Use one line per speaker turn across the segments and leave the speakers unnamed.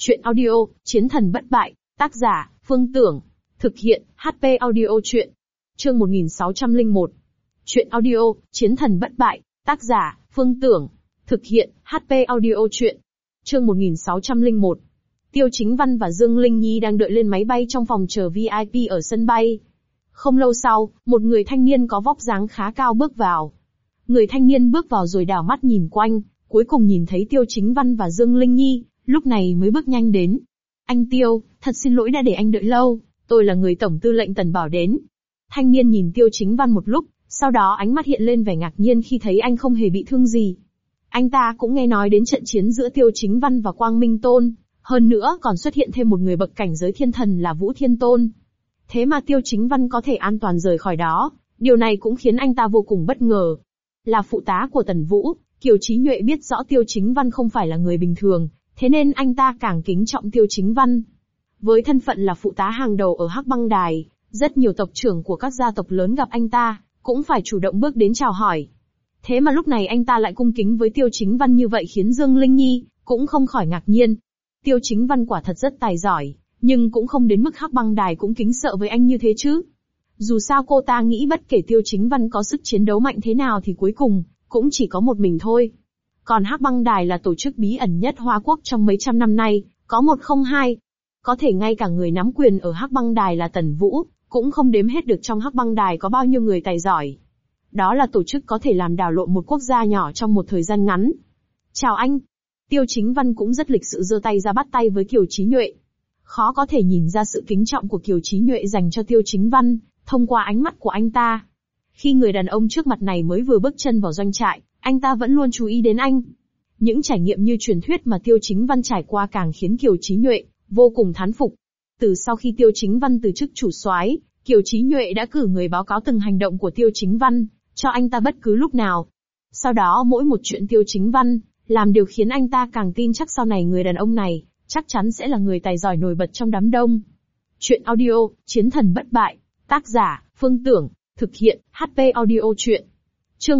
Chuyện audio, Chiến thần bất bại, tác giả, Phương Tưởng. Thực hiện, HP audio truyện. Chương 1601. Chuyện audio, Chiến thần bất bại, tác giả, Phương Tưởng. Thực hiện, HP audio truyện. Chương 1601. Tiêu Chính Văn và Dương Linh Nhi đang đợi lên máy bay trong phòng chờ VIP ở sân bay. Không lâu sau, một người thanh niên có vóc dáng khá cao bước vào. Người thanh niên bước vào rồi đảo mắt nhìn quanh, cuối cùng nhìn thấy Tiêu Chính Văn và Dương Linh Nhi, lúc này mới bước nhanh đến. Anh Tiêu, thật xin lỗi đã để anh đợi lâu, tôi là người Tổng tư lệnh Tần bảo đến. Thanh niên nhìn Tiêu Chính Văn một lúc, sau đó ánh mắt hiện lên vẻ ngạc nhiên khi thấy anh không hề bị thương gì. Anh ta cũng nghe nói đến trận chiến giữa Tiêu Chính Văn và Quang Minh Tôn, hơn nữa còn xuất hiện thêm một người bậc cảnh giới thiên thần là Vũ Thiên Tôn. Thế mà Tiêu Chính Văn có thể an toàn rời khỏi đó, điều này cũng khiến anh ta vô cùng bất ngờ. Là phụ tá của Tần Vũ, Kiều Chí Nhuệ biết rõ Tiêu Chính Văn không phải là người bình thường, thế nên anh ta càng kính trọng Tiêu Chính Văn. Với thân phận là phụ tá hàng đầu ở Hắc Băng Đài, rất nhiều tộc trưởng của các gia tộc lớn gặp anh ta, cũng phải chủ động bước đến chào hỏi. Thế mà lúc này anh ta lại cung kính với Tiêu Chính Văn như vậy khiến Dương Linh Nhi cũng không khỏi ngạc nhiên. Tiêu Chính Văn quả thật rất tài giỏi, nhưng cũng không đến mức Hắc Băng Đài cũng kính sợ với anh như thế chứ. Dù sao cô ta nghĩ bất kể Tiêu Chính Văn có sức chiến đấu mạnh thế nào thì cuối cùng cũng chỉ có một mình thôi. Còn Hắc Băng Đài là tổ chức bí ẩn nhất Hoa Quốc trong mấy trăm năm nay, có một không hai. Có thể ngay cả người nắm quyền ở Hắc Băng Đài là Tần Vũ, cũng không đếm hết được trong Hắc Băng Đài có bao nhiêu người tài giỏi. Đó là tổ chức có thể làm đảo lộn một quốc gia nhỏ trong một thời gian ngắn. Chào anh. Tiêu Chính Văn cũng rất lịch sự giơ tay ra bắt tay với Kiều Chí Nhuệ. Khó có thể nhìn ra sự kính trọng của Kiều Chí Nhuệ dành cho Tiêu Chính Văn, thông qua ánh mắt của anh ta. Khi người đàn ông trước mặt này mới vừa bước chân vào doanh trại, anh ta vẫn luôn chú ý đến anh. Những trải nghiệm như truyền thuyết mà Tiêu Chính Văn trải qua càng khiến Kiều Chí Nhuệ vô cùng thán phục. Từ sau khi Tiêu Chính Văn từ chức chủ soái, Kiều Chí Nhuệ đã cử người báo cáo từng hành động của Tiêu Chính Văn cho anh ta bất cứ lúc nào. Sau đó mỗi một chuyện Tiêu Chính Văn làm điều khiến anh ta càng tin chắc sau này người đàn ông này chắc chắn sẽ là người tài giỏi nổi bật trong đám đông. Chuyện audio, Chiến thần bất bại, tác giả, Phương Tưởng, thực hiện, HP audio truyện. Chương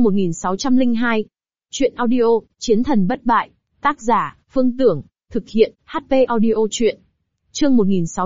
1602. Chuyện audio, Chiến thần bất bại, tác giả, Phương Tưởng, thực hiện, HP audio truyện. Chương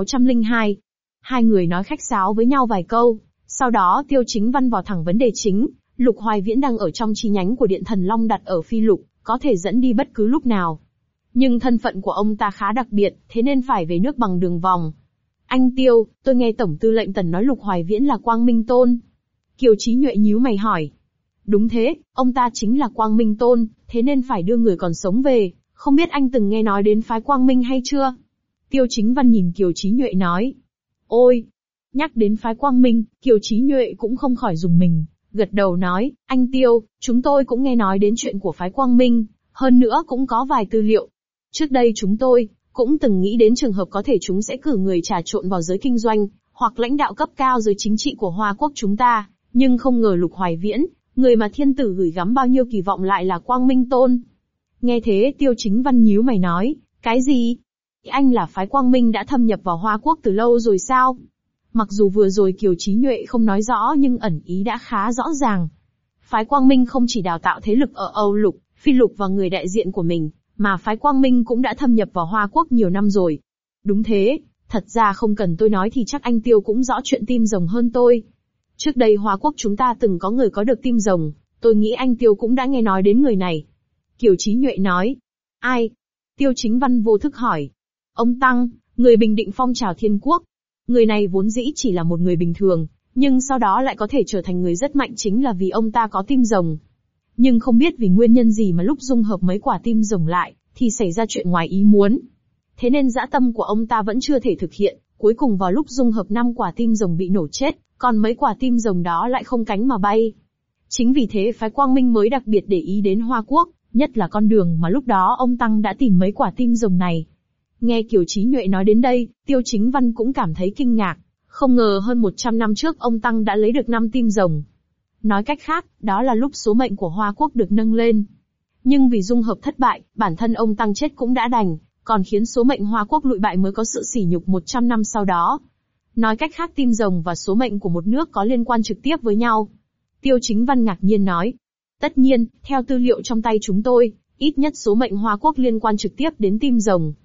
1602. Hai người nói khách sáo với nhau vài câu, sau đó Tiêu Chính Văn vào thẳng vấn đề chính. Lục Hoài Viễn đang ở trong chi nhánh của Điện Thần Long đặt ở Phi Lục, có thể dẫn đi bất cứ lúc nào. Nhưng thân phận của ông ta khá đặc biệt, thế nên phải về nước bằng đường vòng. Anh Tiêu, tôi nghe Tổng tư lệnh Tần nói Lục Hoài Viễn là Quang Minh Tôn. Kiều Chí Nhuệ nhíu mày hỏi. Đúng thế, ông ta chính là Quang Minh Tôn, thế nên phải đưa người còn sống về, không biết anh từng nghe nói đến phái Quang Minh hay chưa? Tiêu Chính Văn nhìn Kiều Chí Nhuệ nói. Ôi! Nhắc đến phái Quang Minh, Kiều Chí Nhuệ cũng không khỏi rùng mình, gật đầu nói, anh Tiêu, chúng tôi cũng nghe nói đến chuyện của phái Quang Minh, hơn nữa cũng có vài tư liệu. Trước đây chúng tôi cũng từng nghĩ đến trường hợp có thể chúng sẽ cử người trà trộn vào giới kinh doanh, hoặc lãnh đạo cấp cao giới chính trị của Hoa Quốc chúng ta, nhưng không ngờ Lục Hoài Viễn, người mà thiên tử gửi gắm bao nhiêu kỳ vọng lại là Quang Minh Tôn. Nghe thế Tiêu Chính Văn nhíu mày nói, cái gì? Anh là phái Quang Minh đã thâm nhập vào Hoa Quốc từ lâu rồi sao? Mặc dù vừa rồi Kiều Chí Nhuệ không nói rõ nhưng ẩn ý đã khá rõ ràng. Phái Quang Minh không chỉ đào tạo thế lực ở Âu Lục, Phi Lục và người đại diện của mình, mà phái Quang Minh cũng đã thâm nhập vào Hoa Quốc nhiều năm rồi. Đúng thế, thật ra không cần tôi nói thì chắc anh Tiêu cũng rõ chuyện tim rồng hơn tôi. Trước đây Hoa Quốc chúng ta từng có người có được tim rồng, tôi nghĩ anh Tiêu cũng đã nghe nói đến người này. Kiều Chí Nhuệ nói. Ai? Tiêu Chính Văn vô thức hỏi. Ông Tăng, người bình định phong trào Thiên Quốc. Người này vốn dĩ chỉ là một người bình thường, nhưng sau đó lại có thể trở thành người rất mạnh chính là vì ông ta có tim rồng. Nhưng không biết vì nguyên nhân gì mà lúc dung hợp mấy quả tim rồng lại, thì xảy ra chuyện ngoài ý muốn. Thế nên dã tâm của ông ta vẫn chưa thể thực hiện, cuối cùng vào lúc dung hợp 5 quả tim rồng bị nổ chết, còn mấy quả tim rồng đó lại không cánh mà bay. Chính vì thế phái Quang Minh mới đặc biệt để ý đến Hoa Quốc, nhất là con đường mà lúc đó ông Tăng đã tìm mấy quả tim rồng này. Nghe Kiều Chí Nhuệ nói đến đây, Tiêu Chính Văn cũng cảm thấy kinh ngạc, không ngờ hơn 100 năm trước ông Tăng đã lấy được 5 tim rồng. Nói cách khác, đó là lúc số mệnh của Hoa Quốc được nâng lên. Nhưng vì dung hợp thất bại, bản thân ông Tăng chết cũng đã đành, còn khiến số mệnh Hoa Quốc lụi bại mới có sự sỉ nhục 100 năm sau đó. Nói cách khác tim rồng và số mệnh của một nước có liên quan trực tiếp với nhau. Tiêu Chính Văn ngạc nhiên nói. Tất nhiên, theo tư liệu trong tay chúng tôi, ít nhất số mệnh Hoa Quốc liên quan trực tiếp đến tim rồng.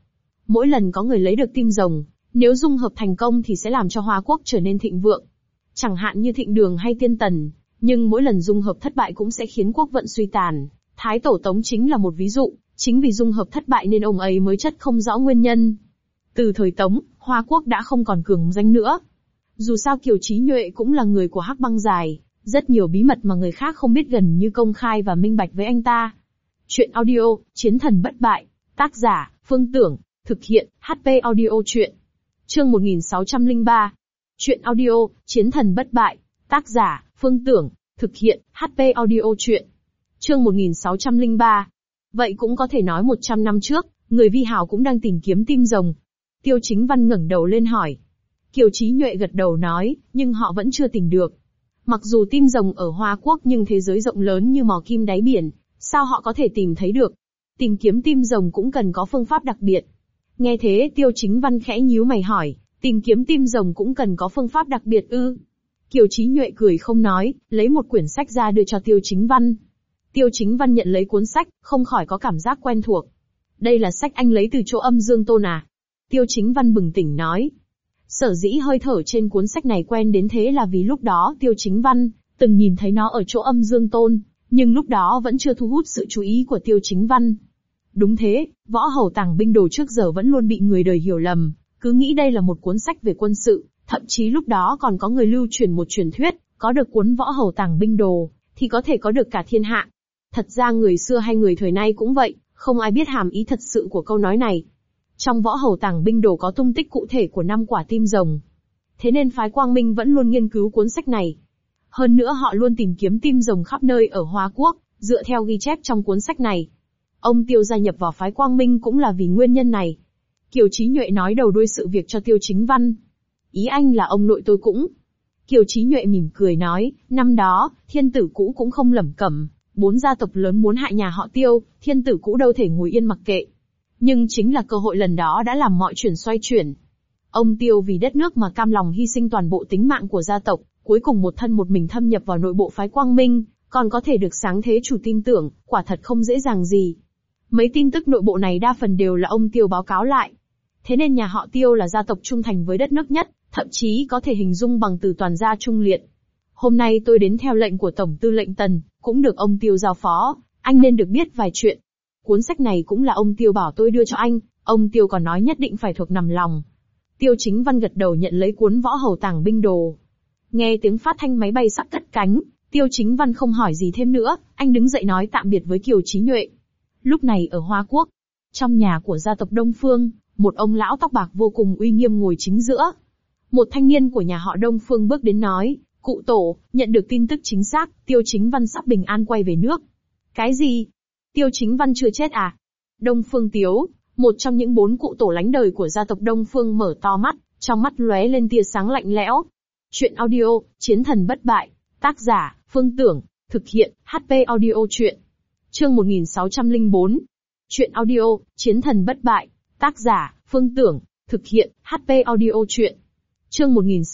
Mỗi lần có người lấy được tim rồng, nếu dung hợp thành công thì sẽ làm cho Hoa Quốc trở nên thịnh vượng. Chẳng hạn như Thịnh Đường hay Tiên Tần, nhưng mỗi lần dung hợp thất bại cũng sẽ khiến quốc vận suy tàn. Thái tổ Tống chính là một ví dụ, chính vì dung hợp thất bại nên ông ấy mới chất không rõ nguyên nhân. Từ thời Tống, Hoa Quốc đã không còn cường danh nữa. Dù sao Kiều Chí Nhuệ cũng là người của Hắc Băng Dài, rất nhiều bí mật mà người khác không biết gần như công khai và minh bạch với anh ta. Chuyện audio, Chiến thần bất bại, tác giả, Phương Tưởng, thực hiện, HP Audio Chuyện. Chương 1603. Chuyện audio, Chiến thần bất bại, tác giả, Phương Tưởng, thực hiện, HP Audio Chuyện. Chương 1603. Vậy cũng có thể nói 100 năm trước, người Vi Hào cũng đang tìm kiếm tim rồng. Tiêu Chính Văn ngẩng đầu lên hỏi. Kiều Chí Nhuệ gật đầu nói, nhưng họ vẫn chưa tìm được. Mặc dù tim rồng ở Hoa Quốc nhưng thế giới rộng lớn như mò kim đáy biển, sao họ có thể tìm thấy được? Tìm kiếm tim rồng cũng cần có phương pháp đặc biệt. Nghe thế Tiêu Chính Văn khẽ nhíu mày hỏi, tìm kiếm tim rồng cũng cần có phương pháp đặc biệt ư? Kiều Chí Nhuệ cười không nói, lấy một quyển sách ra đưa cho Tiêu Chính Văn. Tiêu Chính Văn nhận lấy cuốn sách, không khỏi có cảm giác quen thuộc. Đây là sách anh lấy từ chỗ Âm Dương Tôn à? Tiêu Chính Văn bừng tỉnh nói. Sở dĩ hơi thở trên cuốn sách này quen đến thế là vì lúc đó Tiêu Chính Văn từng nhìn thấy nó ở chỗ Âm Dương Tôn, nhưng lúc đó vẫn chưa thu hút sự chú ý của Tiêu Chính Văn. Đúng thế, Võ Hầu Tàng Binh Đồ trước giờ vẫn luôn bị người đời hiểu lầm, cứ nghĩ đây là một cuốn sách về quân sự, thậm chí lúc đó còn có người lưu truyền một truyền thuyết, có được cuốn Võ Hầu Tàng Binh Đồ, thì có thể có được cả thiên hạ. Thật ra người xưa hay người thời nay cũng vậy, không ai biết hàm ý thật sự của câu nói này. Trong Võ Hầu Tàng Binh Đồ có tung tích cụ thể của 5 quả tim rồng. Thế nên phái Quang Minh vẫn luôn nghiên cứu cuốn sách này. Hơn nữa họ luôn tìm kiếm tim rồng khắp nơi ở Hoa Quốc, dựa theo ghi chép trong cuốn sách này. Ông Tiêu gia nhập vào phái Quang Minh cũng là vì nguyên nhân này. Kiều Chí Nhuệ nói đầu đuôi sự việc cho Tiêu Chính Văn. Ý anh là ông nội tôi cũng. Kiều Chí Nhuệ mỉm cười nói, năm đó, thiên tử cũ cũng không lẩm cẩm, 4 gia tộc lớn muốn hại nhà họ Tiêu, thiên tử cũ đâu thể ngồi yên mặc kệ. Nhưng chính là cơ hội lần đó đã làm mọi chuyện xoay chuyển. Ông Tiêu vì đất nước mà cam lòng hy sinh toàn bộ tính mạng của gia tộc, cuối cùng một thân một mình thâm nhập vào nội bộ phái Quang Minh, còn có thể được sáng thế chủ tin tưởng, quả thật không dễ dàng gì. Mấy tin tức nội bộ này đa phần đều là ông Tiêu báo cáo lại. Thế nên nhà họ Tiêu là gia tộc trung thành với đất nước nhất, thậm chí có thể hình dung bằng từ toàn gia trung liệt. Hôm nay tôi đến theo lệnh của Tổng tư lệnh Tần, cũng được ông Tiêu giao phó, anh nên được biết vài chuyện. Cuốn sách này cũng là ông Tiêu bảo tôi đưa cho anh, ông Tiêu còn nói nhất định phải thuộc nằm lòng. Tiêu Chính Văn gật đầu nhận lấy cuốn Võ Hầu Tàng Binh Đồ. Nghe tiếng phát thanh máy bay sắp cất cánh, Tiêu Chính Văn không hỏi gì thêm nữa, anh đứng dậy nói tạm biệt với Kiều Chí Nhuệ. Lúc này ở Hoa Quốc, trong nhà của gia tộc Đông Phương, một ông lão tóc bạc vô cùng uy nghiêm ngồi chính giữa. Một thanh niên của nhà họ Đông Phương bước đến nói, cụ tổ, nhận được tin tức chính xác, Tiêu Chính Văn sắp bình an quay về nước. Cái gì? Tiêu Chính Văn chưa chết à? Đông Phương Tiếu, một trong những 4 cụ tổ lánh đời của gia tộc Đông Phương mở to mắt, trong mắt lóe lên tia sáng lạnh lẽo. Chuyện audio, Chiến thần bất bại, tác giả, Phương Tưởng, thực hiện, HP Audio Chuyện. Chương 1604. Chuyện audio, Chiến thần bất bại, tác giả, Phương Tưởng, thực hiện, HP Audio Chuyện. Chương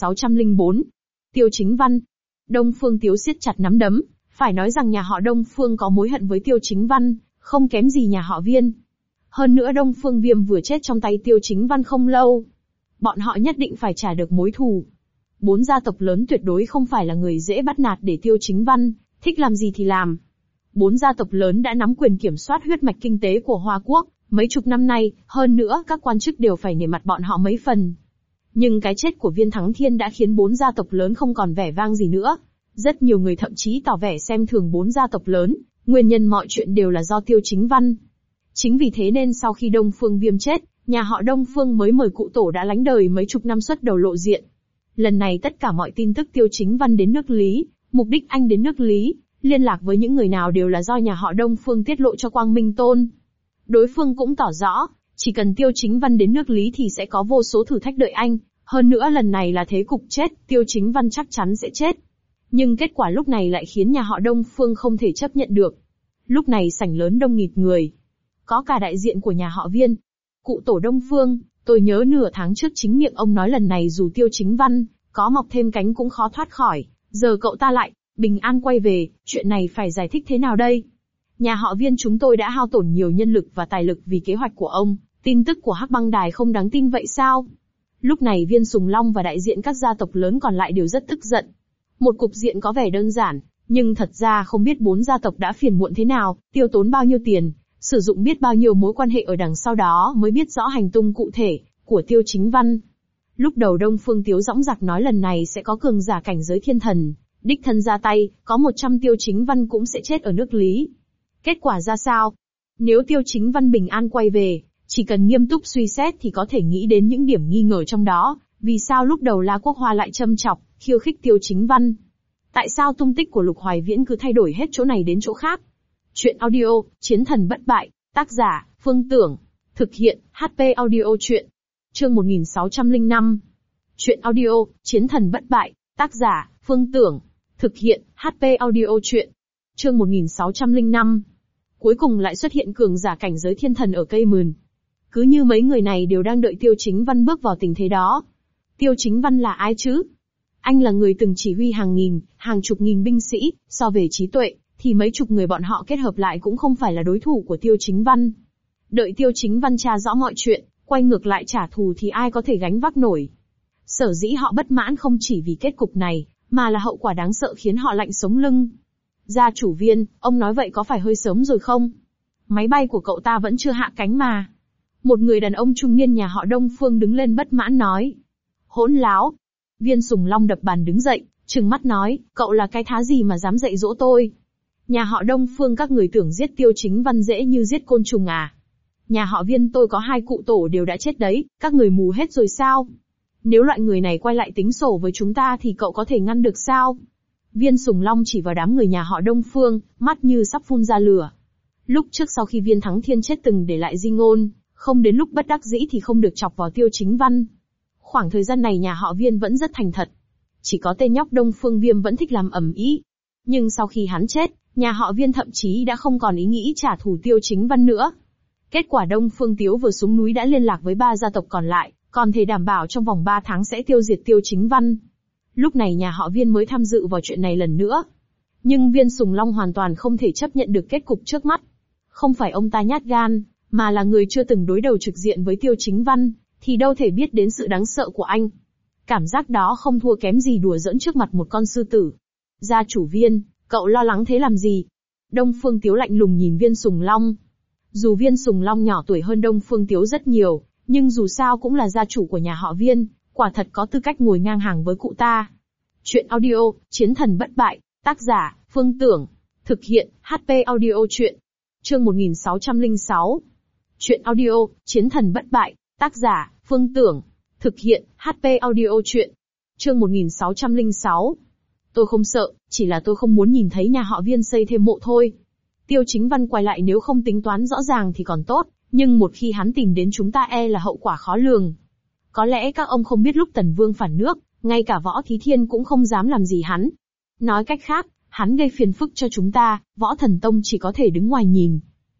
1604. Tiêu Chính Văn. Đông Phương Tiếu siết chặt nắm đấm, phải nói rằng nhà họ Đông Phương có mối hận với Tiêu Chính Văn, không kém gì nhà họ Viên. Hơn nữa Đông Phương Viêm vừa chết trong tay Tiêu Chính Văn không lâu. Bọn họ nhất định phải trả được mối thù. 4 gia tộc lớn tuyệt đối không phải là người dễ bắt nạt để Tiêu Chính Văn thích làm gì thì làm. 4 gia tộc lớn đã nắm quyền kiểm soát huyết mạch kinh tế của Hoa Quốc mấy chục năm nay, hơn nữa các quan chức đều phải nể mặt bọn họ mấy phần. Nhưng cái chết của Viên Thắng Thiên đã khiến 4 gia tộc lớn không còn vẻ vang gì nữa. Rất nhiều người thậm chí tỏ vẻ xem thường 4 gia tộc lớn, nguyên nhân mọi chuyện đều là do Tiêu Chính Văn. Chính vì thế nên sau khi Đông Phương Viêm chết, nhà họ Đông Phương mới mời cụ tổ đã lánh đời mấy chục năm xuất đầu lộ diện. Lần này tất cả mọi tin tức Tiêu Chính Văn đến nước Lý, mục đích anh đến nước Lý, liên lạc với những người nào đều là do nhà họ Đông Phương tiết lộ cho Quang Minh Tôn. Đối phương cũng tỏ rõ, chỉ cần Tiêu Chính Văn đến nước Lý thì sẽ có vô số thử thách đợi anh, hơn nữa lần này là thế cục chết, Tiêu Chính Văn chắc chắn sẽ chết. Nhưng kết quả lúc này lại khiến nhà họ Đông Phương không thể chấp nhận được. Lúc này sảnh lớn đông nghịt người. Có cả đại diện của nhà họ Viên. Cụ tổ Đông Phương, tôi nhớ nửa tháng trước chính miệng ông nói lần này dù Tiêu Chính Văn có mọc thêm cánh cũng khó thoát khỏi, giờ cậu ta lại bình an quay về, chuyện này phải giải thích thế nào đây? Nhà họ Viên chúng tôi đã hao tổn nhiều nhân lực và tài lực vì kế hoạch của ông, Tin tức của Hắc Băng Đài không đáng tin vậy sao? Lúc này Viên Sùng Long và đại diện các gia tộc lớn còn lại đều rất tức giận. Một cục diện có vẻ đơn giản, nhưng thật ra không biết 4 gia tộc đã phiền muộn thế nào, tiêu tốn bao nhiêu tiền, sử dụng biết bao nhiêu mối quan hệ ở đằng sau đó mới biết rõ hành tung cụ thể của Tiêu Chính Văn. Lúc đầu Đông Phương Tiếu dõng dạc nói lần này sẽ có cường giả cảnh giới thiên thần, đích thân ra tay, có 100 Tiêu Chính Văn cũng sẽ chết ở nước Lý. Kết quả ra sao? Nếu Tiêu Chính Văn bình an quay về, chỉ cần nghiêm túc suy xét thì có thể nghĩ đến những điểm nghi ngờ trong đó, vì sao lúc đầu La Quốc Hoa lại châm chọc, khiêu khích Tiêu Chính Văn? Tại sao tung tích của Lục Hoài Viễn cứ thay đổi hết chỗ này đến chỗ khác? Chuyện audio, Chiến thần bất bại, tác giả, Phương Tưởng. Thực hiện, HP audio chuyện. Chương 1605. Chuyện audio, Chiến thần bất bại, tác giả, Phương Tưởng. Thực hiện, HP audio chuyện. Chương 1605. Cuối cùng lại xuất hiện cường giả cảnh giới thiên thần ở cây mườn. Cứ như mấy người này đều đang đợi Tiêu Chính Văn bước vào tình thế đó. Tiêu Chính Văn là ai chứ? Anh là người từng chỉ huy hàng nghìn, hàng chục nghìn binh sĩ, so về trí tuệ, thì mấy chục người bọn họ kết hợp lại cũng không phải là đối thủ của Tiêu Chính Văn. Đợi Tiêu Chính Văn tra rõ mọi chuyện, quay ngược lại trả thù thì ai có thể gánh vác nổi. Sở dĩ họ bất mãn không chỉ vì kết cục này, mà là hậu quả đáng sợ khiến họ lạnh sống lưng. Gia chủ Viên, ông nói vậy có phải hơi sớm rồi không? Máy bay của cậu ta vẫn chưa hạ cánh mà. Một người đàn ông trung niên nhà họ Đông Phương đứng lên bất mãn nói. Hỗn láo. Viên Sùng Long đập bàn đứng dậy, trừng mắt nói, cậu là cái thá gì mà dám dạy dỗ tôi? Nhà họ Đông Phương các người tưởng giết Tiêu Chính Văn dễ như giết côn trùng à? Nhà họ Viên tôi có 2 cụ tổ đều đã chết đấy, các người mù hết rồi sao? Nếu loại người này quay lại tính sổ với chúng ta thì cậu có thể ngăn được sao? Viên Sùng Long chỉ vào đám người nhà họ Đông Phương, mắt như sắp phun ra lửa. Lúc trước sau khi Viên Thắng Thiên chết từng để lại di ngôn, không đến lúc bất đắc dĩ thì không được chọc vào Tiêu Chính Văn. Khoảng thời gian này nhà họ Viên vẫn rất thành thật. Chỉ có tên nhóc Đông Phương Viêm vẫn thích làm ầm ĩ. Nhưng sau khi hắn chết, nhà họ Viên thậm chí đã không còn ý nghĩ trả thù Tiêu Chính Văn nữa. Kết quả Đông Phương Tiếu vừa xuống núi đã liên lạc với 3 gia tộc còn lại, còn thể đảm bảo trong vòng 3 tháng sẽ tiêu diệt Tiêu Chính Văn. Lúc này nhà họ Viên mới tham dự vào chuyện này lần nữa. Nhưng Viên Sùng Long hoàn toàn không thể chấp nhận được kết cục trước mắt. Không phải ông ta nhát gan, mà là người chưa từng đối đầu trực diện với Tiêu Chính Văn, thì đâu thể biết đến sự đáng sợ của anh. Cảm giác đó không thua kém gì đùa giỡn trước mặt một con sư tử. Gia chủ Viên, cậu lo lắng thế làm gì? Đông Phương Tiếu lạnh lùng nhìn Viên Sùng Long. Dù Viên Sùng Long nhỏ tuổi hơn Đông Phương Tiếu rất nhiều, nhưng dù sao cũng là gia chủ của nhà họ Viên, quả thật có tư cách ngồi ngang hàng với cụ ta. Chuyện audio, Chiến thần bất bại, tác giả, Phương Tưởng. Thực hiện, HP audio chuyện. Chương 1606. Chuyện audio, Chiến thần bất bại, tác giả, Phương Tưởng. Thực hiện, HP audio chuyện. Chương 1606. Tôi không sợ, chỉ là tôi không muốn nhìn thấy nhà họ Viên xây thêm mộ thôi. Tiêu Chính Văn quay lại nếu không tính toán rõ ràng thì còn tốt, nhưng một khi hắn tìm đến chúng ta là hậu quả khó lường. Có lẽ các ông không biết lúc Tần Vương phản nước, ngay cả Võ Thí Thiên cũng không dám làm gì hắn. Nói cách khác, hắn gây phiền phức cho chúng ta, Võ Thần Tông chỉ có thể đứng ngoài nhìn.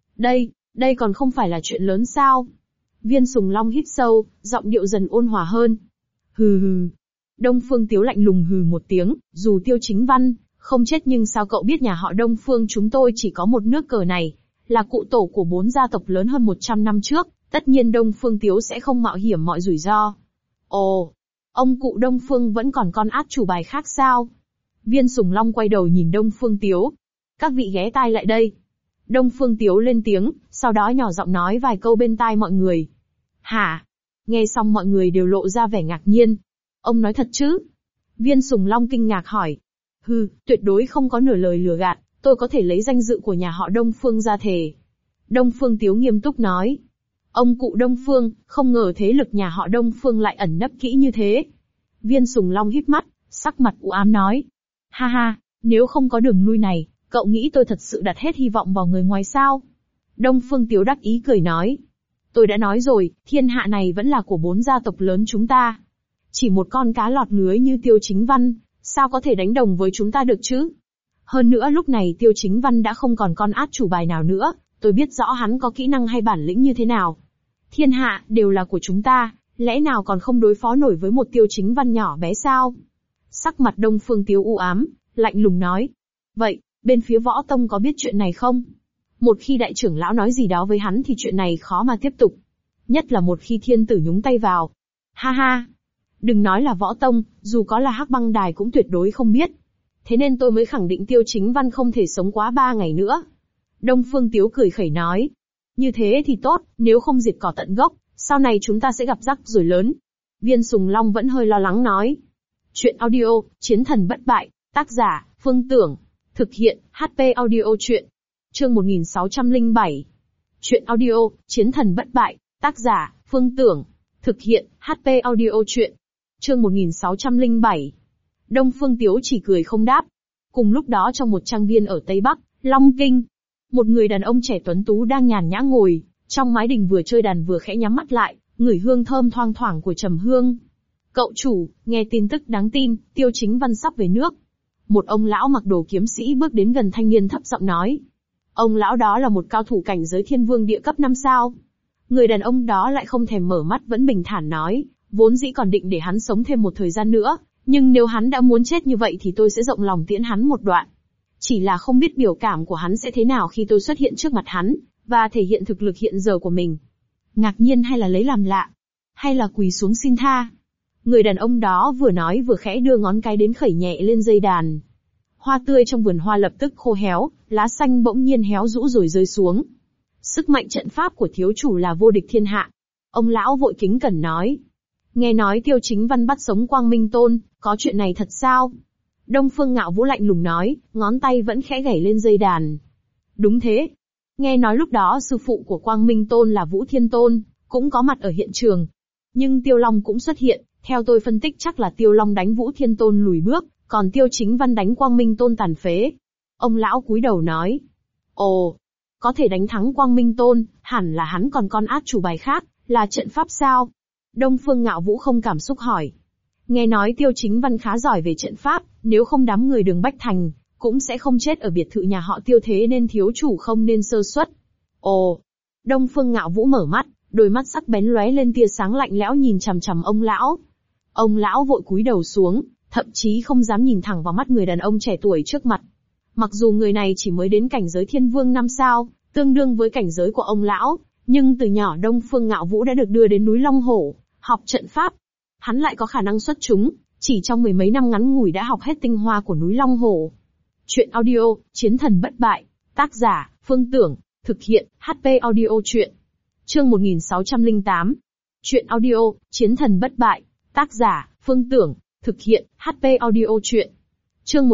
Đây còn không phải là chuyện lớn sao? Viên Sùng Long hít sâu, giọng điệu dần ôn hòa hơn. Hừ hừ. Đông Phương Tiếu lạnh lùng hừ một tiếng, dù Tiêu Chính Văn không chết nhưng sao cậu biết nhà họ Đông Phương chúng tôi chỉ có một nước cờ này, là cụ tổ của 4 gia tộc lớn hơn 100 năm trước, tất nhiên Đông Phương Tiếu sẽ không mạo hiểm mọi rủi ro. Ồ, ông cụ Đông Phương vẫn còn con át chủ bài khác sao? Viên Sùng Long quay đầu nhìn Đông Phương Tiếu. Các vị ghé tai lại đây. Đông Phương Tiếu lên tiếng, sau đó nhỏ giọng nói vài câu bên tai mọi người. Hả? Nghe xong mọi người đều lộ ra vẻ ngạc nhiên. Ông nói thật chứ? Viên Sùng Long kinh ngạc hỏi. Tuyệt đối không có nửa lời lừa gạt, tôi có thể lấy danh dự của nhà họ Đông Phương ra thề. Đông Phương Tiếu nghiêm túc nói. Ông cụ Đông Phương, không ngờ thế lực nhà họ Đông Phương lại ẩn nấp kỹ như thế. Viên Sùng Long híp mắt, sắc mặt u ám nói. Ha ha, nếu không có đường lui này, cậu nghĩ tôi thật sự đặt hết hy vọng vào người ngoài sao? Đông Phương Tiếu đắc ý cười nói. Tôi đã nói rồi, thiên hạ này vẫn là của 4 gia tộc lớn chúng ta. Chỉ một con cá lọt lưới như Tiêu Chính Văn, sao có thể đánh đồng với chúng ta được chứ? Hơn nữa lúc này Tiêu Chính Văn đã không còn con át chủ bài nào nữa, tôi biết rõ hắn có kỹ năng hay bản lĩnh như thế nào. Thiên hạ đều là của chúng ta, lẽ nào còn không đối phó nổi với một Tiêu Chính Văn nhỏ bé sao? Sắc mặt Đông Phương Tiếu u ám, lạnh lùng nói. Vậy, bên phía Võ Tông có biết chuyện này không? Một khi đại trưởng lão nói gì đó với hắn thì chuyện này khó mà tiếp tục. Nhất là một khi thiên tử nhúng tay vào. Ha ha! Đừng nói là võ tông, dù có là Hắc Băng Đài cũng tuyệt đối không biết. Thế nên tôi mới khẳng định Tiêu Chính Văn không thể sống quá 3 ngày nữa. Đông Phương Tiếu cười khẩy nói. Như thế thì tốt, nếu không diệt cỏ tận gốc, sau này chúng ta sẽ gặp rắc rối lớn. Viên Sùng Long vẫn hơi lo lắng nói. Chuyện audio, Chiến thần bất bại, tác giả, Phương Tưởng. Thực hiện, HP Audio Chuyện. Chương 1607. Chuyện audio, Chiến thần bất bại, tác giả, Phương Tưởng. Thực hiện, HP Audio Chuyện. Chương 1607. Đông Phương Tiếu chỉ cười không đáp. Cùng lúc đó trong một trang viên ở Tây Bắc, Long Kinh, một người đàn ông trẻ tuấn tú đang nhàn nhã ngồi, trong mái đình vừa chơi đàn vừa khẽ nhắm mắt lại, ngửi hương thơm thoang thoảng của trầm hương. Cậu chủ, nghe tin tức đáng tin, Tiêu Chính Văn sắp về nước. Một ông lão mặc đồ kiếm sĩ bước đến gần thanh niên thấp giọng nói. Ông lão đó là một cao thủ cảnh giới thiên vương địa cấp 5 sao. Người đàn ông đó lại không thèm mở mắt vẫn bình thản nói, vốn dĩ còn định để hắn sống thêm một thời gian nữa, nhưng nếu hắn đã muốn chết như vậy thì tôi sẽ rộng lòng tiễn hắn một đoạn. Chỉ là không biết biểu cảm của hắn sẽ thế nào khi tôi xuất hiện trước mặt hắn, và thể hiện thực lực hiện giờ của mình. Ngạc nhiên hay là lấy làm lạ? Hay là quỳ xuống xin tha? Người đàn ông đó vừa nói vừa khẽ đưa ngón cái đến khẩy nhẹ lên dây đàn. Hoa tươi trong vườn hoa lập tức khô héo, lá xanh bỗng nhiên héo rũ rồi rơi xuống. Sức mạnh trận pháp của thiếu chủ là vô địch thiên hạ. Ông lão vội kính cẩn nói. Nghe nói Tiêu Chính Văn bắt sống Quang Minh Tôn, có chuyện này thật sao? Đông Phương Ngạo Vũ lạnh lùng nói, ngón tay vẫn khẽ gảy lên dây đàn. Đúng thế. Nghe nói lúc đó sư phụ của Quang Minh Tôn là Vũ Thiên Tôn, cũng có mặt ở hiện trường. Nhưng Tiêu Long cũng xuất hiện, theo tôi phân tích chắc là Tiêu Long đánh Vũ Thiên Tôn lùi bước, còn Tiêu Chính Văn đánh Quang Minh Tôn tàn phế. Ông lão cúi đầu nói. Ồ, có thể đánh thắng Quang Minh Tôn, hẳn là hắn còn con át chủ bài khác, là trận pháp sao? Đông Phương Ngạo Vũ không cảm xúc hỏi. Nghe nói Tiêu Chính Văn khá giỏi về trận pháp, nếu không đám người Đường Bách Thành, cũng sẽ không chết ở biệt thự nhà họ Tiêu, thế nên thiếu chủ không nên sơ suất. Ồ! Đông Phương Ngạo Vũ mở mắt, đôi mắt sắc bén lóe lên tia sáng lạnh lẽo nhìn chằm chằm ông lão. Ông lão vội cúi đầu xuống, thậm chí không dám nhìn thẳng vào mắt người đàn ông trẻ tuổi trước mặt. Mặc dù người này chỉ mới đến cảnh giới thiên vương 5 sao, tương đương với cảnh giới của ông lão, nhưng từ nhỏ Đông Phương Ngạo Vũ đã được đưa đến núi Long Hổ, học trận pháp. Hắn lại có khả năng xuất chúng, chỉ trong 10 mấy năm ngắn ngủi đã học hết tinh hoa của núi Long Hổ. Chuyện audio, Chiến thần bất bại, tác giả, Phương Tưởng, thực hiện, HP Audio Chuyện. Chương 1608. Chuyện audio, Chiến thần bất bại, tác giả, Phương Tưởng, thực hiện, HP Audio Chuyện. Chương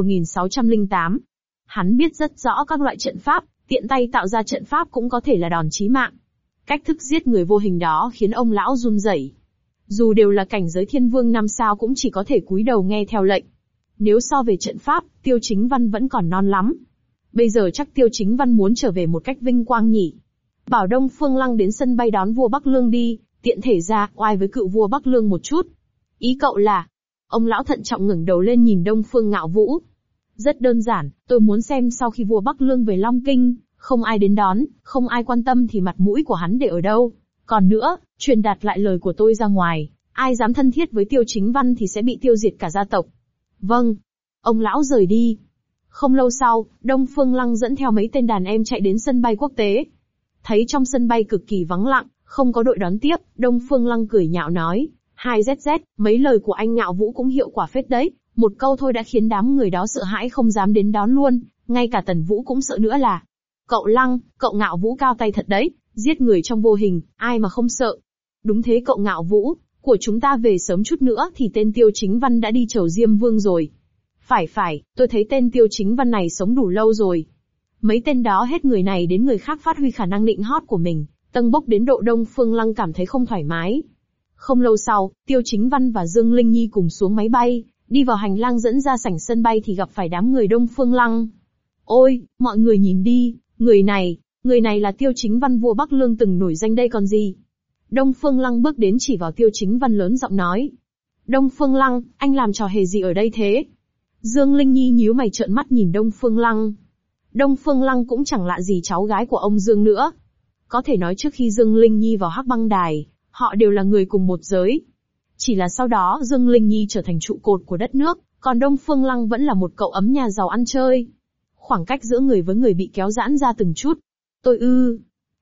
1608. Hắn biết rất rõ các loại trận pháp, tiện tay tạo ra trận pháp cũng có thể là đòn chí mạng. Cách thức giết người vô hình đó khiến ông lão run rẩy. Dù đều là cảnh giới thiên vương 5 sao cũng chỉ có thể cúi đầu nghe theo lệnh. Nếu so về trận pháp, Tiêu Chính Văn vẫn còn non lắm. Bây giờ chắc Tiêu Chính Văn muốn trở về một cách vinh quang nhỉ. Bảo Đông Phương Lăng đến sân bay đón vua Bắc Lương đi, tiện thể ra oai với cựu vua Bắc Lương một chút. Ý cậu là? Ông lão thận trọng ngẩng đầu lên nhìn Đông Phương Ngạo Vũ. Rất đơn giản, tôi muốn xem sau khi vua Bắc Lương về Long Kinh, không ai đến đón, không ai quan tâm thì mặt mũi của hắn để ở đâu. Còn nữa, truyền đạt lại lời của tôi ra ngoài, ai dám thân thiết với Tiêu Chính Văn thì sẽ bị tiêu diệt cả gia tộc. Vâng. Ông lão rời đi. Không lâu sau, Đông Phương Lăng dẫn theo mấy tên đàn em chạy đến sân bay quốc tế. Thấy trong sân bay cực kỳ vắng lặng, không có đội đón tiếp, Đông Phương Lăng cười nhạo nói, 2ZZ, mấy lời của anh Ngạo Vũ cũng hiệu quả phết đấy, một câu thôi đã khiến đám người đó sợ hãi không dám đến đón luôn, ngay cả Tần Vũ cũng sợ nữa là. Cậu Lăng, cậu Ngạo Vũ cao tay thật đấy, giết người trong vô hình, ai mà không sợ. Đúng thế cậu Ngạo Vũ, của chúng ta về sớm chút nữa thì tên Tiêu Chính Văn đã đi chầu Diêm Vương rồi. Phải, tôi thấy tên Tiêu Chính Văn này sống đủ lâu rồi. Mấy tên đó hết người này đến người khác phát huy khả năng nịnh hót của mình, tâng bốc đến độ Đông Phương Lăng cảm thấy không thoải mái. Không lâu sau, Tiêu Chính Văn và Dương Linh Nhi cùng xuống máy bay, đi vào hành lang dẫn ra sảnh sân bay thì gặp phải đám người Đông Phương Lăng. Ôi, mọi người nhìn đi, người này là Tiêu Chính Văn vua Bắc Lương từng nổi danh đây còn gì. Đông Phương Lăng bước đến chỉ vào Tiêu Chính Văn lớn giọng nói. Đông Phương Lăng, anh làm trò hề gì ở đây thế? Dương Linh Nhi nhíu mày trợn mắt nhìn Đông Phương Lăng. Đông Phương Lăng cũng chẳng lạ gì cháu gái của ông Dương nữa. Có thể nói trước khi Dương Linh Nhi vào Hắc Băng Đài, họ đều là người cùng một giới. Chỉ là sau đó Dương Linh Nhi trở thành trụ cột của đất nước, còn Đông Phương Lăng vẫn là một cậu ấm nhà giàu ăn chơi. Khoảng cách giữa người với người bị kéo giãn ra từng chút.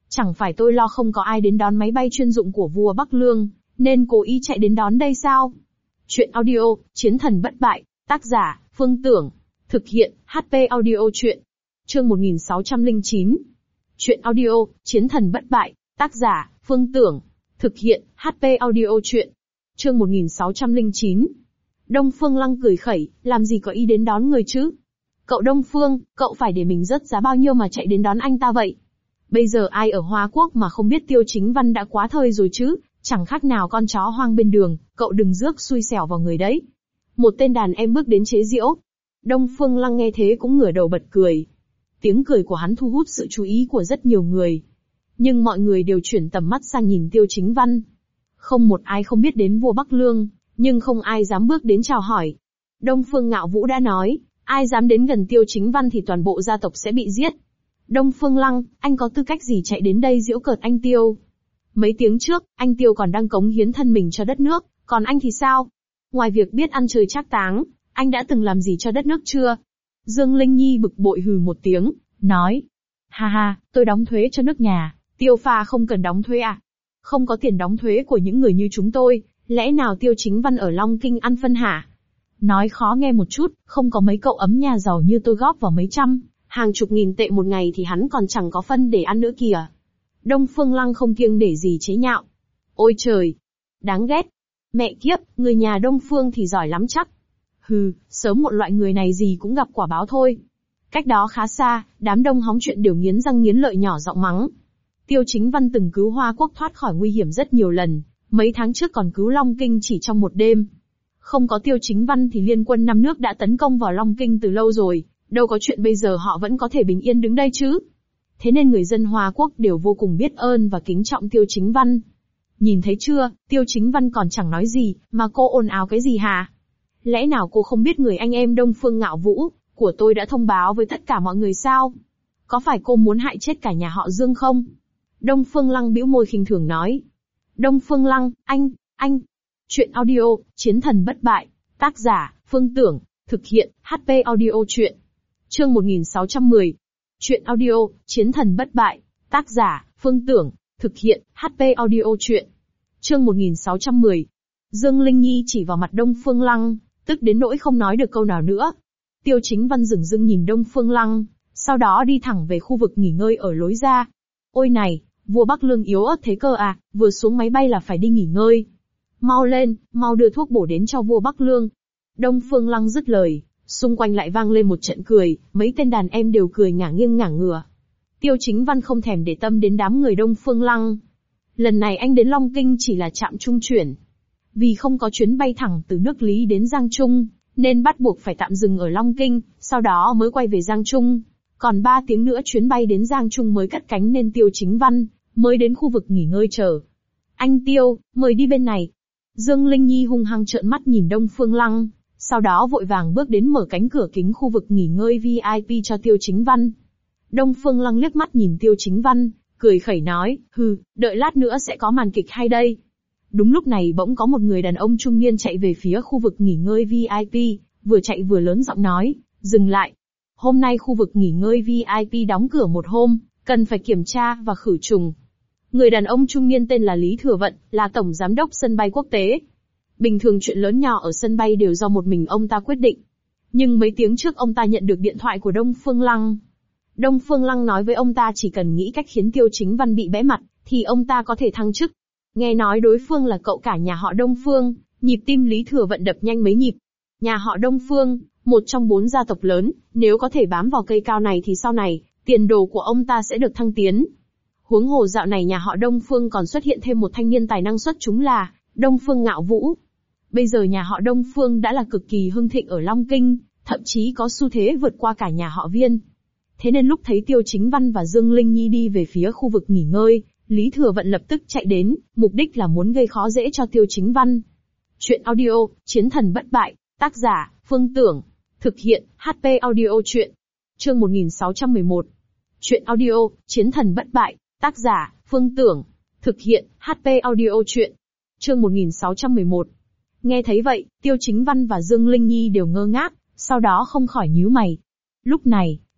Chẳng phải tôi lo không có ai đến đón máy bay chuyên dụng của vua Bắc Lương, nên cố ý chạy đến đón đây sao? Chuyện audio, Chiến thần bất bại, tác giả, Phương Tưởng. Thực hiện, HP Audio Chuyện. Chương 1609. Chuyện audio, Chiến thần bất bại, tác giả, Phương Tưởng. Thực hiện, HP Audio Chuyện. Chương 1609. Đông Phương Lăng cười khẩy, làm gì có ý đến đón người chứ? Cậu Đông Phương, cậu phải để mình rớt giá bao nhiêu mà chạy đến đón anh ta vậy? Bây giờ ai ở Hoa Quốc mà không biết Tiêu Chính Văn đã quá thời rồi chứ, chẳng khác nào con chó hoang bên đường, cậu đừng rước xui xẻo vào người đấy. Một tên đàn em bước đến chế giễu. Đông Phương Lăng nghe thế cũng ngửa đầu bật cười. Tiếng cười của hắn thu hút sự chú ý của rất nhiều người. Nhưng mọi người đều chuyển tầm mắt sang nhìn Tiêu Chính Văn. Không một ai không biết đến vua Bắc Lương, nhưng không ai dám bước đến chào hỏi. Đông Phương Ngạo Vũ đã nói, ai dám đến gần Tiêu Chính Văn thì toàn bộ gia tộc sẽ bị giết. Đông Phương Lăng, anh có tư cách gì chạy đến đây giễu cợt anh Tiêu? Mấy tiếng trước, anh Tiêu còn đang cống hiến thân mình cho đất nước, còn anh thì sao? Ngoài việc biết ăn chơi trác táng, anh đã từng làm gì cho đất nước chưa? Dương Linh Nhi bực bội hừ một tiếng, nói. Ha ha, tôi đóng thuế cho nước nhà, Tiêu pha không cần đóng thuế à? Không có tiền đóng thuế của những người như chúng tôi, lẽ nào Tiêu Chính Văn ở Long Kinh ăn phân hả? Nói khó nghe một chút, không có mấy cậu ấm nhà giàu như tôi góp vào mấy trăm, hàng chục nghìn tệ một ngày thì hắn còn chẳng có phân để ăn nữa kìa. Đông Phương Lăng không kiêng để gì chế nhạo. Ôi trời! Đáng ghét! Mẹ kiếp, người nhà Đông Phương thì giỏi lắm chắc. Hừ, sớm một loại người này gì cũng gặp quả báo thôi. Cách đó khá xa, đám đông hóng chuyện đều nghiến răng nghiến lợi nhỏ giọng mắng. Tiêu Chính Văn từng cứu Hoa Quốc thoát khỏi nguy hiểm rất nhiều lần, mấy tháng trước còn cứu Long Kinh chỉ trong một đêm. Không có Tiêu Chính Văn thì liên quân 5 nước đã tấn công vào Long Kinh từ lâu rồi, đâu có chuyện bây giờ họ vẫn có thể bình yên đứng đây chứ. Thế nên người dân Hoa Quốc đều vô cùng biết ơn và kính trọng Tiêu Chính Văn. Nhìn thấy chưa, Tiêu Chính Văn còn chẳng nói gì, mà cô ồn ào cái gì hả? Lẽ nào cô không biết người anh em Đông Phương Ngạo Vũ của tôi đã thông báo với tất cả mọi người sao? Có phải cô muốn hại chết cả nhà họ Dương không? Đông Phương Lăng bĩu môi khinh thường nói. Đông Phương Lăng, anh. Chuyện audio, Chiến thần bất bại, tác giả, Phương Tưởng, thực hiện, HP Audio Chuyện. Chương 1610. Chuyện audio, Chiến thần bất bại, tác giả, Phương Tưởng, thực hiện, HP Audio Chuyện. Chương 1610. Dương Linh Nhi chỉ vào mặt Đông Phương Lăng, tức đến nỗi không nói được câu nào nữa. Tiêu Chính Văn dửng dưng nhìn Đông Phương Lăng, sau đó đi thẳng về khu vực nghỉ ngơi ở lối ra. Ôi này, vua Bắc Lương yếu ớt thế cơ à, vừa xuống máy bay là phải đi nghỉ ngơi. Mau lên, mau đưa thuốc bổ đến cho vua Bắc Lương. Đông Phương Lăng dứt lời, xung quanh lại vang lên một trận cười, mấy tên đàn em đều cười ngả nghiêng ngả ngửa. Tiêu Chính Văn không thèm để tâm đến đám người Đông Phương Lăng. Lần này anh đến Long Kinh chỉ là trạm trung chuyển. Vì không có chuyến bay thẳng từ nước Lý đến Giang Trung, nên bắt buộc phải tạm dừng ở Long Kinh, sau đó mới quay về Giang Trung. Còn 3 tiếng nữa chuyến bay đến Giang Trung mới cất cánh nên Tiêu Chính Văn mới đến khu vực nghỉ ngơi chờ. Anh Tiêu, mời đi bên này. Dương Linh Nhi hung hăng trợn mắt nhìn Đông Phương Lăng, sau đó vội vàng bước đến mở cánh cửa kính khu vực nghỉ ngơi VIP cho Tiêu Chính Văn. Đông Phương Lăng liếc mắt nhìn Tiêu Chính Văn, cười khẩy nói, hừ, đợi lát nữa sẽ có màn kịch hay đây. Đúng lúc này bỗng có một người đàn ông trung niên chạy về phía khu vực nghỉ ngơi VIP, vừa chạy vừa lớn giọng nói, dừng lại. Hôm nay khu vực nghỉ ngơi VIP đóng cửa một hôm, cần phải kiểm tra và khử trùng. Người đàn ông trung niên tên là Lý Thừa Vận, là tổng giám đốc sân bay quốc tế. Bình thường chuyện lớn nhỏ ở sân bay đều do một mình ông ta quyết định. Nhưng mấy tiếng trước ông ta nhận được điện thoại của Đông Phương Lăng. Đông Phương Lăng nói với ông ta chỉ cần nghĩ cách khiến Tiêu Chính Văn bị bẽ mặt, thì ông ta có thể thăng chức. Nghe nói đối phương là cậu cả nhà họ Đông Phương, nhịp tim Lý Thừa Vận đập nhanh mấy nhịp. Nhà họ Đông Phương, một trong 4 gia tộc lớn, nếu có thể bám vào cây cao này thì sau này, tiền đồ của ông ta sẽ được thăng tiến. Huống hồ dạo này nhà họ Đông Phương còn xuất hiện thêm một thanh niên tài năng xuất chúng là Đông Phương Ngạo Vũ. Bây giờ nhà họ Đông Phương đã là cực kỳ hưng thịnh ở Long Kinh, thậm chí có xu thế vượt qua cả nhà họ Viên. Thế nên lúc thấy Tiêu Chính Văn và Dương Linh Nhi đi về phía khu vực nghỉ ngơi, Lý Thừa Vận lập tức chạy đến, mục đích là muốn gây khó dễ cho Tiêu Chính Văn. Chuyện audio, Chiến thần bất bại, tác giả, Phương Tưởng, thực hiện, HP Audio Chuyện. Chương 1611. Chuyện audio, Chiến thần bất bại, tác giả, Phương Tưởng, thực hiện, HP Audio Chuyện. Chương 1611. Nghe thấy vậy, Tiêu Chính Văn và Dương Linh Nhi đều ngơ ngác, sau đó không khỏi nhíu mày. Lúc này,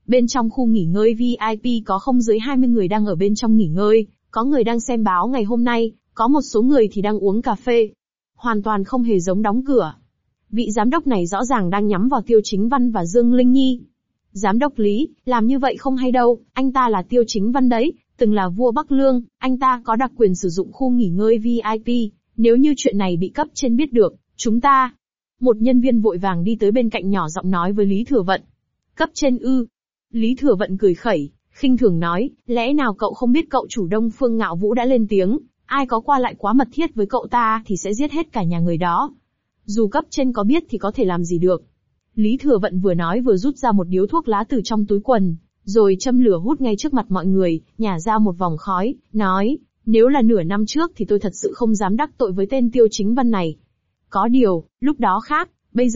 Bên trong khu nghỉ ngơi VIP có không dưới 20 người đang ở bên trong nghỉ ngơi, có người đang xem báo ngày hôm nay, có một số người thì đang uống cà phê. Hoàn toàn không hề giống đóng cửa. Vị giám đốc này rõ ràng đang nhắm vào Tiêu Chính Văn và Dương Linh Nhi. Giám đốc Lý, làm như vậy không hay đâu, anh ta là Tiêu Chính Văn đấy, từng là vua Bắc Lương, anh ta có đặc quyền sử dụng khu nghỉ ngơi VIP, nếu như chuyện này bị cấp trên biết được, chúng ta... Một nhân viên vội vàng đi tới bên cạnh nhỏ giọng nói với Lý Thừa Vận. Cấp trên ư? Lý Thừa Vận cười khẩy, khinh thường nói, lẽ nào cậu không biết cậu chủ Đông Phương Ngạo Vũ đã lên tiếng, ai có qua lại quá mật thiết với cậu ta thì sẽ giết hết cả nhà người đó. Dù cấp trên có biết thì có thể làm gì được. Lý Thừa Vận vừa nói vừa rút ra một điếu thuốc lá từ trong túi quần, rồi châm lửa hút ngay trước mặt mọi người, nhả ra một vòng khói, nói, nếu là nửa năm trước thì tôi thật sự không dám đắc tội với tên Tiêu Chính Văn này. Có điều, lúc đó khác,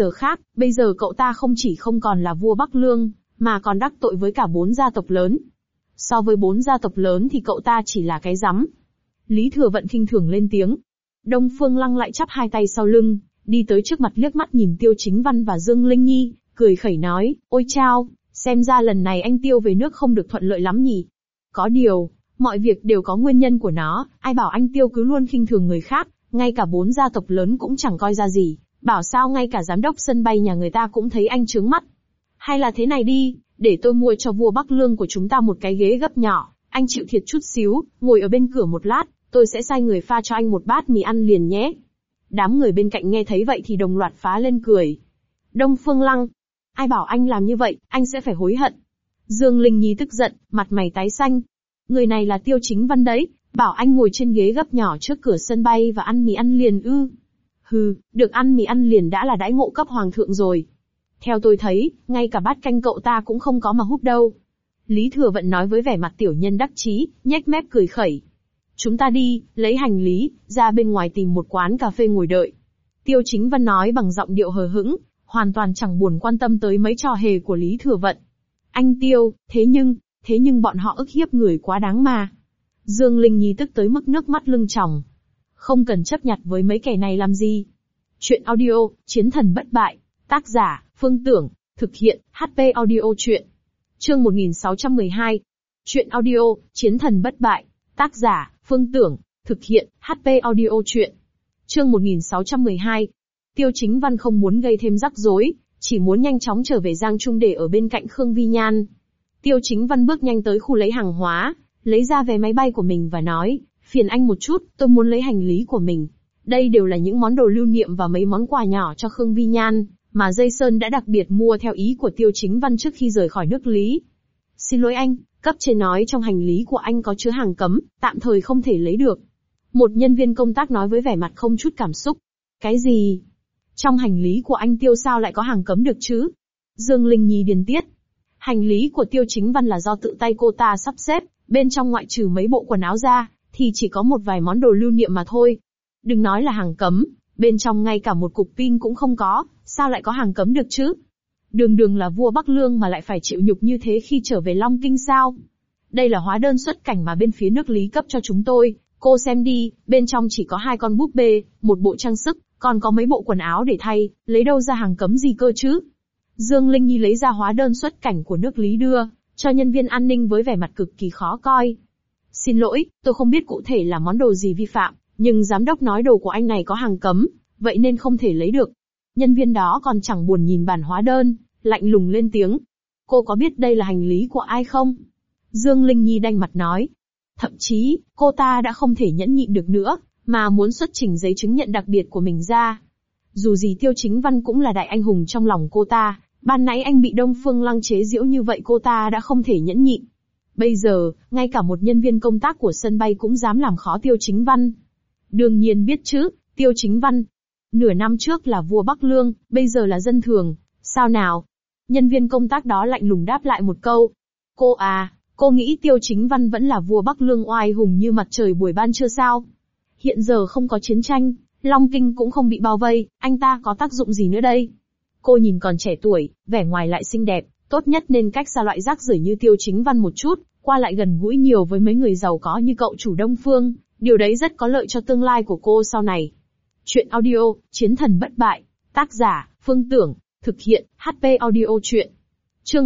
bây giờ cậu ta không chỉ không còn là vua Bắc Lương, mà còn đắc tội với cả 4 gia tộc lớn. So với 4 gia tộc lớn thì cậu ta chỉ là cái rắm. Lý Thừa Vận khinh thường lên tiếng. Đông Phương Lăng lại chắp hai tay sau lưng, đi tới trước mặt liếc mắt nhìn Tiêu Chính Văn và Dương Linh Nhi, cười khẩy nói, ôi chao, xem ra lần này anh Tiêu về nước không được thuận lợi lắm nhỉ. Có điều, mọi việc đều có nguyên nhân của nó, ai bảo anh Tiêu cứ luôn khinh thường người khác, ngay cả 4 gia tộc lớn cũng chẳng coi ra gì, bảo sao ngay cả giám đốc sân bay nhà người ta cũng thấy anh chướng mắt. Hay là thế này đi, để tôi mua cho vua Bắc Lương của chúng ta một cái ghế gấp nhỏ, anh chịu thiệt chút xíu, ngồi ở bên cửa một lát, tôi sẽ sai người pha cho anh một bát mì ăn liền nhé. Đám người bên cạnh nghe thấy vậy thì đồng loạt phá lên cười. Đông Phương Lăng, ai bảo anh làm như vậy, anh sẽ phải hối hận. Dương Linh Nhi tức giận, mặt mày tái xanh. Người này là Tiêu Chính Văn đấy, bảo anh ngồi trên ghế gấp nhỏ trước cửa sân bay và ăn mì ăn liền ư. Hừ, được ăn mì ăn liền đã là đãi ngộ cấp hoàng thượng rồi. Theo tôi thấy, ngay cả bát canh cậu ta cũng không có mà húp đâu. Lý Thừa Vận nói với vẻ mặt tiểu nhân đắc chí, nhếch mép cười khẩy. Chúng ta đi, lấy hành lý, ra bên ngoài tìm một quán cà phê ngồi đợi. Tiêu Chính Văn nói bằng giọng điệu hờ hững, hoàn toàn chẳng buồn quan tâm tới mấy trò hề của Lý Thừa Vận. Anh Tiêu, thế nhưng bọn họ ức hiếp người quá đáng mà. Dương Linh Nhi tức tới mức nước mắt lưng tròng. Không cần chấp nhặt với mấy kẻ này làm gì. Chuyện audio, Chiến thần bất bại. Tác giả, Phương Tưởng. Thực hiện, HP audio chuyện. Chương 1612. Chuyện audio, Chiến thần bất bại. Tác giả, Phương Tưởng. Thực hiện, HP audio chuyện. Chương 1612. Tiêu Chính Văn không muốn gây thêm rắc rối, chỉ muốn nhanh chóng trở về Giang Trung để ở bên cạnh Khương Vi Nhan. Tiêu Chính Văn bước nhanh tới khu lấy hàng hóa, lấy ra vé máy bay của mình và nói, phiền anh một chút, tôi muốn lấy hành lý của mình. Đây đều là những món đồ lưu niệm và mấy món quà nhỏ cho Khương Vi Nhan, mà Dây Sơn đã đặc biệt mua theo ý của Tiêu Chính Văn trước khi rời khỏi nước Lý. Xin lỗi anh, cấp trên nói trong hành lý của anh có chứa hàng cấm, tạm thời không thể lấy được. Một nhân viên công tác nói với vẻ mặt không chút cảm xúc. Cái gì? Trong hành lý của anh Tiêu sao lại có hàng cấm được chứ? Dương Linh Nhi điền tiết. Hành lý của Tiêu Chính Văn là do tự tay cô ta sắp xếp, bên trong ngoại trừ mấy bộ quần áo ra, thì chỉ có một vài món đồ lưu niệm mà thôi. Đừng nói là hàng cấm, bên trong ngay cả một cục pin cũng không có, sao lại có hàng cấm được chứ? Đường đường là vua Bắc Lương mà lại phải chịu nhục như thế khi trở về Long Kinh sao? Đây là hóa đơn xuất cảnh mà bên phía nước Lý cấp cho chúng tôi, cô xem đi, bên trong chỉ có 2 con búp bê, một bộ trang sức, còn có mấy bộ quần áo để thay, lấy đâu ra hàng cấm gì cơ chứ? Dương Linh Nhi lấy ra hóa đơn xuất cảnh của nước Lý đưa cho nhân viên an ninh với vẻ mặt cực kỳ khó coi. Xin lỗi, tôi không biết cụ thể là món đồ gì vi phạm, nhưng giám đốc nói đồ của anh này có hàng cấm, vậy nên không thể lấy được. Nhân viên đó còn chẳng buồn nhìn bản hóa đơn, lạnh lùng lên tiếng. Cô có biết đây là hành lý của ai không? Dương Linh Nhi đanh mặt nói. Thậm chí, cô ta đã không thể nhẫn nhịn được nữa, mà muốn xuất trình giấy chứng nhận đặc biệt của mình ra. Dù gì Tiêu Chính Văn cũng là đại anh hùng trong lòng cô ta, ban nãy anh bị Đông Phương Lăng chế giễu như vậy cô ta đã không thể nhẫn nhịn. Bây giờ, ngay cả một nhân viên công tác của sân bay cũng dám làm khó Tiêu Chính Văn. Đương nhiên biết chứ, Tiêu Chính Văn. Nửa năm trước là vua Bắc Lương, bây giờ là dân thường, sao nào? Nhân viên công tác đó lạnh lùng đáp lại một câu. Cô nghĩ Tiêu Chính Văn vẫn là vua Bắc Lương oai hùng như mặt trời buổi ban trưa sao? Hiện giờ không có chiến tranh, Long Kinh cũng không bị bao vây, anh ta có tác dụng gì nữa đây? Cô nhìn còn trẻ tuổi, vẻ ngoài lại xinh đẹp, tốt nhất nên cách xa loại rác rưởi như Tiêu Chính Văn một chút, qua lại gần gũi nhiều với mấy người giàu có như cậu chủ Đông Phương, điều đấy rất có lợi cho tương lai của cô sau này. Chuyện audio, Chiến thần bất bại, tác giả, Phương Tưởng, thực hiện, HP audio chuyện. Chương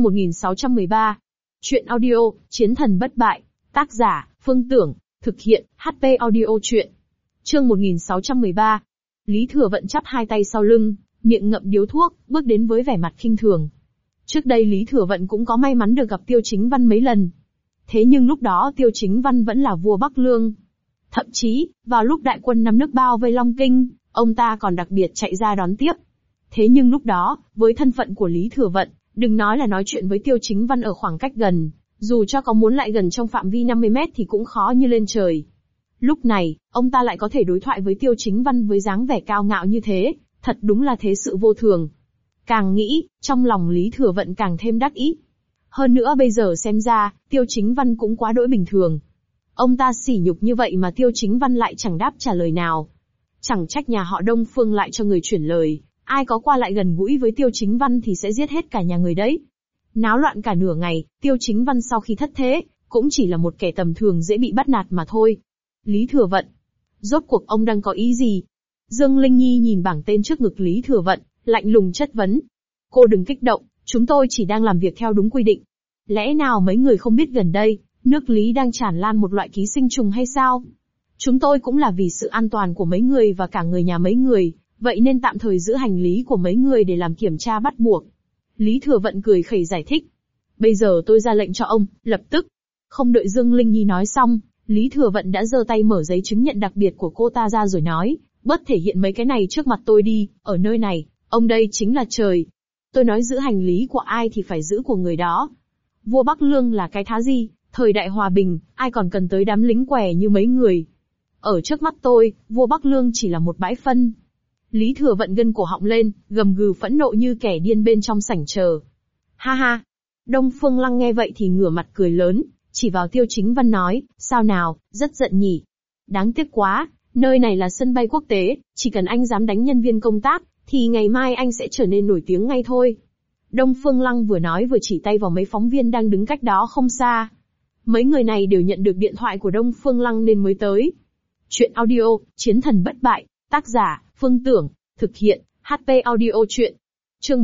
1613. Chuyện audio, Chiến thần bất bại. Tác giả, Phương Tưởng. Thực hiện, HP Audio Chuyện. Chương 1613. Lý Thừa Vận chắp hai tay sau lưng, miệng ngậm điếu thuốc, bước đến với vẻ mặt khinh thường. Trước đây Lý Thừa Vận cũng có may mắn được gặp Tiêu Chính Văn mấy lần. Thế nhưng lúc đó Tiêu Chính Văn vẫn là vua Bắc Lương. Thậm chí, vào lúc đại quân năm nước bao vây Long Kinh, ông ta còn đặc biệt chạy ra đón tiếp. Thế nhưng lúc đó, với thân phận của Lý Thừa Vận, đừng nói là nói chuyện với Tiêu Chính Văn ở khoảng cách gần, dù cho có muốn lại gần trong phạm vi 50 mét thì cũng khó như lên trời. Lúc này, ông ta lại có thể đối thoại với Tiêu Chính Văn với dáng vẻ cao ngạo như thế, thật đúng là thế sự vô thường. Càng nghĩ, trong lòng Lý Thừa Vận càng thêm đắc ý. Hơn nữa bây giờ xem ra, Tiêu Chính Văn cũng quá đỗi bình thường. Ông ta sỉ nhục như vậy mà Tiêu Chính Văn lại chẳng đáp trả lời nào. Chẳng trách nhà họ Đông Phương lại cho người chuyển lời, ai có qua lại gần gũi với Tiêu Chính Văn thì sẽ giết hết cả nhà người đấy. Náo loạn cả nửa ngày, Tiêu Chính Văn sau khi thất thế, cũng chỉ là một kẻ tầm thường dễ bị bắt nạt mà thôi. Lý Thừa Vận, rốt cuộc ông đang có ý gì? Dương Linh Nhi nhìn bảng tên trước ngực Lý Thừa Vận, lạnh lùng chất vấn. Cô đừng kích động, chúng tôi chỉ đang làm việc theo đúng quy định. Lẽ nào mấy người không biết gần đây, nước Lý đang tràn lan một loại ký sinh trùng hay sao? Chúng tôi cũng là vì sự an toàn của mấy người và cả người nhà mấy người, vậy nên tạm thời giữ hành lý của mấy người để làm kiểm tra bắt buộc. Lý Thừa Vận cười khẩy giải thích. Bây giờ tôi ra lệnh cho ông, lập tức. Không đợi Dương Linh Nhi nói xong, Lý Thừa Vận đã giơ tay mở giấy chứng nhận đặc biệt của cô ta ra rồi nói, bớt thể hiện mấy cái này trước mặt tôi đi, ở nơi này, ông đây chính là trời. Tôi nói giữ hành lý của ai thì phải giữ của người đó. Vua Bắc Lương là cái thá gì, thời đại hòa bình, ai còn cần tới đám lính què như mấy người. Ở trước mắt tôi, vua Bắc Lương chỉ là một bãi phân. Lý Thừa Vận gân cổ họng lên, gầm gừ phẫn nộ như kẻ điên bên trong sảnh chờ. Ha ha! Đông Phương Lăng nghe vậy thì ngửa mặt cười lớn, chỉ vào Tiêu Chính Văn nói, sao nào, rất giận nhỉ. Đáng tiếc quá, nơi này là sân bay quốc tế, chỉ cần anh dám đánh nhân viên công tác, thì ngày mai anh sẽ trở nên nổi tiếng ngay thôi. Đông Phương Lăng vừa nói vừa chỉ tay vào mấy phóng viên đang đứng cách đó không xa. Mấy người này đều nhận được điện thoại của Đông Phương Lăng nên mới tới. Chuyện audio, Chiến thần bất bại, tác giả, Phương Tưởng, thực hiện, HP Audio Chuyện. Chương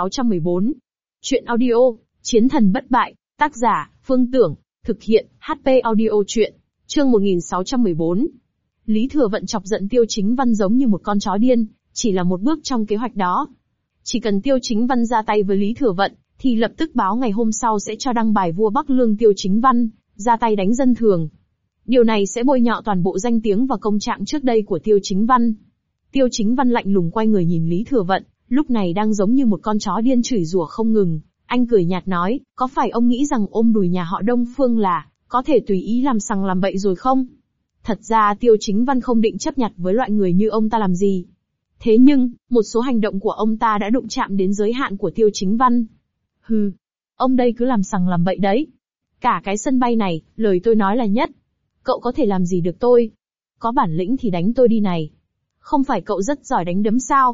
1614. Chuyện audio, Chiến thần bất bại, tác giả, Phương Tưởng, thực hiện, HP Audio Chuyện. Chương 1614. Lý Thừa Vận chọc giận Tiêu Chính Văn giống như một con chó điên, chỉ là một bước trong kế hoạch đó. Chỉ cần Tiêu Chính Văn ra tay với Lý Thừa Vận, thì lập tức báo ngày hôm sau sẽ cho đăng bài vua Bắc Lương Tiêu Chính Văn, ra tay đánh dân thường. Điều này sẽ bôi nhọ toàn bộ danh tiếng và công trạng trước đây của Tiêu Chính Văn. Tiêu Chính Văn lạnh lùng quay người nhìn Lý Thừa Vận, lúc này đang giống như một con chó điên chửi rủa không ngừng. Anh cười nhạt nói, có phải ông nghĩ rằng ôm đùi nhà họ Đông Phương là có thể tùy ý làm sằng làm bậy rồi không? Thật ra Tiêu Chính Văn không định chấp nhặt với loại người như ông ta làm gì. Thế nhưng, một số hành động của ông ta đã đụng chạm đến giới hạn của Tiêu Chính Văn. Hừ, ông đây cứ làm sằng làm bậy đấy. Cả cái sân bay này, lời tôi nói là nhất. Cậu có thể làm gì được tôi? Có bản lĩnh thì đánh tôi đi này. Không phải cậu rất giỏi đánh đấm sao?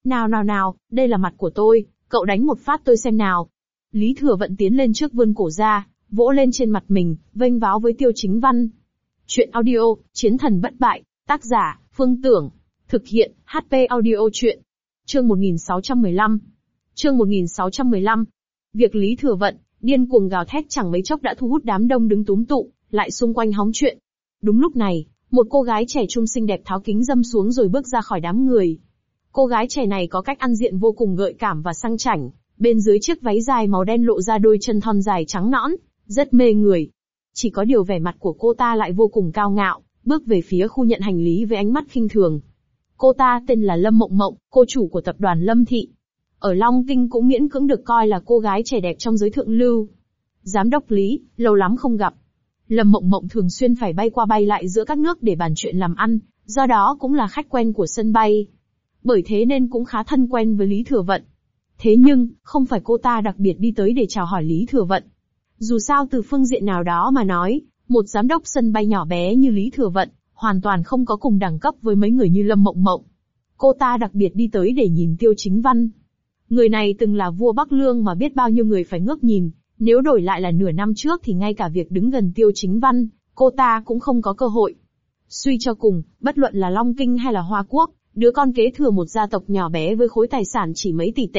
Nào, đây là mặt của tôi, cậu đánh một phát tôi xem nào. Lý Thừa Vận tiến lên trước vươn cổ ra, vỗ lên trên mặt mình, vênh váo với Tiêu Chính Văn. Chuyện audio, Chiến thần bất bại, tác giả, Phương Tưởng. Thực hiện, HP Audio Chuyện. Chương 1615. Chương 1615. Việc Lý Thừa Vận, điên cuồng gào thét chẳng mấy chốc đã thu hút đám đông đứng túm tụ, lại xung quanh hóng chuyện. Đúng lúc này, một cô gái trẻ trung xinh đẹp tháo kính râm xuống rồi bước ra khỏi đám người. Cô gái trẻ này có cách ăn diện vô cùng gợi cảm và sang chảnh, bên dưới chiếc váy dài màu đen lộ ra đôi chân thon dài trắng nõn, rất mê người. Chỉ có điều vẻ mặt của cô ta lại vô cùng cao ngạo, bước về phía khu nhận hành lý với ánh mắt khinh thường. Cô ta tên là Lâm Mộng Mộng, cô chủ của tập đoàn Lâm Thị. Ở Long Kinh cũng miễn cưỡng được coi là cô gái trẻ đẹp trong giới thượng lưu. Giám đốc Lý, lâu lắm không gặp. Lâm Mộng Mộng thường xuyên phải bay qua bay lại giữa các nước để bàn chuyện làm ăn, do đó cũng là khách quen của sân bay. Bởi thế nên cũng khá thân quen với Lý Thừa Vận. Thế nhưng, không phải cô ta đặc biệt đi tới để chào hỏi Lý Thừa Vận. Dù sao từ phương diện nào đó mà nói, một giám đốc sân bay nhỏ bé như Lý Thừa Vận, hoàn toàn không có cùng đẳng cấp với mấy người như Lâm Mộng Mộng. Cô ta đặc biệt đi tới để nhìn Tiêu Chính Văn. Người này từng là vua Bắc Lương mà biết bao nhiêu người phải ngước nhìn, nếu đổi lại là nửa năm trước thì ngay cả việc đứng gần Tiêu Chính Văn, cô ta cũng không có cơ hội. Suy cho cùng, bất luận là Long Kinh hay là Hoa Quốc, đứa con kế thừa một gia tộc nhỏ bé với khối tài sản chỉ mấy tỷ tệ,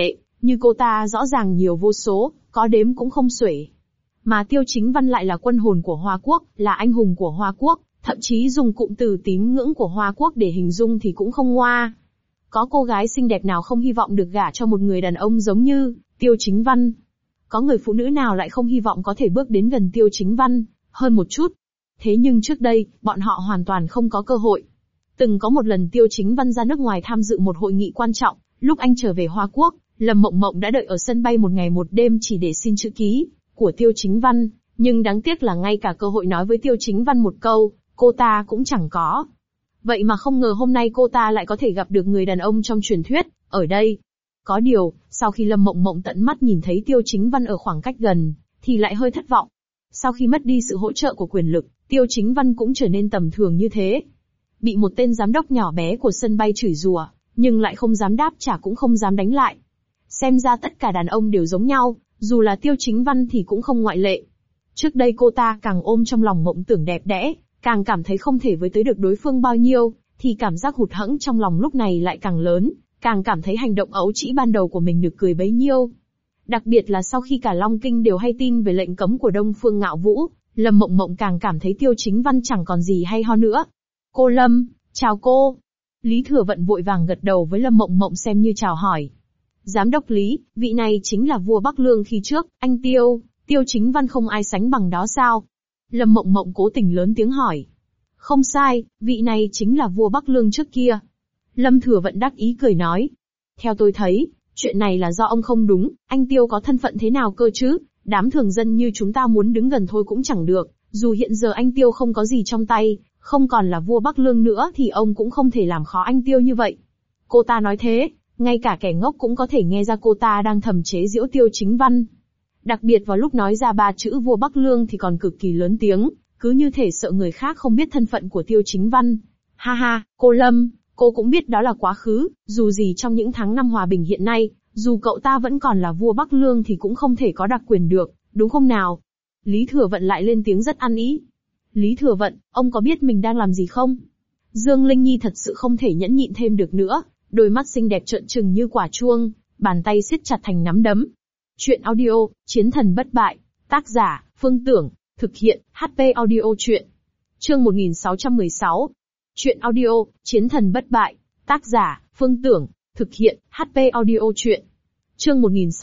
Như cô ta rõ ràng nhiều vô số, có đếm cũng không xuể. Mà Tiêu Chính Văn lại là quân hồn của Hoa Quốc, là anh hùng của Hoa Quốc, thậm chí dùng cụm từ tín ngưỡng của Hoa Quốc để hình dung thì cũng không ngoa. Có cô gái xinh đẹp nào không hy vọng được gả cho một người đàn ông giống như Tiêu Chính Văn? Có người phụ nữ nào lại không hy vọng có thể bước đến gần Tiêu Chính Văn hơn một chút? Thế nhưng trước đây, bọn họ hoàn toàn không có cơ hội. Từng có một lần Tiêu Chính Văn ra nước ngoài tham dự một hội nghị quan trọng, lúc anh trở về Hoa Quốc, Lâm Mộng Mộng đã đợi ở sân bay một ngày một đêm chỉ để xin chữ ký của Tiêu Chính Văn, nhưng đáng tiếc là ngay cả cơ hội nói với Tiêu Chính Văn một câu, cô ta cũng chẳng có. Vậy mà không ngờ hôm nay cô ta lại có thể gặp được người đàn ông trong truyền thuyết, ở đây. Có điều, sau khi Lâm Mộng Mộng tận mắt nhìn thấy Tiêu Chính Văn ở khoảng cách gần, thì lại hơi thất vọng. Sau khi mất đi sự hỗ trợ của quyền lực, Tiêu Chính Văn cũng trở nên tầm thường như thế. Bị một tên giám đốc nhỏ bé của sân bay chửi rủa, nhưng lại không dám đáp trả cũng không dám đánh lại. Xem ra tất cả đàn ông đều giống nhau, dù là Tiêu Chính Văn thì cũng không ngoại lệ. Trước đây cô ta càng ôm trong lòng mộng tưởng đẹp đẽ, càng cảm thấy không thể với tới được đối phương bao nhiêu, thì cảm giác hụt hẫng trong lòng lúc này lại càng lớn, càng cảm thấy hành động ấu trĩ ban đầu của mình nực cười bấy nhiêu. Đặc biệt là sau khi cả Long Kinh đều hay tin về lệnh cấm của Đông Phương Ngạo Vũ, Lâm Mộng Mộng càng cảm thấy Tiêu Chính Văn chẳng còn gì hay ho nữa. Cô Lâm, chào cô. Lý Thừa Vận vội vàng gật đầu với Lâm Mộng Mộng xem như chào hỏi. Giám đốc Lý, vị này chính là vua Bắc Lương khi trước, anh Tiêu, Tiêu Chính Văn không ai sánh bằng đó sao? Lâm Mộng Mộng cố tình lớn tiếng hỏi. Không sai, vị này chính là vua Bắc Lương trước kia. Lâm Thừa Vận đắc ý cười nói. Theo tôi thấy, chuyện này là do ông không đúng, anh Tiêu có thân phận thế nào cơ chứ, đám thường dân như chúng ta muốn đứng gần thôi cũng chẳng được, dù hiện giờ anh Tiêu không có gì trong tay, không còn là vua Bắc Lương nữa thì ông cũng không thể làm khó anh Tiêu như vậy. Cô ta nói thế, ngay cả kẻ ngốc cũng có thể nghe ra cô ta đang thầm chế giễu Tiêu Chính Văn. Đặc biệt vào lúc nói ra 3 chữ vua Bắc Lương thì còn cực kỳ lớn tiếng, cứ như thể sợ người khác không biết thân phận của Tiêu Chính Văn. Ha ha, cô Lâm, cô cũng biết đó là quá khứ, dù gì trong những tháng năm hòa bình hiện nay, dù cậu ta vẫn còn là vua Bắc Lương thì cũng không thể có đặc quyền được, đúng không nào? Lý Thừa Vận lại lên tiếng rất ăn ý. Lý Thừa Vận, ông có biết mình đang làm gì không? Dương Linh Nhi thật sự không thể nhẫn nhịn thêm được nữa, đôi mắt xinh đẹp trợn trừng như quả chuông, bàn tay siết chặt thành nắm đấm. Chuyện audio, Chiến thần bất bại, tác giả, Phương Tưởng, thực hiện, HP audio chuyện. Chương 1616. Chuyện audio, Chiến thần bất bại, tác giả, Phương Tưởng, thực hiện, HP audio chuyện. Chương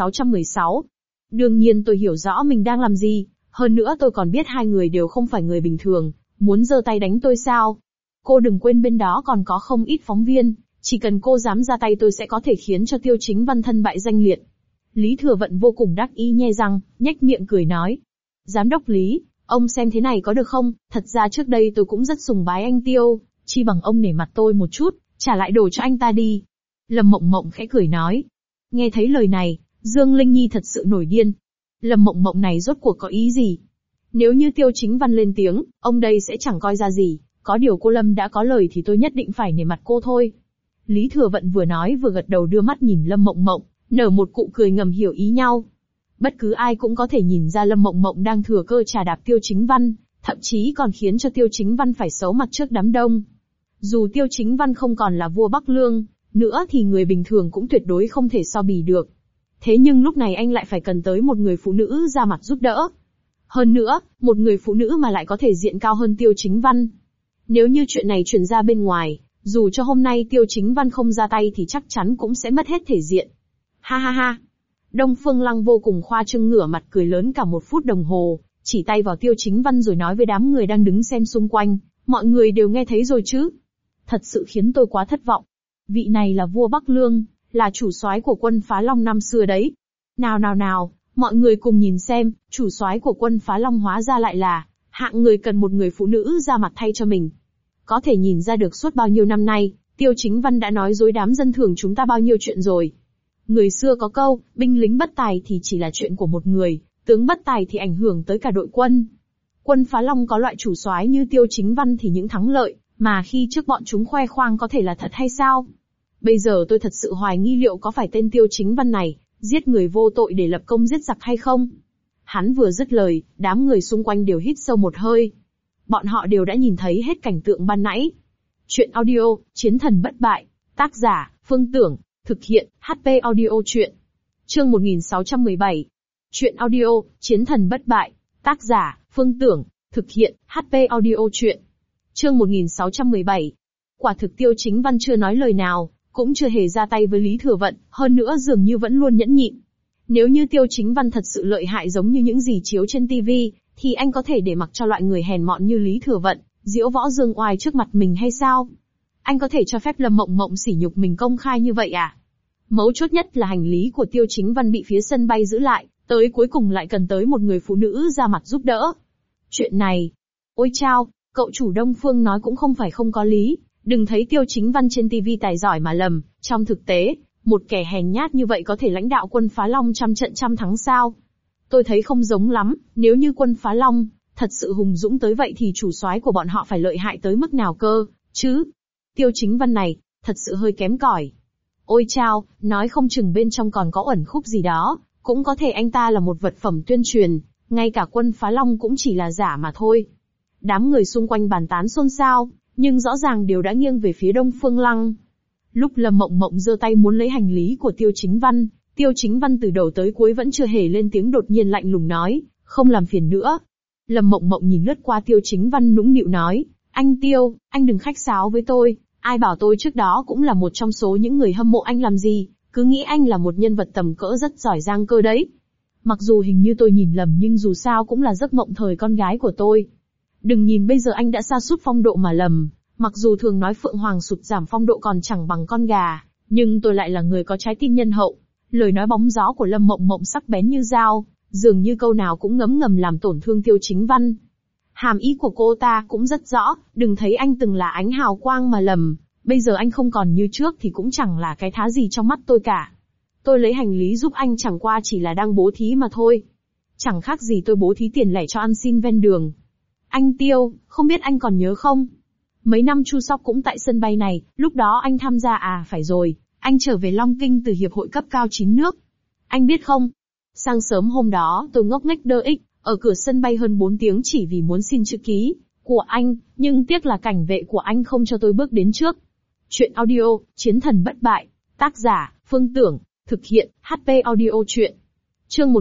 1616. Đương nhiên tôi hiểu rõ mình đang làm gì, hơn nữa tôi còn biết hai người đều không phải người bình thường, muốn giơ tay đánh tôi sao? Cô đừng quên bên đó còn có không ít phóng viên, chỉ cần cô dám ra tay tôi sẽ có thể khiến cho Tiêu Chính Văn thân bại danh liệt. Lý Thừa Vận vô cùng đắc ý nhe răng, nhếch miệng cười nói. Giám đốc Lý, ông xem thế này có được không? Thật ra trước đây tôi cũng rất sùng bái anh Tiêu, chi bằng ông nể mặt tôi một chút, trả lại đồ cho anh ta đi. Lâm Mộng Mộng khẽ cười nói. Nghe thấy lời này, Dương Linh Nhi thật sự nổi điên. Lâm Mộng Mộng này rốt cuộc có ý gì? Nếu như Tiêu Chính Văn lên tiếng, ông đây sẽ chẳng coi ra gì, có điều cô Lâm đã có lời thì tôi nhất định phải nể mặt cô thôi. Lý Thừa Vận vừa nói vừa gật đầu đưa mắt nhìn Lâm Mộng Mộng, nở một cụ cười ngầm hiểu ý nhau. Bất cứ ai cũng có thể nhìn ra Lâm Mộng Mộng đang thừa cơ trà đạp Tiêu Chính Văn, thậm chí còn khiến cho Tiêu Chính Văn phải xấu mặt trước đám đông. Dù Tiêu Chính Văn không còn là vua Bắc Lương nữa thì người bình thường cũng tuyệt đối không thể so bì được. Thế nhưng lúc này anh lại phải cần tới một người phụ nữ ra mặt giúp đỡ. Hơn nữa, một người phụ nữ mà lại có thể diện cao hơn Tiêu Chính Văn. Nếu như chuyện này truyền ra bên ngoài, dù cho hôm nay Tiêu Chính Văn không ra tay thì chắc chắn cũng sẽ mất hết thể diện. Ha ha ha. Đông Phương Lăng vô cùng khoa trương ngửa mặt cười lớn cả 1 phút đồng hồ, chỉ tay vào Tiêu Chính Văn rồi nói với đám người đang đứng xem xung quanh, mọi người đều nghe thấy rồi chứ. Thật sự khiến tôi quá thất vọng. Vị này là vua Bắc Lương, là chủ soái của quân Phá Long năm xưa đấy. Nào, mọi người cùng nhìn xem, chủ soái của quân Phá Long hóa ra lại là hạng người cần một người phụ nữ ra mặt thay cho mình. Có thể nhìn ra được suốt bao nhiêu năm nay, Tiêu Chính Văn đã nói dối đám dân thường chúng ta bao nhiêu chuyện rồi. Người xưa có câu, binh lính bất tài thì chỉ là chuyện của một người, tướng bất tài thì ảnh hưởng tới cả đội quân. Quân Phá Long có loại chủ soái như Tiêu Chính Văn thì những thắng lợi mà khi trước bọn chúng khoe khoang có thể là thật hay sao? Bây giờ tôi thật sự hoài nghi liệu có phải tên Tiêu Chính Văn này giết người vô tội để lập công giết giặc hay không? Hắn vừa dứt lời, đám người xung quanh đều hít sâu một hơi. Bọn họ đều đã nhìn thấy hết cảnh tượng ban nãy. Chuyện audio, Chiến thần bất bại, tác giả, Phương Tưởng, thực hiện, HP audio chuyện. Chương 1617. Chuyện audio, Chiến thần bất bại. Tác giả, Phương Tưởng. Thực hiện, HP Audio Chuyện. Chương 1617. Quả thực Tiêu Chính Văn chưa nói lời nào, cũng chưa hề ra tay với Lý Thừa Vận, hơn nữa dường như vẫn luôn nhẫn nhịn. Nếu như Tiêu Chính Văn thật sự lợi hại giống như những gì chiếu trên TV, thì anh có thể để mặc cho loại người hèn mọn như Lý Thừa Vận, diễu võ dương oai trước mặt mình hay sao? Anh có thể cho phép Lâm Mộng Mộng sỉ nhục mình công khai như vậy à? Mấu chốt nhất là hành lý của Tiêu Chính Văn bị phía sân bay giữ lại, tới cuối cùng lại cần tới một người phụ nữ ra mặt giúp đỡ. Chuyện này, ôi chao, cậu chủ Đông Phương nói cũng không phải không có lý, đừng thấy Tiêu Chính Văn trên TV tài giỏi mà lầm, trong thực tế, một kẻ hèn nhát như vậy có thể lãnh đạo quân Phá Long trăm trận trăm thắng sao? Tôi thấy không giống lắm, nếu như quân Phá Long thật sự hùng dũng tới vậy thì chủ soái của bọn họ phải lợi hại tới mức nào cơ, chứ? Tiêu Chính Văn này, thật sự hơi kém cỏi. Ôi chao, nói không chừng bên trong còn có uẩn khúc gì đó, cũng có thể anh ta là một vật phẩm tuyên truyền, ngay cả quân Phá Long cũng chỉ là giả mà thôi. Đám người xung quanh bàn tán xôn xao, nhưng rõ ràng đều đã nghiêng về phía Đông Phương Lăng. Lúc Lâm Mộng Mộng giơ tay muốn lấy hành lý của Tiêu Chính Văn từ đầu tới cuối vẫn chưa hề lên tiếng, đột nhiên lạnh lùng nói, không làm phiền nữa. Lâm Mộng Mộng nhìn lướt qua Tiêu Chính Văn nũng nịu nói, anh Tiêu, anh đừng khách sáo với tôi, ai bảo tôi trước đó cũng là một trong số những người hâm mộ anh làm gì, cứ nghĩ anh là một nhân vật tầm cỡ rất giỏi giang cơ đấy. Mặc dù hình như tôi nhìn lầm nhưng dù sao cũng là giấc mộng thời con gái của tôi. Đừng nhìn bây giờ anh đã sa sút phong độ mà lầm, mặc dù thường nói Phượng Hoàng sụt giảm phong độ còn chẳng bằng con gà, nhưng tôi lại là người có trái tim nhân hậu. Lời nói bóng gió của Lâm Mộng Mộng sắc bén như dao, dường như câu nào cũng ngấm ngầm làm tổn thương Tiêu Chính Văn. Hàm ý của cô ta cũng rất rõ, đừng thấy anh từng là ánh hào quang mà lầm, bây giờ anh không còn như trước thì cũng chẳng là cái thá gì trong mắt tôi cả. Tôi lấy hành lý giúp anh chẳng qua chỉ là đang bố thí mà thôi. Chẳng khác gì tôi bố thí tiền lẻ cho ăn xin ven đường. Anh Tiêu, không biết anh còn nhớ không? Mấy năm Chu Sóc cũng tại sân bay này, lúc đó anh tham gia à? Phải rồi, anh trở về Long Kinh từ hiệp hội cấp cao 9 nước. Anh biết không? Sáng sớm hôm đó tôi ngốc nghếch đơ ích, ở cửa sân bay hơn 4 tiếng chỉ vì muốn xin chữ ký của anh, nhưng tiếc là cảnh vệ của anh không cho tôi bước đến trước. Chuyện audio, Chiến thần bất bại. Tác giả, Phương Tưởng. Thực hiện, HP Audio Chuyện. Chương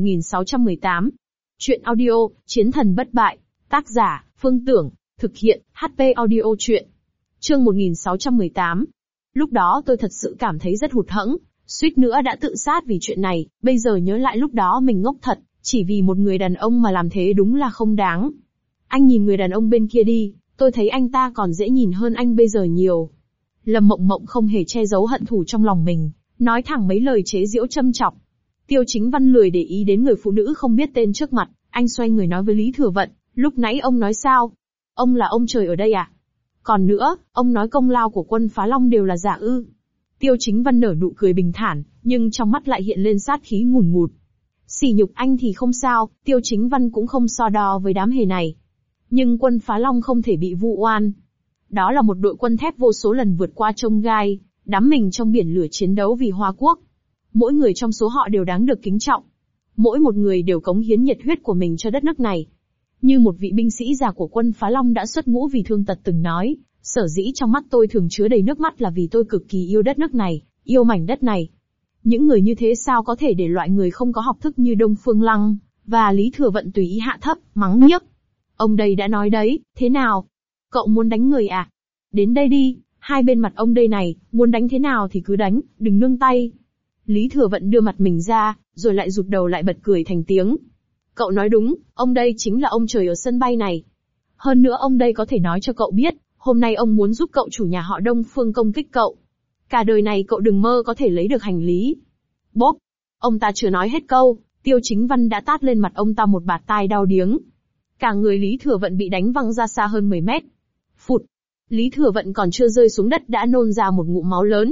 1618. Chuyện audio, Chiến thần bất bại. Tác giả, Phương Tưởng. Thực hiện, HP Audio Chuyện. Chương 1618. Lúc đó tôi thật sự cảm thấy rất hụt hẫng, suýt nữa đã tự sát vì chuyện này, bây giờ nhớ lại lúc đó mình ngốc thật, chỉ vì một người đàn ông mà làm thế đúng là không đáng. Anh nhìn người đàn ông bên kia đi, tôi thấy anh ta còn dễ nhìn hơn anh bây giờ nhiều. Lâm Mộng Mộng không hề che giấu hận thù trong lòng mình, nói thẳng mấy lời chế giễu châm chọc. Tiêu Chính Văn lười để ý đến người phụ nữ không biết tên trước mặt, anh xoay người nói với Lý Thừa Vận, lúc nãy ông nói sao? Ông là ông trời ở đây à? Còn nữa, ông nói công lao của quân Phá Long đều là giả ư? Tiêu Chính Văn nở nụ cười bình thản, nhưng trong mắt lại hiện lên sát khí ngùn ngụt. Sỉ nhục anh thì không sao, Tiêu Chính Văn cũng không so đo với đám hề này. Nhưng quân Phá Long không thể bị vu oan. Đó là một đội quân thép vô số lần vượt qua chông gai, đắm mình trong biển lửa chiến đấu vì Hoa Quốc. Mỗi người trong số họ đều đáng được kính trọng. Mỗi một người đều cống hiến nhiệt huyết của mình cho đất nước này. Như một vị binh sĩ già của quân Phá Long đã xuất ngũ vì thương tật từng nói, sở dĩ trong mắt tôi thường chứa đầy nước mắt là vì tôi cực kỳ yêu đất nước này, yêu mảnh đất này. Những người như thế sao có thể để loại người không có học thức như Đông Phương Lăng và Lý Thừa Vận tùy ý hạ thấp, mắng nhiếc. Ông đây đã nói đấy, thế nào? Cậu muốn đánh người à? Đến đây đi, hai bên mặt ông đây này, muốn đánh thế nào thì cứ đánh, đừng nương tay. Lý Thừa Vận đưa mặt mình ra, rồi lại rụt đầu lại bật cười thành tiếng. Cậu nói đúng, ông đây chính là ông trời ở sân bay này. Hơn nữa ông đây có thể nói cho cậu biết, hôm nay ông muốn giúp cậu chủ nhà họ Đông Phương công kích cậu. Cả đời này cậu đừng mơ có thể lấy được hành lý. Bốp! Ông ta chưa nói hết câu, Tiêu Chính Văn đã tát lên mặt ông ta một bạt tai đau điếng. Cả người Lý Thừa Vận bị đánh văng ra xa hơn 10 mét. Phụt! Lý Thừa Vận còn chưa rơi xuống đất đã nôn ra một ngụm máu lớn.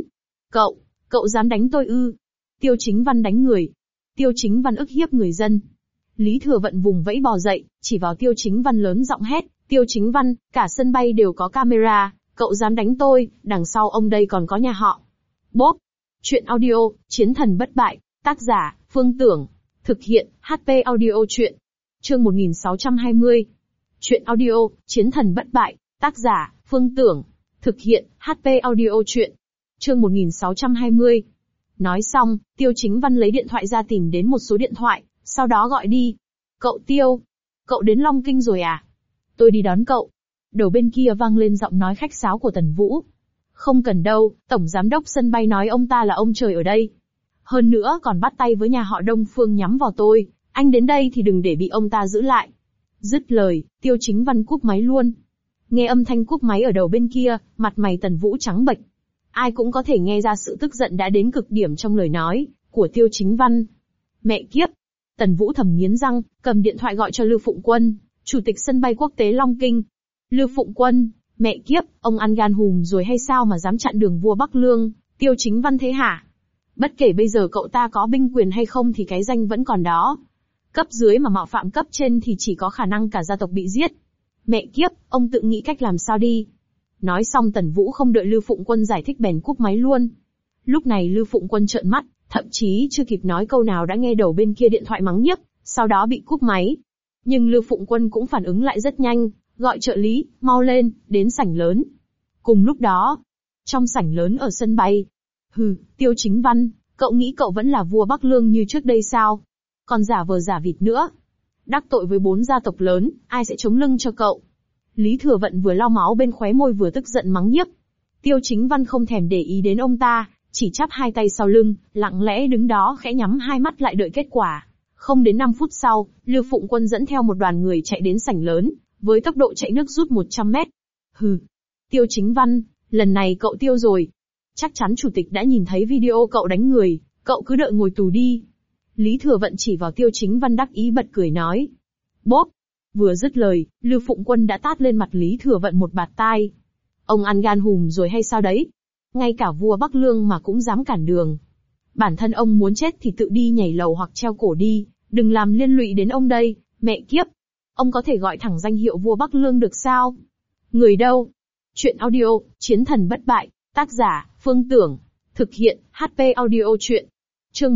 Cậu dám đánh tôi ư? Tiêu Chính Văn đánh người. Tiêu Chính Văn ức hiếp người dân. Lý Thừa Vận vùng vẫy bò dậy, chỉ vào Tiêu Chính Văn lớn giọng hét, Tiêu Chính Văn, cả sân bay đều có camera, cậu dám đánh tôi, đằng sau ông đây còn có nhà họ. Bốp! Chuyện audio, Chiến thần bất bại, tác giả, Phương Tưởng. Thực hiện, HP Audio Chuyện. Chương 1620. Chuyện audio, Chiến thần bất bại, tác giả, Phương Tưởng. Thực hiện, HP Audio Chuyện. Chương 1620. Nói xong, Tiêu Chính Văn lấy điện thoại ra tìm đến một số điện thoại, sau đó gọi đi. Cậu Tiêu, cậu đến Long Kinh rồi à? Tôi đi đón cậu. Đầu bên kia vang lên giọng nói khách sáo của Tần Vũ. Không cần đâu, Tổng Giám đốc sân bay nói ông ta là ông trời ở đây. Hơn nữa còn bắt tay với nhà họ Đông Phương nhắm vào tôi, anh đến đây thì đừng để bị ông ta giữ lại. Dứt lời, Tiêu Chính Văn cúp máy luôn. Nghe âm thanh cúp máy ở đầu bên kia, mặt mày Tần Vũ trắng bệch. Ai cũng có thể nghe ra sự tức giận đã đến cực điểm trong lời nói của Tiêu Chính Văn. Mẹ kiếp! Tần Vũ thầm nghiến răng, cầm điện thoại gọi cho Lưu Phụng Quân, Chủ tịch sân bay quốc tế Long Kinh. Lưu Phụng Quân, mẹ kiếp, ông ăn gan hùm rồi hay sao mà dám chặn đường vua Bắc Lương, Tiêu Chính Văn thế hả? Bất kể bây giờ cậu ta có binh quyền hay không thì cái danh vẫn còn đó. Cấp dưới mà mạo phạm cấp trên thì chỉ có khả năng cả gia tộc bị giết. Mẹ kiếp, ông tự nghĩ cách làm sao đi. Nói xong Tần Vũ không đợi Lưu Phụng Quân giải thích bèn cúp máy luôn. Lúc này Lưu Phụng Quân trợn mắt, thậm chí chưa kịp nói câu nào đã nghe đầu bên kia điện thoại mắng nhiếc, sau đó bị cúp máy. Nhưng Lưu Phụng Quân cũng phản ứng lại rất nhanh, gọi trợ lý, mau lên, đến sảnh lớn. Cùng lúc đó, trong sảnh lớn ở sân bay. Hừ, Tiêu Chính Văn, cậu nghĩ cậu vẫn là vua Bắc Lương như trước đây sao? Còn giả vờ giả vịt nữa. Đắc tội với 4 gia tộc lớn, ai sẽ chống lưng cho cậu? Lý Thừa Vận vừa lau máu bên khóe môi vừa tức giận mắng nhiếc. Tiêu Chính Văn không thèm để ý đến ông ta, chỉ chắp hai tay sau lưng, lặng lẽ đứng đó khẽ nhắm hai mắt lại đợi kết quả. Không đến 5 phút sau, Lưu Phụng Quân dẫn theo một đoàn người chạy đến sảnh lớn, với tốc độ chạy nước rút 100 mét. Hừ, Tiêu Chính Văn, lần này cậu tiêu rồi. Chắc chắn chủ tịch đã nhìn thấy video cậu đánh người, cậu cứ đợi ngồi tù đi. Lý Thừa Vận chỉ vào Tiêu Chính Văn đắc ý bật cười nói. Bốp! Vừa dứt lời, Lưu Phụng Quân đã tát lên mặt Lý Thừa Vận một bạt tai. Ông ăn gan hùm rồi hay sao đấy? Ngay cả vua Bắc Lương mà cũng dám cản đường. Bản thân ông muốn chết thì tự đi nhảy lầu hoặc treo cổ đi, đừng làm liên lụy đến ông đây, mẹ kiếp. Ông có thể gọi thẳng danh hiệu vua Bắc Lương được sao? Người đâu? Chuyện audio, Chiến thần bất bại, tác giả, Phương Tưởng. Thực hiện, HP audio chuyện. Chương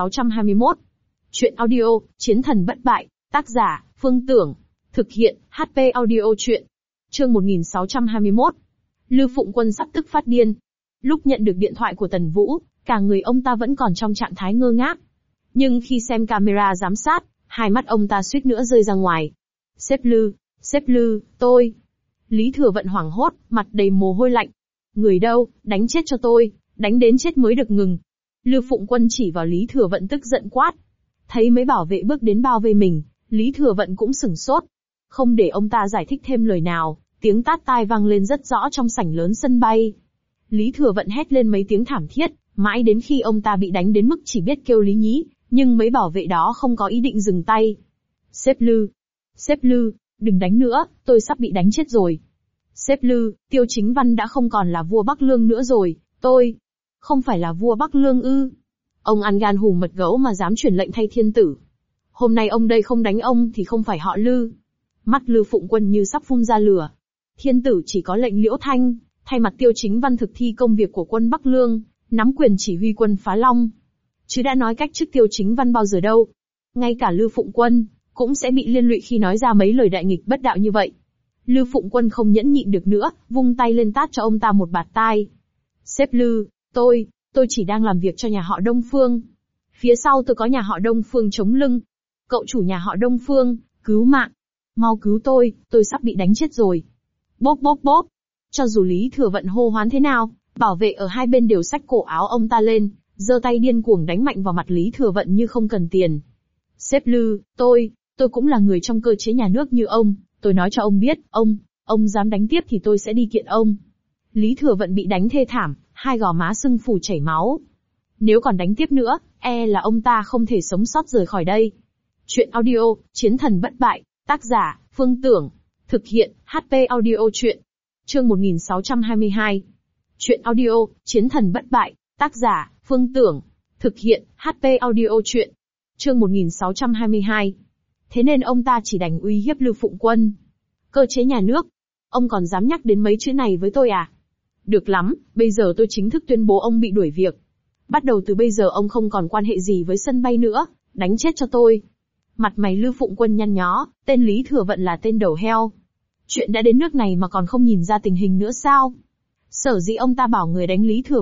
1621. Chuyện audio, Chiến thần bất bại, tác giả, Phương Tưởng. Thực hiện, HP audio chuyện. Chương 1621. Lưu Phụng Quân sắp tức phát điên. Lúc nhận được điện thoại của Tần Vũ, cả người ông ta vẫn còn trong trạng thái ngơ ngác. Nhưng khi xem camera giám sát, hai mắt ông ta suýt nữa rơi ra ngoài. Sếp Lư, tôi. Lý Thừa Vận hoảng hốt, mặt đầy mồ hôi lạnh. Người đâu, đánh chết cho tôi, đánh đến chết mới được ngừng. Lưu Phụng Quân chỉ vào Lý Thừa Vận tức giận quát. Thấy mấy bảo vệ bước đến bao vây mình, Lý Thừa Vận cũng sửng sốt. Không để ông ta giải thích thêm lời nào, tiếng tát tai vang lên rất rõ trong sảnh lớn sân bay. Lý Thừa Vận hét lên mấy tiếng thảm thiết, mãi đến khi ông ta bị đánh đến mức chỉ biết kêu Lý Nhí, nhưng mấy bảo vệ đó không có ý định dừng tay. Sếp Lư, đừng đánh nữa, tôi sắp bị đánh chết rồi. Sếp Lư, Tiêu Chính Văn đã không còn là vua Bắc Lương nữa rồi, tôi không phải là vua Bắc Lương ư? Ông ăn gan hùm mật gấu mà dám truyền lệnh thay thiên tử. Hôm nay ông đây không đánh ông thì không phải họ Lư. Mắt Lưu Phụng Quân như sắp phun ra lửa. Thiên tử chỉ có lệnh Liễu Thanh, thay mặt Tiêu Chính Văn thực thi công việc của quân Bắc Lương, nắm quyền chỉ huy quân phá Long. Chứ đã nói cách chức Tiêu Chính Văn bao giờ đâu. Ngay cả Lưu Phụng Quân cũng sẽ bị liên lụy khi nói ra mấy lời đại nghịch bất đạo như vậy. Lưu Phụng Quân không nhẫn nhịn được nữa, vung tay lên tát cho ông ta một bạt tai. Sếp Lư, tôi chỉ đang làm việc cho nhà họ Đông Phương. Phía sau tôi có nhà họ Đông Phương chống lưng. Cậu chủ nhà họ Đông Phương, cứu mạng. Mau cứu tôi sắp bị đánh chết rồi. Bốp. Cho dù Lý Thừa Vận hô hoán thế nào, bảo vệ ở hai bên đều xách cổ áo ông ta lên, giơ tay điên cuồng đánh mạnh vào mặt Lý Thừa Vận như không cần tiền. Sếp Lư, tôi cũng là người trong cơ chế nhà nước như ông, tôi nói cho ông biết, ông dám đánh tiếp thì tôi sẽ đi kiện ông. Lý Thừa Vận bị đánh thê thảm, hai gò má sưng phù chảy máu. Nếu còn đánh tiếp nữa, e là ông ta không thể sống sót rời khỏi đây. Chuyện audio, Chiến thần bất bại, tác giả, Phương Tưởng. Thực hiện, HP audio chuyện. Chương 1622. Chuyện audio, Chiến thần bất bại, tác giả, Phương Tưởng. Thực hiện, HP audio chuyện. Chương 1622. Thế nên ông ta chỉ đành uy hiếp Lưu Phụng Quân. Cơ chế nhà nước. Ông còn dám nhắc đến mấy chữ này với tôi à? Được lắm, bây giờ tôi chính thức tuyên bố ông bị đuổi việc. Bắt đầu từ bây giờ ông không còn quan hệ gì với sân bay nữa, đánh chết cho tôi. Mặt mày Lưu Phụng Quân nhăn nhó, tên Lý Thừa Vận là tên đầu heo. Chuyện đã đến nước này mà còn không nhìn ra tình hình nữa sao? Sở dĩ ông ta bảo người đánh Lý Thừa Vận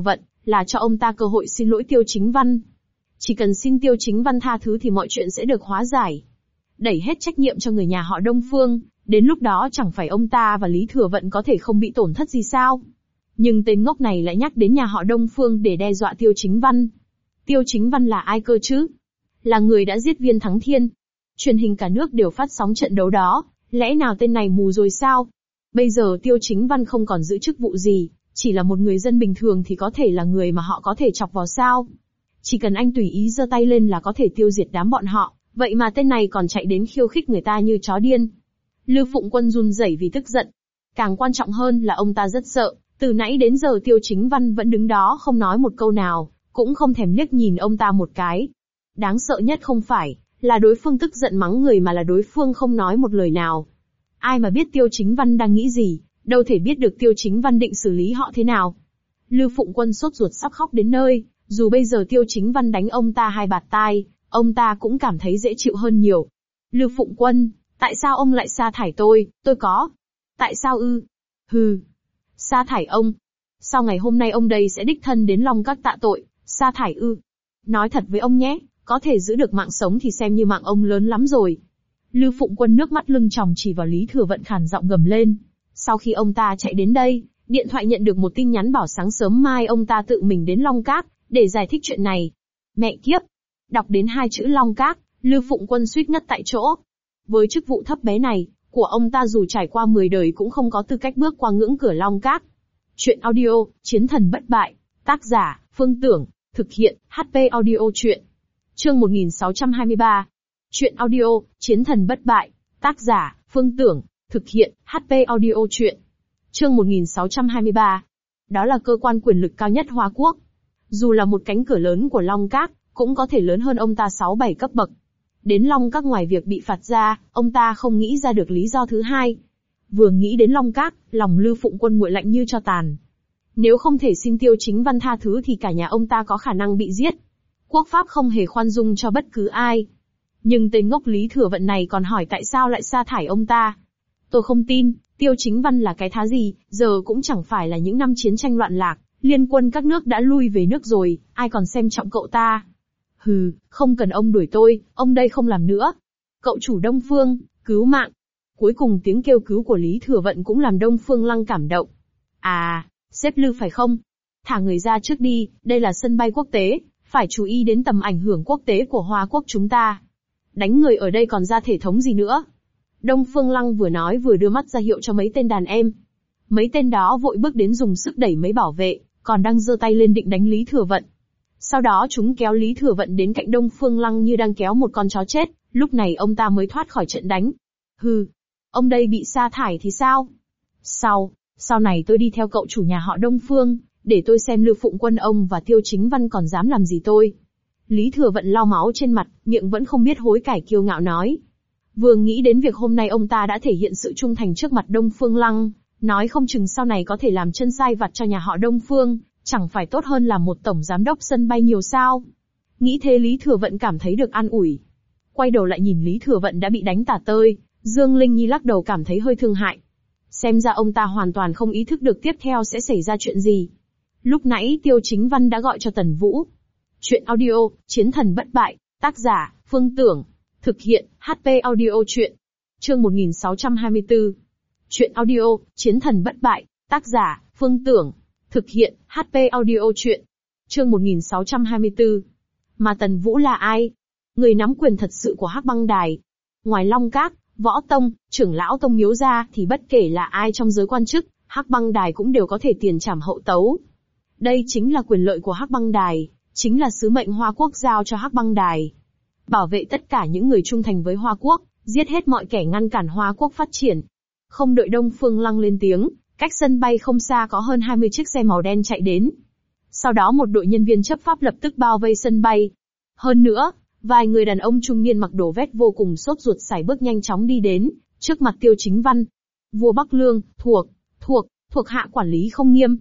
là cho ông ta cơ hội xin lỗi Tiêu Chính Văn. Chỉ cần xin Tiêu Chính Văn tha thứ thì mọi chuyện sẽ được hóa giải. Đẩy hết trách nhiệm cho người nhà họ Đông Phương, đến lúc đó chẳng phải ông ta và Lý Thừa Vận có thể không bị tổn thất gì sao? Nhưng tên ngốc này lại nhắc đến nhà họ Đông Phương để đe dọa Tiêu Chính Văn. Tiêu Chính Văn là ai cơ chứ? Là người đã giết Viên Thắng Thiên. Truyền hình cả nước đều phát sóng trận đấu đó, lẽ nào tên này mù rồi sao? Bây giờ Tiêu Chính Văn không còn giữ chức vụ gì, chỉ là một người dân bình thường thì có thể là người mà họ có thể chọc vào sao? Chỉ cần anh tùy ý giơ tay lên là có thể tiêu diệt đám bọn họ, vậy mà tên này còn chạy đến khiêu khích người ta như chó điên. Lưu Phụng Quân run rẩy vì tức giận. Càng quan trọng hơn là ông ta rất sợ, từ nãy đến giờ Tiêu Chính Văn vẫn đứng đó không nói một câu nào, cũng không thèm liếc nhìn ông ta một cái. Đáng sợ nhất không phải là đối phương tức giận mắng người mà là đối phương không nói một lời nào. Ai mà biết Tiêu Chính Văn đang nghĩ gì, đâu thể biết được Tiêu Chính Văn định xử lý họ thế nào. Lưu Phụng Quân sốt ruột sắp khóc đến nơi, dù bây giờ Tiêu Chính Văn đánh ông ta 2 bạt tai, ông ta cũng cảm thấy dễ chịu hơn nhiều. Lưu Phụng Quân, tại sao ông lại sa thải tôi có. Tại sao ư? Hừ. Sa thải ông. Sau ngày hôm nay ông đây sẽ đích thân đến Long Các tạ tội, sa thải ư? Nói thật với ông nhé, có thể giữ được mạng sống thì xem như mạng ông lớn lắm rồi. Lưu Phụng Quân nước mắt lưng tròng chỉ vào Lý Thừa Vận khàn giọng gầm lên. Sau khi ông ta chạy đến đây, điện thoại nhận được một tin nhắn bảo sáng sớm mai ông ta tự mình đến Long Các, để giải thích chuyện này. Mẹ kiếp! Đọc đến 2 chữ Long Các, Lưu Phụng Quân suýt ngất tại chỗ. Với chức vụ thấp bé này, của ông ta dù trải qua 10 đời cũng không có tư cách bước qua ngưỡng cửa Long Các. Chuyện audio, Chiến Thần Bất Bại, tác giả, Phương Tưởng, thực hiện, HP Audio Chuyện. Chương 1623. Chuyện audio, Chiến Thần Bất Bại, tác giả, Phương Tưởng, thực hiện, HP Audio Chuyện. Chương 1623. Đó là cơ quan quyền lực cao nhất Hoa Quốc. Dù là một cánh cửa lớn của Long Các, cũng có thể lớn hơn ông ta 6-7 cấp bậc. Đến Long Các ngoài việc bị phạt ra, ông ta không nghĩ ra được lý do thứ hai. Vừa nghĩ đến Long Các, lòng Lưu Phụng Quân nguội lạnh như tro tàn. Nếu không thể xin Tiêu Chính Văn tha thứ thì cả nhà ông ta có khả năng bị giết. Quốc pháp không hề khoan dung cho bất cứ ai. Nhưng tên ngốc Lý Thừa Vận này còn hỏi tại sao lại sa thải ông ta. Tôi không tin, Tiêu Chính Văn là cái thá gì, giờ cũng chẳng phải là những năm chiến tranh loạn lạc, liên quân các nước đã lui về nước rồi, ai còn xem trọng cậu ta. Hừ, không cần ông đuổi tôi, ông đây không làm nữa. Cậu chủ Đông Phương, cứu mạng. Cuối cùng tiếng kêu cứu của Lý Thừa Vận cũng làm Đông Phương Lăng cảm động. À, sếp Lưu phải không? Thả người ra trước đi, đây là sân bay quốc tế, phải chú ý đến tầm ảnh hưởng quốc tế của Hoa Quốc chúng ta. Đánh người ở đây còn ra thể thống gì nữa. Đông Phương Lăng vừa nói vừa đưa mắt ra hiệu cho mấy tên đàn em. Mấy tên đó vội bước đến dùng sức đẩy mấy bảo vệ, còn đang giơ tay lên định đánh Lý Thừa Vận. Sau đó chúng kéo Lý Thừa Vận đến cạnh Đông Phương Lăng như đang kéo một con chó chết, lúc này ông ta mới thoát khỏi trận đánh. Hừ, ông đây bị sa thải thì sao? Sau này tôi đi theo cậu chủ nhà họ Đông Phương, để tôi xem Lưu Phụng Quân ông và Tiêu Chính Văn còn dám làm gì tôi. Lý Thừa Vận lau máu trên mặt, miệng vẫn không biết hối cải kiêu ngạo nói. Vừa nghĩ đến việc hôm nay ông ta đã thể hiện sự trung thành trước mặt Đông Phương Lăng, nói không chừng sau này có thể làm chân sai vặt cho nhà họ Đông Phương, chẳng phải tốt hơn là một tổng giám đốc sân bay nhiều sao. Nghĩ thế Lý Thừa Vận cảm thấy được an ủi. Quay đầu lại nhìn Lý Thừa Vận đã bị đánh tả tơi, Dương Linh Nhi lắc đầu cảm thấy hơi thương hại. Xem ra ông ta hoàn toàn không ý thức được tiếp theo sẽ xảy ra chuyện gì. Lúc nãy Tiêu Chính Văn đã gọi cho Tần Vũ. Chuyện audio, Chiến Thần Bất Bại, tác giả, Phương Tưởng, thực hiện, HP Audio Chuyện. Chương 1624. Chuyện audio, Chiến Thần Bất Bại, tác giả, Phương Tưởng, thực hiện, HP Audio Chuyện. Chương 1624. Mà Tần Vũ là ai? Người nắm quyền thật sự của Hắc Băng Đài. Ngoài Long Các, Võ Tông, trưởng lão Tông Miếu ra thì bất kể là ai trong giới quan chức, Hắc Băng Đài cũng đều có thể tiền trảm hậu tấu. Đây chính là quyền lợi của Hắc Băng Đài, chính là sứ mệnh Hoa Quốc giao cho Hắc Băng Đài. Bảo vệ tất cả những người trung thành với Hoa Quốc, giết hết mọi kẻ ngăn cản Hoa Quốc phát triển. Không đợi Đông Phương Lăng lên tiếng, cách sân bay không xa có hơn 20 chiếc xe màu đen chạy đến. Sau đó một đội nhân viên chấp pháp lập tức bao vây sân bay. Hơn nữa, vài người đàn ông trung niên mặc đồ vest vô cùng sốt ruột sải bước nhanh chóng đi đến, trước mặt Tiêu Chính Văn. Vua Bắc Lương, thuộc hạ quản lý không nghiêm,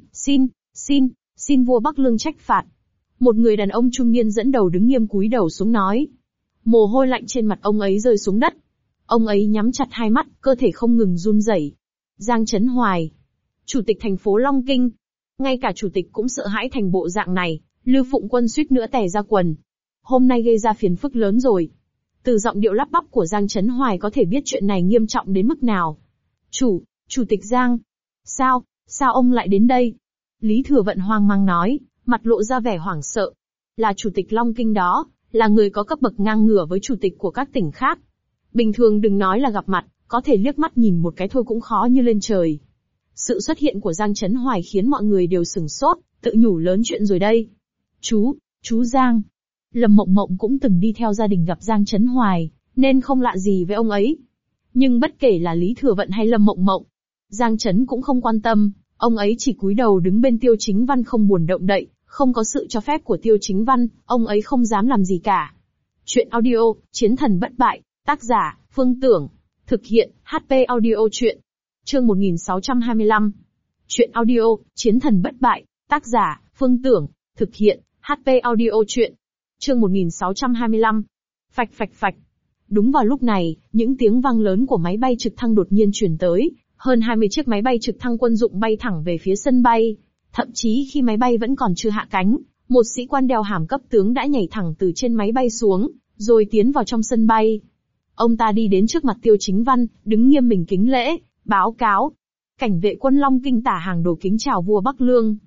xin vua Bắc Lương trách phạt. Một người đàn ông trung niên dẫn đầu đứng nghiêm cúi đầu xuống nói. Mồ hôi lạnh trên mặt ông ấy rơi xuống đất. Ông ấy nhắm chặt hai mắt, cơ thể không ngừng run rẩy. Giang Chấn Hoài, chủ tịch thành phố Long Kinh. Ngay cả chủ tịch cũng sợ hãi thành bộ dạng này, Lưu Phụng Quân suýt nữa tè ra quần. Hôm nay gây ra phiền phức lớn rồi. Từ giọng điệu lắp bắp của Giang Chấn Hoài có thể biết chuyện này nghiêm trọng đến mức nào. Chủ tịch Giang. Sao ông lại đến đây? Lý Thừa Vận hoang mang nói, mặt lộ ra vẻ hoảng sợ. Là chủ tịch Long Kinh đó, là người có cấp bậc ngang ngửa với chủ tịch của các tỉnh khác. Bình thường đừng nói là gặp mặt, có thể liếc mắt nhìn một cái thôi cũng khó như lên trời. Sự xuất hiện của Giang Chấn Hoài khiến mọi người đều sửng sốt, tự nhủ lớn chuyện rồi đây. Chú Giang. Lâm Mộng Mộng cũng từng đi theo gia đình gặp Giang Chấn Hoài, nên không lạ gì với ông ấy. Nhưng bất kể là Lý Thừa Vận hay Lâm Mộng Mộng, Giang Chấn cũng không quan tâm, ông ấy chỉ cúi đầu đứng bên Tiêu Chính Văn không buồn động đậy, không có sự cho phép của Tiêu Chính Văn, ông ấy không dám làm gì cả. Chuyện audio, Chiến thần bất bại, tác giả, Phương Tưởng, thực hiện, HP Audio Chuyện. Chương 1625. Chuyện audio, Chiến thần bất bại, tác giả, Phương Tưởng, thực hiện, HP Audio Chuyện. Chương 1625. Phạch phạch phạch. Đúng vào lúc này, những tiếng vang lớn của máy bay trực thăng đột nhiên truyền tới, hơn 20 chiếc máy bay trực thăng quân dụng bay thẳng về phía sân bay. Thậm chí khi máy bay vẫn còn chưa hạ cánh, một sĩ quan đeo hàm cấp tướng đã nhảy thẳng từ trên máy bay xuống, rồi tiến vào trong sân bay. Ông ta đi đến trước mặt Tiêu Chính Văn, đứng nghiêm mình kính lễ, báo cáo. Cảnh vệ quân Long Kinh Tả Hàng Đồ kính chào vua Bắc Lương.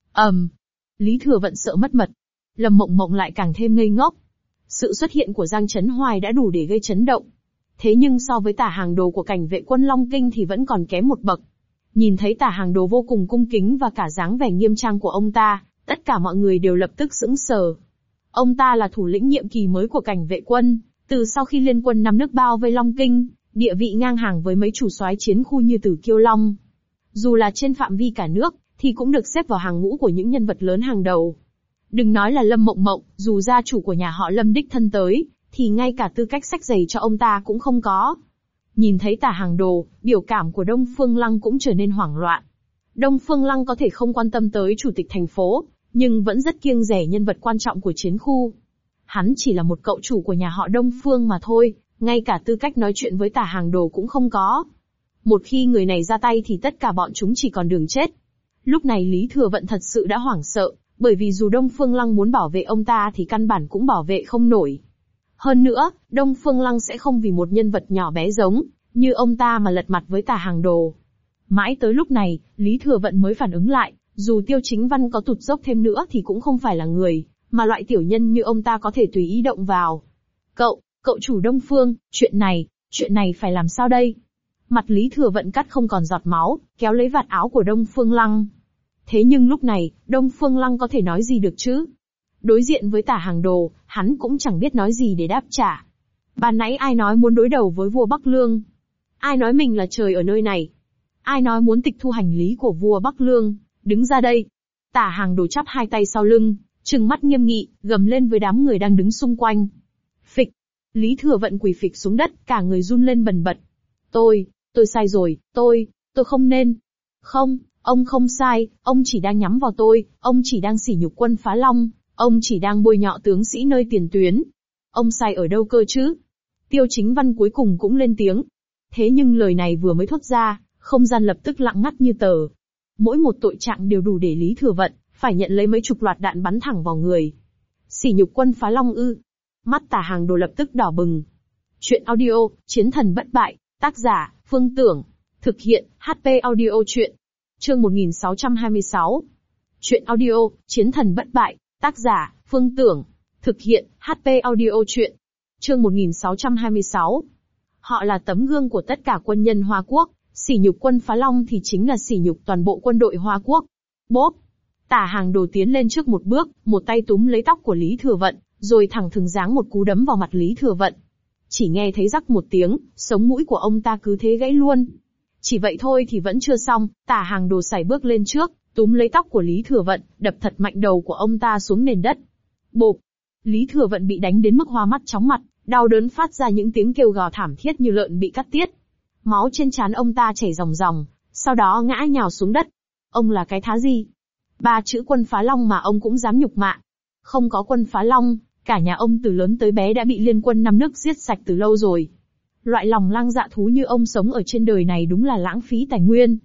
Lý Thừa Vận sợ mất mật. Lâm Mộng Mộng lại càng thêm ngây ngốc. Sự xuất hiện của Giang Chấn Hoài đã đủ để gây chấn động. Thế nhưng so với Tả Hàng Đồ của cảnh vệ quân Long Kinh thì vẫn còn kém một bậc. Nhìn thấy Tả Hàng Đồ vô cùng cung kính và cả dáng vẻ nghiêm trang của ông ta, tất cả mọi người đều lập tức sững sờ. Ông ta là thủ lĩnh nhiệm kỳ mới của cảnh vệ quân, từ sau khi liên quân 5 nước bao vây Long Kinh, địa vị ngang hàng với mấy chủ soái chiến khu như Tử Kiêu Long. Dù là trên phạm vi cả nước, thì cũng được xếp vào hàng ngũ của những nhân vật lớn hàng đầu. Đừng nói là Lâm Mộng Mộng, dù gia chủ của nhà họ Lâm đích thân tới, thì ngay cả tư cách xách giày cho ông ta cũng không có. Nhìn thấy Tả Hàng Đồ, biểu cảm của Đông Phương Lăng cũng trở nên hoảng loạn. Đông Phương Lăng có thể không quan tâm tới chủ tịch thành phố, nhưng vẫn rất kiêng dè nhân vật quan trọng của chiến khu. Hắn chỉ là một cậu chủ của nhà họ Đông Phương mà thôi, ngay cả tư cách nói chuyện với Tả Hàng Đồ cũng không có. Một khi người này ra tay thì tất cả bọn chúng chỉ còn đường chết. Lúc này Lý Thừa Vận thật sự đã hoảng sợ, bởi vì dù Đông Phương Lăng muốn bảo vệ ông ta thì căn bản cũng bảo vệ không nổi. Hơn nữa, Đông Phương Lăng sẽ không vì một nhân vật nhỏ bé giống như ông ta mà lật mặt với Tả Hàng Đồ. Mãi tới lúc này, Lý Thừa Vận mới phản ứng lại, dù Tiêu Chính Văn có tụt dốc thêm nữa thì cũng không phải là người mà loại tiểu nhân như ông ta có thể tùy ý động vào. Cậu chủ Đông Phương, chuyện này phải làm sao đây? Mặt Lý Thừa Vận cắt không còn giọt máu, kéo lấy vạt áo của Đông Phương Lăng. Thế nhưng lúc này, Đông Phương Lăng có thể nói gì được chứ? Đối diện với Tả Hàng Đồ, hắn cũng chẳng biết nói gì để đáp trả. Ban nãy ai nói muốn đối đầu với vua Bắc Lương? Ai nói mình là trời ở nơi này? Ai nói muốn tịch thu hành lý của vua Bắc Lương? Đứng ra đây! Tả Hàng Đồ chắp hai tay sau lưng, trừng mắt nghiêm nghị, gầm lên với đám người đang đứng xung quanh. Phịch! Lý Thừa Vận quỳ phịch xuống đất, cả người run lên bần bật. Tôi sai rồi, tôi không nên. Không, ông không sai, ông chỉ đang nhắm vào tôi, ông chỉ đang sỉ nhục quân Phá Long, ông chỉ đang bôi nhọ tướng sĩ nơi tiền tuyến. Ông sai ở đâu cơ chứ? Tiêu Chính Văn cuối cùng cũng lên tiếng. Thế nhưng lời này vừa mới thốt ra, không gian lập tức lặng ngắt như tờ. Mỗi một tội trạng đều đủ để Lý Thừa Vận phải nhận lấy mấy chục loạt đạn bắn thẳng vào người. Sỉ nhục quân Phá Long ư? Mắt Tả Hàng Đồ lập tức đỏ bừng. Chuyện audio, Chiến thần bất bại, tác giả, Phương Tưởng, thực hiện, HP Audio Chuyện. Chương 1626. Chuyện audio, Chiến thần bất bại, tác giả, Phương Tưởng, thực hiện, HP Audio Chuyện. Chương 1626. Họ là tấm gương của tất cả quân nhân Hoa Quốc, sỉ nhục quân Phá Long thì chính là sỉ nhục toàn bộ quân đội Hoa Quốc. Bốp! Tả Hàng Đồ tiến lên trước một bước, một tay túm lấy tóc của Lý Thừa Vận, rồi thẳng thừng giáng một cú đấm vào mặt Lý Thừa Vận. Chỉ nghe thấy rắc một tiếng, sống mũi của ông ta cứ thế gãy luôn. Chỉ vậy thôi thì vẫn chưa xong, Tả Hàng Đồ sải bước lên trước, túm lấy tóc của Lý Thừa Vận, đập thật mạnh đầu của ông ta xuống nền đất. Bộp! Lý Thừa Vận bị đánh đến mức hoa mắt chóng mặt, đau đớn phát ra những tiếng kêu gào thảm thiết như lợn bị cắt tiết. Máu trên trán ông ta chảy ròng ròng, sau đó ngã nhào xuống đất. Ông là cái thá gì? 3 chữ quân Phá Long mà ông cũng dám nhục mạ. Không có quân Phá Long, cả nhà ông từ lớn tới bé đã bị liên quân 5 nước giết sạch từ lâu rồi. Loại lòng lang dạ thú như ông sống ở trên đời này đúng là lãng phí tài nguyên.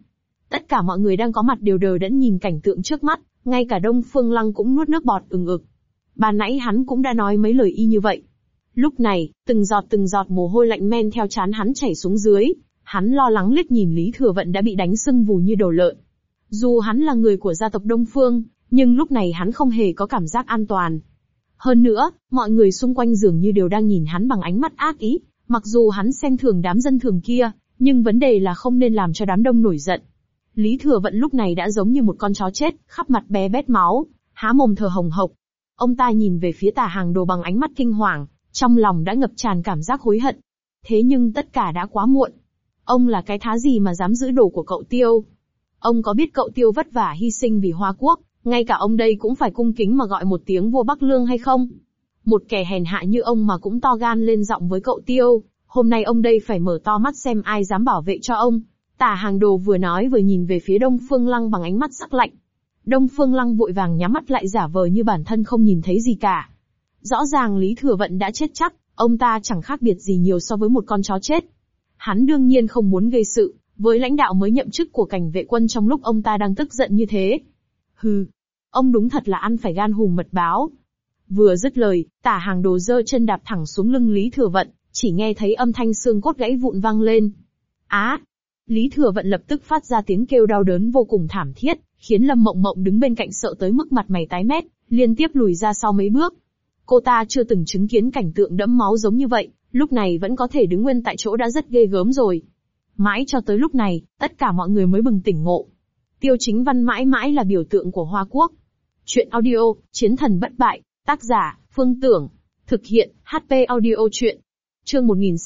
Tất cả mọi người đang có mặt đều đờ đẫn nhìn cảnh tượng trước mắt, ngay cả Đông Phương Lăng cũng nuốt nước bọt ừng ực. Ban nãy hắn cũng đã nói mấy lời y như vậy. Lúc này, từng giọt mồ hôi lạnh men theo trán hắn chảy xuống dưới, hắn lo lắng liếc nhìn Lý Thừa Vận đã bị đánh sưng vù như đầu lợn. Dù hắn là người của gia tộc Đông Phương, nhưng lúc này hắn không hề có cảm giác an toàn. Hơn nữa, mọi người xung quanh dường như đều đang nhìn hắn bằng ánh mắt ác ý, mặc dù hắn xem thường đám dân thường kia, nhưng vấn đề là không nên làm cho đám đông nổi giận. Lý Thừa Vận lúc này đã giống như một con chó chết, khắp mặt bé bét máu, há mồm thở hồng hộc. Ông ta nhìn về phía Tả Hàng Đồ bằng ánh mắt kinh hoàng, trong lòng đã ngập tràn cảm giác hối hận. Thế nhưng tất cả đã quá muộn. Ông là cái thá gì mà dám giữ đồ của cậu Tiêu? Ông có biết cậu Tiêu vất vả hy sinh vì Hoa Quốc, ngay cả ông đây cũng phải cung kính mà gọi một tiếng vua Bắc Lương hay không? Một kẻ hèn hạ như ông mà cũng to gan lên giọng với cậu Tiêu, hôm nay ông đây phải mở to mắt xem ai dám bảo vệ cho ông. Tả Hàng Đồ vừa nói vừa nhìn về phía Đông Phương Lăng bằng ánh mắt sắc lạnh. Đông Phương Lăng vội vàng nhắm mắt lại giả vờ như bản thân không nhìn thấy gì cả. Rõ ràng Lý Thừa Vận đã chết chắc, ông ta chẳng khác biệt gì nhiều so với một con chó chết. Hắn đương nhiên không muốn gây sự với lãnh đạo mới nhậm chức của cảnh vệ quân trong lúc ông ta đang tức giận như thế. Hừ, ông đúng thật là ăn phải gan hùm mật báo. Vừa dứt lời, Tả Hàng Đồ giơ chân đạp thẳng xuống lưng Lý Thừa Vận, chỉ nghe thấy âm thanh xương cốt gãy vụn vang lên. Á! Lý Thừa Vận lập tức phát ra tiếng kêu đau đớn vô cùng thảm thiết, khiến Lâm Mộng Mộng đứng bên cạnh sợ tới mức mặt mày tái mét, liên tiếp lùi ra sau mấy bước. Cô ta chưa từng chứng kiến cảnh tượng đẫm máu giống như vậy, lúc này vẫn có thể đứng nguyên tại chỗ đã rất ghê gớm rồi. Mãi cho tới lúc này, tất cả mọi người mới bừng tỉnh ngộ. Tiêu Chính Văn mãi mãi là biểu tượng của Hoa Quốc. Chuyện audio, Chiến thần bất bại, tác giả, Phương Tưởng. Thực hiện, HP Audio Chuyện. Chương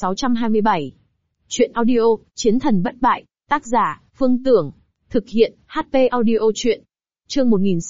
1627. Chuyện audio, Chiến thần bất bại, tác giả, Phương Tưởng. Thực hiện, HP Audio Chuyện. Chương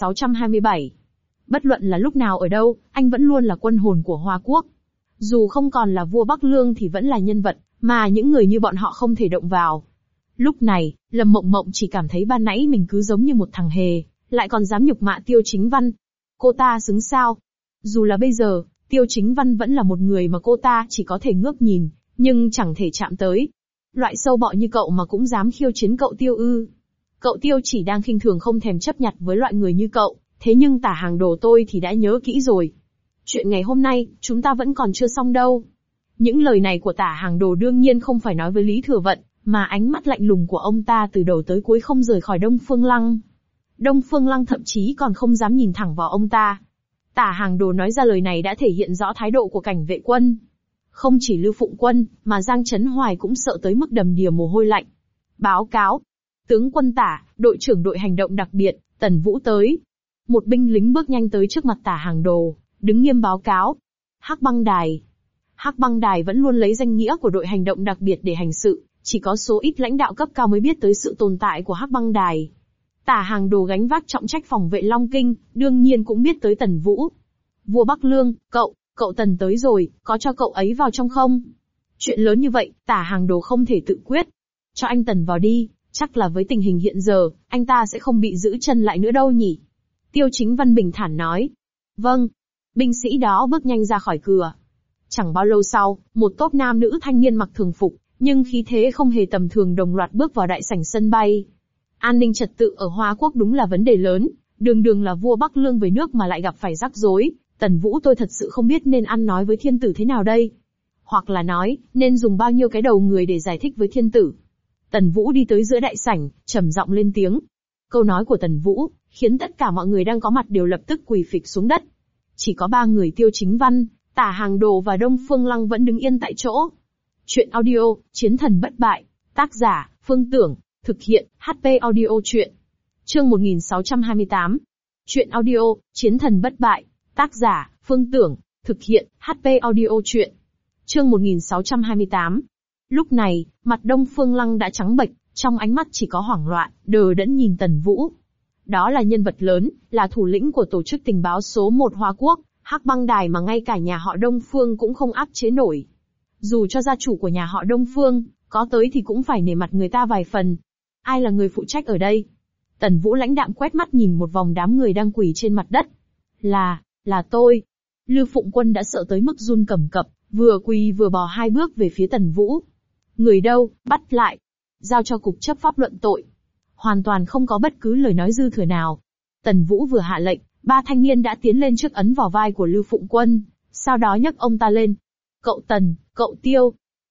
1627. Bất luận là lúc nào ở đâu, anh vẫn luôn là quân hồn của Hoa Quốc. Dù không còn là vua Bắc Lương thì vẫn là nhân vật, mà những người như bọn họ không thể động vào. Lúc này, Lâm Mộng Mộng chỉ cảm thấy ban nãy mình cứ giống như một thằng hề, lại còn dám nhục mạ Tiêu Chính Văn. Cô ta xứng sao? Dù là bây giờ, Tiêu Chính Văn vẫn là một người mà cô ta chỉ có thể ngước nhìn, nhưng chẳng thể chạm tới. Loại sâu bọ như cậu mà cũng dám khiêu chiến cậu Tiêu ư? Cậu Tiêu chỉ đang khinh thường không thèm chấp nhặt với loại người như cậu, thế nhưng Tả Hàng Đồ tôi thì đã nhớ kỹ rồi. Chuyện ngày hôm nay, chúng ta vẫn còn chưa xong đâu. Những lời này của Tả Hàng Đồ đương nhiên không phải nói với Lý Thừa Vận, mà ánh mắt lạnh lùng của ông ta từ đầu tới cuối không rời khỏi Đông Phương Lăng. Đông Phương Lăng thậm chí còn không dám nhìn thẳng vào ông ta. Tả Hàng Đồ nói ra lời này đã thể hiện rõ thái độ của cảnh vệ quân. Không chỉ Lưu Phụng Quân, mà Giang Chấn Hoài cũng sợ tới mức đầm đìa mồ hôi lạnh. Báo cáo. Tướng quân Tả, đội trưởng đội hành động đặc biệt, Tần Vũ tới. Một binh lính bước nhanh tới trước mặt Tả Hàng Đồ, đứng nghiêm báo cáo. Hắc Băng Đài. Hắc Băng Đài vẫn luôn lấy danh nghĩa của đội hành động đặc biệt để hành sự, chỉ có số ít lãnh đạo cấp cao mới biết tới sự tồn tại của Hắc Băng Đài. Tả Hàng Đồ gánh vác trọng trách phòng vệ Long Kinh, đương nhiên cũng biết tới Tần Vũ. Vua Bắc Lương, cậu Tần tới rồi, có cho cậu ấy vào trong không? Chuyện lớn như vậy, Tả Hàng Đồ không thể tự quyết. Cho anh Tần vào đi, chắc là với tình hình hiện giờ, anh ta sẽ không bị giữ chân lại nữa đâu nhỉ? Tiêu Chính Văn bình thản nói. Vâng. Binh sĩ đó bước nhanh ra khỏi cửa. Chẳng bao lâu sau, một tốp nam nữ thanh niên mặc thường phục, nhưng khí thế không hề tầm thường đồng loạt bước vào đại sảnh sân bay. An ninh trật tự ở Hoa Quốc đúng là vấn đề lớn, đường là vua Bắc Lương về nước mà lại gặp phải rắc rối. Tần Vũ tôi thật sự không biết nên ăn nói với thiên tử thế nào đây. Hoặc là nói, nên dùng bao nhiêu cái đầu người để giải thích với thiên tử. Tần Vũ đi tới giữa đại sảnh, trầm giọng lên tiếng. Câu nói của Tần Vũ, khiến tất cả mọi người đang có mặt đều lập tức quỳ phịch xuống đất. Chỉ có 3 người Tiêu Chính Văn, Tả Hàng Đồ và Đông Phương Lăng vẫn đứng yên tại chỗ. Chuyện audio, Chiến thần bất bại, tác giả, Phương Tưởng, thực hiện, HP Audio Chuyện. Chương 1628. Chuyện audio, Chiến thần bất bại, tác giả, Phương Tưởng, thực hiện, HP Audio Chuyện. Chương 1628. Lúc này, mặt Đông Phương Lăng đã trắng bệch, trong ánh mắt chỉ có hoảng loạn, đờ đẫn nhìn Tần Vũ. Đó là nhân vật lớn, là thủ lĩnh của tổ chức tình báo số 1 Hoa Quốc, Hắc Băng Đài mà ngay cả nhà họ Đông Phương cũng không áp chế nổi. Dù cho gia chủ của nhà họ Đông Phương, có tới thì cũng phải nể mặt người ta vài phần. Ai là người phụ trách ở đây? Tần Vũ lãnh đạm quét mắt nhìn một vòng đám người đang quỳ trên mặt đất. Là tôi. Lưu Phụng Quân đã sợ tới mức run cầm cập, vừa quỳ vừa bò 2 bước về phía Tần Vũ. Người đâu, bắt lại. Giao cho cục chấp pháp luận tội. hoàn toàn không có bất cứ lời nói dư thừa nào. Tần Vũ vừa hạ lệnh, ba thanh niên đã tiến lên trước ấn vào vai của Lưu Phụng Quân, sau đó nhấc ông ta lên. Cậu Tần, cậu Tiêu.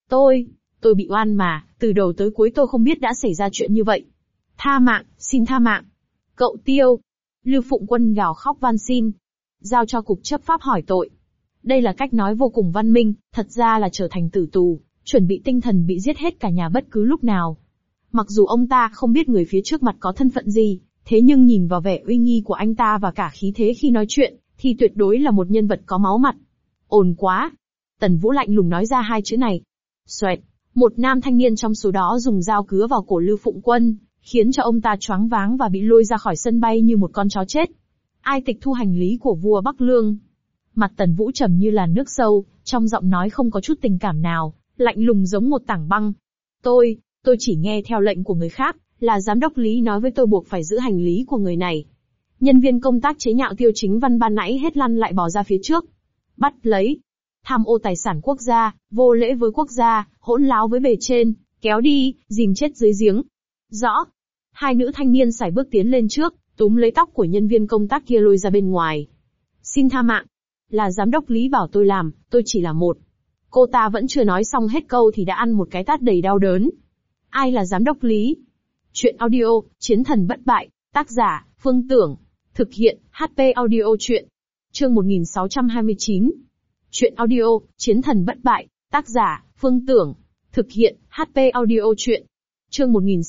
Tôi bị oan mà, từ đầu tới cuối tôi không biết đã xảy ra chuyện như vậy. Tha mạng, xin tha mạng. Cậu Tiêu. Lưu Phụng Quân gào khóc van xin. Giao cho cục chấp pháp hỏi tội. Đây là cách nói vô cùng văn minh, thật ra là trở thành tử tù, chuẩn bị tinh thần bị giết hết cả nhà bất cứ lúc nào. Mặc dù ông ta không biết người phía trước mặt có thân phận gì, thế nhưng nhìn vào vẻ uy nghi của anh ta và cả khí thế khi nói chuyện, thì tuyệt đối là một nhân vật có máu mặt. Ồn quá. Tần Vũ lạnh lùng nói ra hai chữ này. Xoẹt, một nam thanh niên trong số đó dùng dao cứa vào cổ Lưu Phụng Quân, khiến cho ông ta choáng váng và bị lôi ra khỏi sân bay như một con chó chết. Ai tịch thu hành lý của vua Bắc Lương? Mặt Tần Vũ trầm như làn nước sâu, trong giọng nói không có chút tình cảm nào, lạnh lùng giống một tảng băng. Tôi chỉ nghe theo lệnh của người khác, là giám đốc Lý nói với tôi buộc phải giữ hành lý của người này. Nhân viên công tác chế nhạo Tiêu Chính Văn ban nãy hết lăn lại bò ra phía trước. Bắt lấy. Tham ô tài sản quốc gia, vô lễ với quốc gia, hỗn láo với bề trên, kéo đi, dìm chết dưới giếng. Rõ. Hai nữ thanh niên sải bước tiến lên trước, túm lấy tóc của nhân viên công tác kia lôi ra bên ngoài. Xin tha mạng. Là giám đốc Lý bảo tôi làm, tôi chỉ là một. Cô ta vẫn chưa nói xong hết câu thì đã ăn một cái tát đầy đau đớn. Ai là giám đốc Lý? Chuyện audio, Chiến thần bất bại, tác giả, Phương Tưởng. Thực hiện, HP Audio Chuyện. Chương 1629. Chuyện audio, Chiến thần bất bại, tác giả, Phương Tưởng. Thực hiện, HP Audio Chuyện. Chương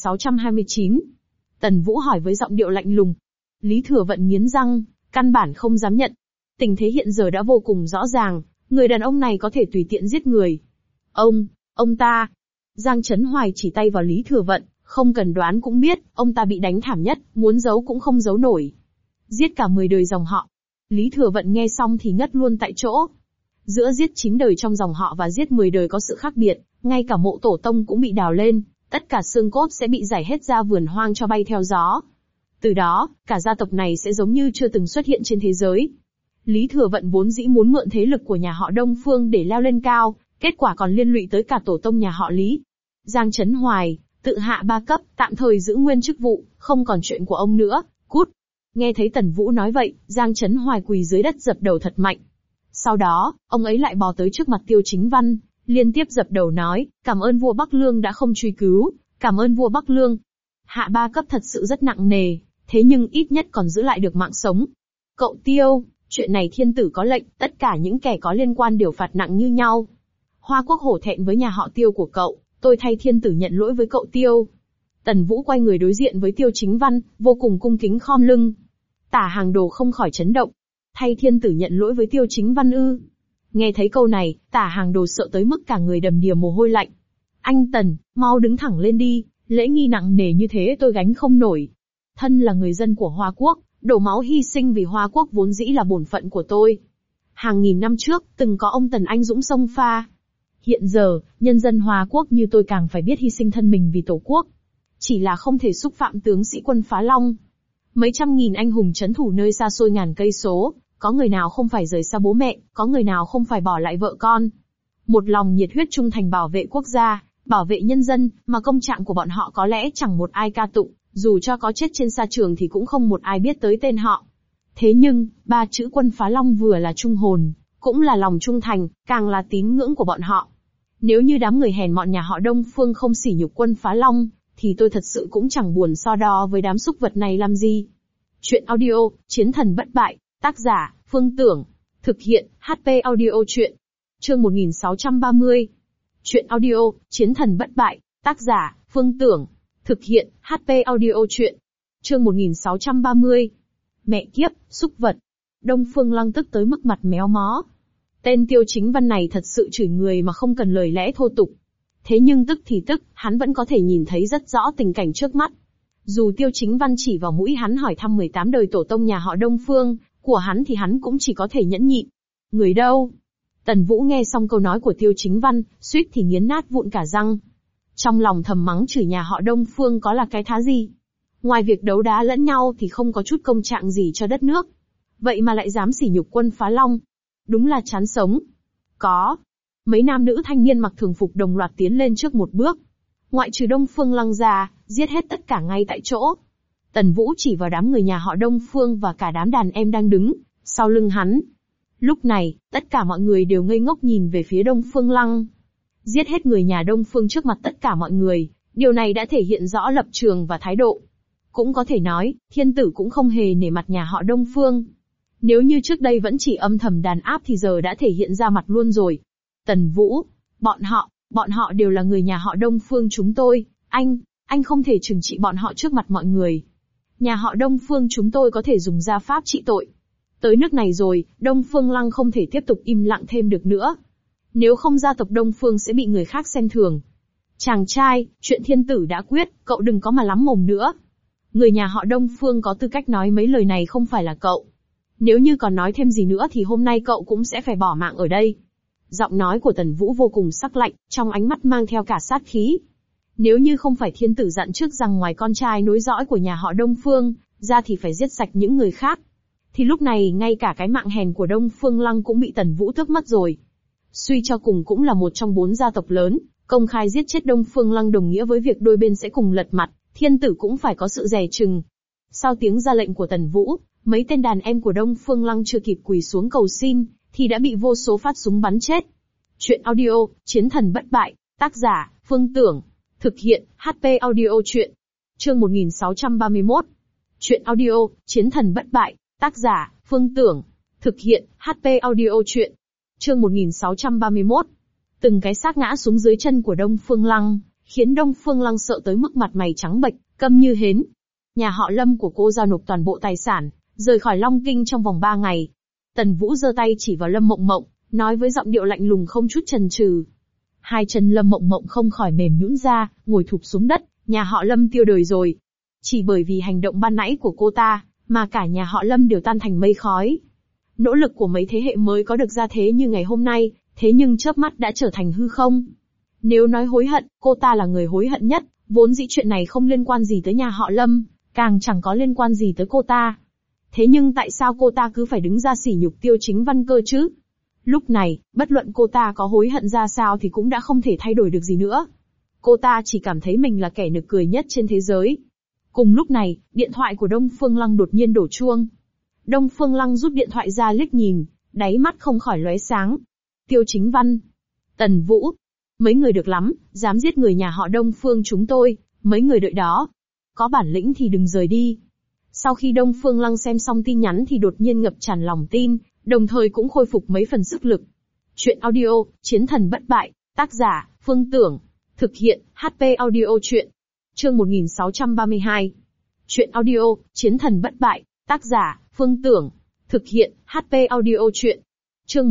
1629. Tần Vũ hỏi với giọng điệu lạnh lùng. Lý Thừa Vận nghiến răng, căn bản không dám nhận. Tình thế hiện giờ đã vô cùng rõ ràng, người đàn ông này có thể tùy tiện giết người. Ông ta. Giang Chấn Hoài chỉ tay vào Lý Thừa Vận, không cần đoán cũng biết, ông ta bị đánh thảm nhất, muốn giấu cũng không giấu nổi. Giết cả 10 đời dòng họ. Lý Thừa Vận nghe xong thì ngất luôn tại chỗ. Giữa giết 9 đời trong dòng họ và giết 10 đời có sự khác biệt, ngay cả mộ tổ tông cũng bị đào lên, tất cả xương cốt sẽ bị rải hết ra vườn hoang cho bay theo gió. Từ đó, cả gia tộc này sẽ giống như chưa từng xuất hiện trên thế giới. Lý Thừa Vận vốn dĩ muốn mượn thế lực của nhà họ Đông Phương để leo lên cao, kết quả còn liên lụy tới cả tổ tông nhà họ Lý. Giang Chấn Hoài, tự hạ 3 cấp, tạm thời giữ nguyên chức vụ, không còn chuyện của ông nữa, cút. Nghe thấy Tần Vũ nói vậy, Giang Chấn Hoài quỳ dưới đất dập đầu thật mạnh. Sau đó, ông ấy lại bò tới trước mặt Tiêu Chính Văn, liên tiếp dập đầu nói, cảm ơn vua Bắc Lương đã không truy cứu, cảm ơn vua Bắc Lương. Hạ 3 cấp thật sự rất nặng nề, thế nhưng ít nhất còn giữ lại được mạng sống. Cậu Tiêu, chuyện này thiên tử có lệnh, tất cả những kẻ có liên quan đều phạt nặng như nhau. Hoa Quốc hổ thẹn với nhà họ Tiêu của cậu, tôi thay thiên tử nhận lỗi với cậu Tiêu. Tần Vũ quay người đối diện với Tiêu Chính Văn, vô cùng cung kính khom lưng. Tả Hàng Đồ không khỏi chấn động. Thay thiên tử nhận lỗi với Tiêu Chính Văn ư? Nghe thấy câu này, Tả Hàng Đồ sợ tới mức cả người đầm đìa mồ hôi lạnh. Anh Tần, mau đứng thẳng lên đi, lễ nghi nặng nề như thế tôi gánh không nổi. Thân là người dân của Hoa Quốc, đổ máu hy sinh vì Hoa Quốc vốn dĩ là bổn phận của tôi. Hàng nghìn năm trước, từng có ông Tần anh dũng xông pha. Hiện giờ, nhân dân Hoa Quốc như tôi càng phải biết hy sinh thân mình vì Tổ quốc. Chỉ là không thể xúc phạm tướng sĩ quân Phá Long. Mấy trăm nghìn anh hùng trấn thủ nơi xa xôi ngàn cây số, có người nào không phải rời xa bố mẹ, có người nào không phải bỏ lại vợ con. Một lòng nhiệt huyết trung thành bảo vệ quốc gia, bảo vệ nhân dân, mà công trạng của bọn họ có lẽ chẳng một ai ca tụng, dù cho có chết trên sa trường thì cũng không một ai biết tới tên họ. Thế nhưng, 3 chữ quân Phá Long vừa là trung hồn, cũng là lòng trung thành, càng là tín ngưỡng của bọn họ. Nếu như đám người hèn mọn nhà họ Đông Phương không sỉ nhục quân Phá Long, thì tôi thật sự cũng chẳng buồn so đo với đám súc vật này làm gì. Chuyện audio, Chiến thần bất bại, tác giả, Phương Tưởng. Thực hiện, HP Audio Chuyện. Chương 1630. Chuyện audio, Chiến thần bất bại, tác giả, Phương Tưởng. Thực hiện, HP Audio Chuyện. Chương 1630. Mẹ kiếp, súc vật. Đông Phương Lăng tức tới mức mặt méo mó. Tên Tiêu Chính Văn này thật sự chửi người mà không cần lời lẽ thô tục. Thế nhưng tức thì tức, hắn vẫn có thể nhìn thấy rất rõ tình cảnh trước mắt. Dù Tiêu Chính Văn chỉ vào mũi hắn hỏi thăm 18 đời tổ tông nhà họ Đông Phương, của hắn thì hắn cũng chỉ có thể nhẫn nhịn. Người đâu? Tần Vũ nghe xong câu nói của Tiêu Chính Văn, suýt thì nghiến nát vụn cả răng. Trong lòng thầm mắng chửi nhà họ Đông Phương có là cái thá gì. Ngoài việc đấu đá lẫn nhau thì không có chút công trạng gì cho đất nước. Vậy mà lại dám sỉ nhục quân Phá Long. Đúng là chán sống. Có. Mấy nam nữ thanh niên mặc thường phục đồng loạt tiến lên trước một bước. Ngoại trừ Đông Phương Lăng ra, giết hết tất cả ngay tại chỗ. Tần Vũ chỉ vào đám người nhà họ Đông Phương và cả đám đàn em đang đứng sau lưng hắn. Lúc này, tất cả mọi người đều ngây ngốc nhìn về phía Đông Phương Lăng. Giết hết người nhà Đông Phương trước mặt tất cả mọi người, điều này đã thể hiện rõ lập trường và thái độ. Cũng có thể nói, thiên tử cũng không hề nể mặt nhà họ Đông Phương. Nếu như trước đây vẫn chỉ âm thầm đàn áp thì giờ đã thể hiện ra mặt luôn rồi. Tần Vũ, bọn họ đều là người nhà họ Đông Phương chúng tôi, anh không thể trừng trị bọn họ trước mặt mọi người. Nhà họ Đông Phương chúng tôi có thể dùng gia pháp trị tội. Tới nước này rồi, Đông Phương Lăng không thể tiếp tục im lặng thêm được nữa. Nếu không gia tộc Đông Phương sẽ bị người khác xem thường. Chàng trai, chuyện thiên tử đã quyết, cậu đừng có mà lắm mồm nữa. Người nhà họ Đông Phương có tư cách nói mấy lời này không phải là cậu. Nếu như còn nói thêm gì nữa thì hôm nay cậu cũng sẽ phải bỏ mạng ở đây. Giọng nói của Tần Vũ vô cùng sắc lạnh, trong ánh mắt mang theo cả sát khí. Nếu như không phải thiên tử dặn trước rằng ngoài con trai nối dõi của nhà họ Đông Phương, ra thì phải giết sạch những người khác. Thì lúc này ngay cả cái mạng hèn của Đông Phương Lăng cũng bị Tần Vũ tước mất rồi. Suy cho cùng cũng là một trong 4 gia tộc lớn, công khai giết chết Đông Phương Lăng đồng nghĩa với việc đôi bên sẽ cùng lật mặt, thiên tử cũng phải có sự dè chừng. Sau tiếng ra lệnh của Tần Vũ, mấy tên đàn em của Đông Phương Lăng chưa kịp quỳ xuống cầu xin, thì đã bị vô số phát súng bắn chết. Chuyện audio, Chiến thần bất bại, tác giả, Phương Tưởng. Thực hiện, HP Audio Chuyện. Chương 1631. Chuyện audio, Chiến thần bất bại, tác giả, Phương Tưởng. Thực hiện, HP Audio Chuyện. Chương 1631. Từng cái xác ngã xuống dưới chân của Đông Phương Lăng, khiến Đông Phương Lăng sợ tới mức mặt mày trắng bệch, câm như hến. Nhà họ Lâm của cô giao nộp toàn bộ tài sản, rời khỏi Long Kinh trong vòng 3 ngày. Tần Vũ giơ tay chỉ vào Lâm Mộng Mộng, nói với giọng điệu lạnh lùng không chút chần chừ. Hai chân Lâm Mộng Mộng không khỏi mềm nhũn ra, ngồi thụp xuống đất, nhà họ Lâm tiêu đời rồi. Chỉ bởi vì hành động ban nãy của cô ta, mà cả nhà họ Lâm đều tan thành mây khói. Nỗ lực của mấy thế hệ mới có được ra thế như ngày hôm nay, thế nhưng chớp mắt đã trở thành hư không. Nếu nói hối hận, cô ta là người hối hận nhất, vốn dĩ chuyện này không liên quan gì tới nhà họ Lâm, càng chẳng có liên quan gì tới cô ta. Thế nhưng tại sao cô ta cứ phải đứng ra sỉ nhục Tiêu Chính Văn cơ chứ? Lúc này, bất luận cô ta có hối hận ra sao thì cũng đã không thể thay đổi được gì nữa. Cô ta chỉ cảm thấy mình là kẻ nực cười nhất trên thế giới. Cùng lúc này, điện thoại của Đông Phương Lăng đột nhiên đổ chuông. Đông Phương Lăng rút điện thoại ra liếc nhìn, đáy mắt không khỏi lóe sáng. Tiêu Chính Văn, Tần Vũ, mấy người được lắm, dám giết người nhà họ Đông Phương chúng tôi, mấy người đợi đó. Có bản lĩnh thì đừng rời đi. Sau khi Đông Phương Lăng xem xong tin nhắn thì đột nhiên ngập tràn lòng tin, đồng thời cũng khôi phục mấy phần sức lực. Chuyện audio, Chiến thần bất bại, tác giả, Phương Tưởng. Thực hiện, HP Audio Chuyện. Chương 1632. Chuyện audio, Chiến thần bất bại, tác giả, Phương Tưởng. Thực hiện, HP Audio Chuyện. Chương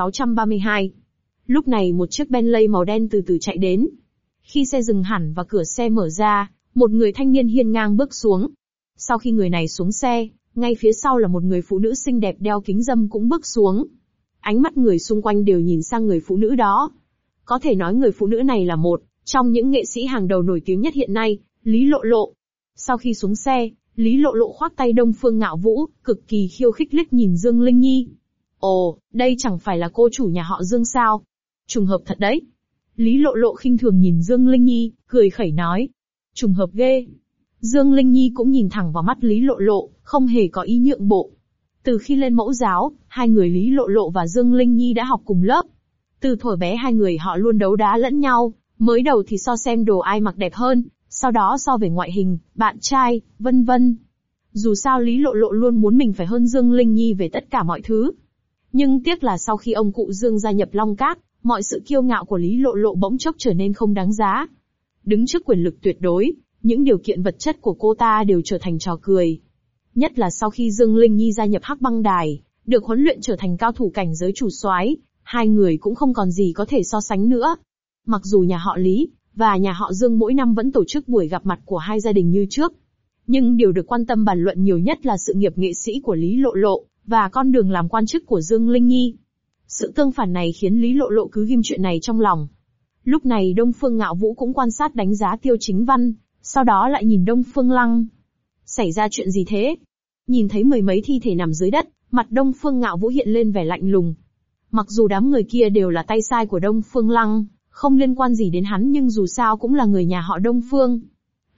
1632. Lúc này một chiếc Bentley màu đen từ từ chạy đến. Khi xe dừng hẳn và cửa xe mở ra, một người thanh niên hiên ngang bước xuống. Sau khi người này xuống xe, ngay phía sau là một người phụ nữ xinh đẹp đeo kính râm cũng bước xuống. Ánh mắt người xung quanh đều nhìn sang người phụ nữ đó. Có thể nói người phụ nữ này là một trong những nghệ sĩ hàng đầu nổi tiếng nhất hiện nay, Lý Lộ Lộ. Sau khi xuống xe, Lý Lộ Lộ khoác tay Đông Phương Ngạo Vũ, cực kỳ khiêu khích liếc nhìn Dương Linh Nhi. Ồ, đây chẳng phải là cô chủ nhà họ Dương sao? Trùng hợp thật đấy. Lý Lộ Lộ khinh thường nhìn Dương Linh Nhi, cười khẩy nói. Trùng hợp ghê. Dương Linh Nhi cũng nhìn thẳng vào mắt Lý Lộ Lộ, không hề có ý nhượng bộ. Từ khi lên mẫu giáo, hai người Lý Lộ Lộ và Dương Linh Nhi đã học cùng lớp. Từ thuở bé hai người họ luôn đấu đá lẫn nhau, mới đầu thì so xem đồ ai mặc đẹp hơn, sau đó so về ngoại hình, bạn trai, vân vân. Dù sao Lý Lộ Lộ luôn muốn mình phải hơn Dương Linh Nhi về tất cả mọi thứ. Nhưng tiếc là sau khi ông cụ Dương gia nhập Long Cát, mọi sự kiêu ngạo của Lý Lộ Lộ bỗng chốc trở nên không đáng giá. Đứng trước quyền lực tuyệt đối, những điều kiện vật chất của cô ta đều trở thành trò cười. Nhất là sau khi Dương Linh Nhi gia nhập Hắc Băng Đài, được huấn luyện trở thành cao thủ cảnh giới chủ soái, hai người cũng không còn gì có thể so sánh nữa. Mặc dù nhà họ Lý và nhà họ Dương mỗi năm vẫn tổ chức buổi gặp mặt của hai gia đình như trước, nhưng điều được quan tâm bàn luận nhiều nhất là sự nghiệp nghệ sĩ của Lý Lộ Lộ và con đường làm quan chức của Dương Linh Nhi. Sự tương phản này khiến Lý Lộ Lộ cứ ghim chuyện này trong lòng. Lúc này Đông Phương Ngạo Vũ cũng quan sát đánh giá Tiêu Chính Văn, sau đó lại nhìn Đông Phương Lăng. Xảy ra chuyện gì thế? Nhìn thấy mười mấy thi thể nằm dưới đất, mặt Đông Phương Ngạo Vũ hiện lên vẻ lạnh lùng. Mặc dù đám người kia đều là tay sai của Đông Phương Lăng, không liên quan gì đến hắn nhưng dù sao cũng là người nhà họ Đông Phương.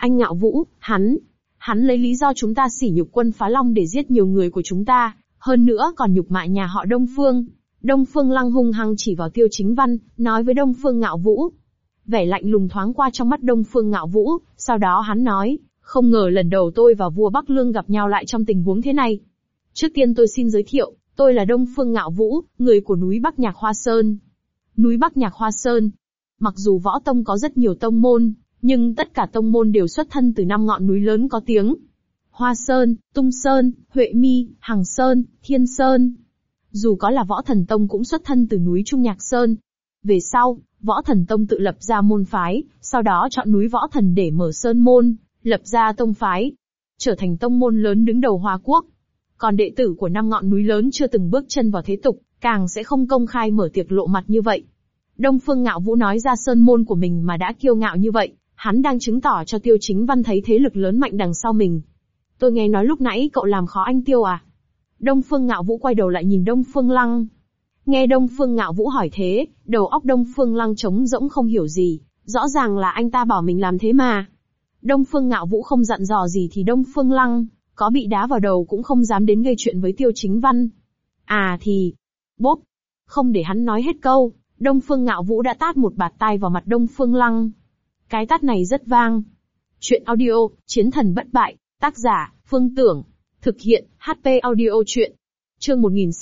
Anh Ngạo Vũ, hắn lấy lý do chúng ta sỉ nhục quân Phá Long để giết nhiều người của chúng ta, hơn nữa còn nhục mạ nhà họ Đông Phương. Đông Phương Lăng hung hăng chỉ vào Tiêu Chính Văn, nói với Đông Phương Ngạo Vũ. Vẻ lạnh lùng thoáng qua trong mắt Đông Phương Ngạo Vũ, sau đó hắn nói, không ngờ lần đầu tôi và vua Bắc Lương gặp nhau lại trong tình huống thế này. Trước tiên tôi xin giới thiệu, tôi là Đông Phương Ngạo Vũ, người của núi Bắc Nhạc Hoa Sơn. Núi Bắc Nhạc Hoa Sơn. Mặc dù võ tông có rất nhiều tông môn, nhưng tất cả tông môn đều xuất thân từ 5 ngọn núi lớn có tiếng. Hoa Sơn, Tung Sơn, Huệ Mi, Hằng Sơn, Thiên Sơn. Dù có là Võ Thần Tông cũng xuất thân từ núi Trung Nhạc Sơn. Về sau, Võ Thần Tông tự lập ra môn phái, sau đó chọn núi Võ Thần để mở sơn môn, lập ra tông phái, trở thành tông môn lớn đứng đầu Hoa Quốc. Còn đệ tử của 5 ngọn núi lớn chưa từng bước chân vào thế tục, càng sẽ không công khai mở tiệc lộ mặt như vậy. Đông Phương Ngạo Vũ nói ra sơn môn của mình mà đã kiêu ngạo như vậy, hắn đang chứng tỏ cho Tiêu Chính Văn thấy thế lực lớn mạnh đằng sau mình. Tôi nghe nói lúc nãy cậu làm khó anh Tiêu à? Đông Phương Ngạo Vũ quay đầu lại nhìn Đông Phương Lăng. Nghe Đông Phương Ngạo Vũ hỏi thế, đầu óc Đông Phương Lăng trống rỗng không hiểu gì, rõ ràng là anh ta bảo mình làm thế mà. Đông Phương Ngạo Vũ không dặn dò gì thì Đông Phương Lăng, có bị đá vào đầu cũng không dám đến gây chuyện với Tiêu Chính Văn. À thì... Bốp! Không để hắn nói hết câu, Đông Phương Ngạo Vũ đã tát một bạt tai vào mặt Đông Phương Lăng. Cái tát này rất vang. Chuyện audio, Chiến thần bất bại, tác giả, Phương Tưởng. Thực hiện, HP audio chuyện. Chương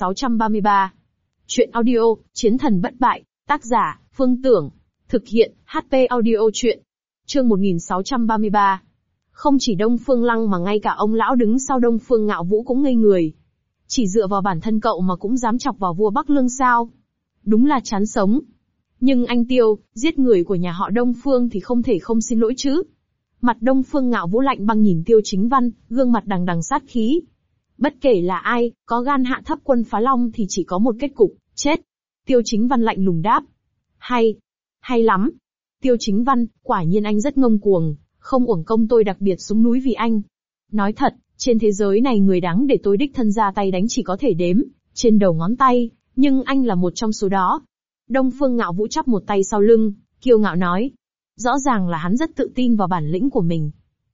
1633. Chuyện audio, Chiến thần bất bại, tác giả, Phương Tưởng. Thực hiện, HP audio chuyện. Chương 1633. Không chỉ Đông Phương Lăng mà ngay cả ông lão đứng sau Đông Phương Ngạo Vũ cũng ngây người. Chỉ dựa vào bản thân cậu mà cũng dám chọc vào vua Bắc Lương sao? Đúng là chán sống. Nhưng anh Tiêu, giết người của nhà họ Đông Phương thì không thể không xin lỗi chứ. Mặt Đông Phương Ngạo Vũ lạnh băng nhìn Tiêu Chính Văn, gương mặt đằng đằng sát khí. Bất kể là ai, có gan hạ thấp quân Phá Long thì chỉ có một kết cục, chết. Tiêu Chính Văn lạnh lùng đáp. Hay lắm. Tiêu Chính Văn, quả nhiên anh rất ngông cuồng, không uổng công tôi đặc biệt xuống núi vì anh. Nói thật, trên thế giới này người đáng để tôi đích thân ra tay đánh chỉ có thể đếm trên đầu ngón tay, nhưng anh là một trong số đó. Đông Phương Ngạo Vũ chắp một tay sau lưng, kiêu ngạo nói. Rõ ràng là hắn rất tự tin vào bản lĩnh của mình.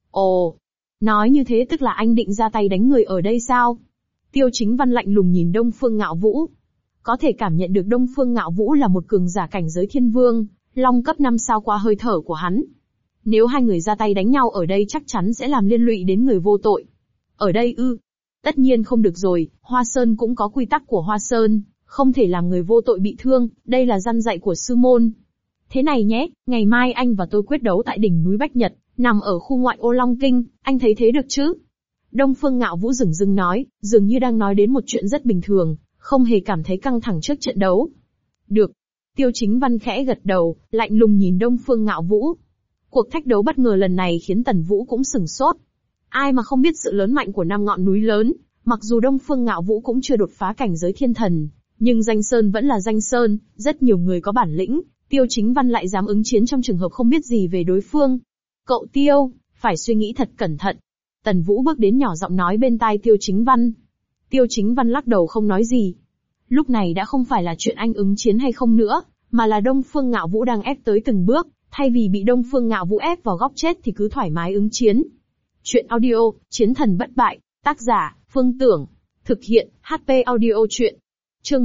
Ồ, nói như thế tức là anh định ra tay đánh người ở đây sao? Tiêu Chính Văn lạnh lùng nhìn Đông Phương Ngạo Vũ. Có thể cảm nhận được Đông Phương Ngạo Vũ là một cường giả cảnh giới thiên vương, long cấp 5 sao qua hơi thở của hắn. Nếu hai người ra tay đánh nhau ở đây chắc chắn sẽ làm liên lụy đến người vô tội. Ở đây ư? Tất nhiên không được rồi, Hoa Sơn cũng có quy tắc của Hoa Sơn, không thể làm người vô tội bị thương, đây là răn dạy của sư môn. Thế này nhé, ngày mai anh và tôi quyết đấu tại đỉnh núi Bách Nhật, nằm ở khu ngoại ô Long Kinh, anh thấy thế được chứ? Đông Phương Ngạo Vũ dửng dưng nói, dường như đang nói đến một chuyện rất bình thường, không hề cảm thấy căng thẳng trước trận đấu. Được. Tiêu Chính Văn khẽ gật đầu, lạnh lùng nhìn Đông Phương Ngạo Vũ. Cuộc thách đấu bất ngờ lần này khiến Tần Vũ cũng sửng sốt. Ai mà không biết sự lớn mạnh của 5 ngọn núi lớn, mặc dù Đông Phương Ngạo Vũ cũng chưa đột phá cảnh giới thiên thần, nhưng danh sơn vẫn là danh sơn, rất nhiều người có bản lĩnh, Tiêu Chính Văn lại dám ứng chiến trong trường hợp không biết gì về đối phương. Cậu Tiêu, phải suy nghĩ thật cẩn thận. Tần Vũ bước đến nhỏ giọng nói bên tai Tiêu Chính Văn. Tiêu Chính Văn lắc đầu không nói gì. Lúc này đã không phải là chuyện anh ứng chiến hay không nữa, mà là Đông Phương Ngạo Vũ đang ép tới từng bước, thay vì bị Đông Phương Ngạo Vũ ép vào góc chết thì cứ thoải mái ứng chiến. Chuyện audio, Chiến thần bất bại, tác giả, Phương Tưởng. Thực hiện, HP audio chuyện. Chương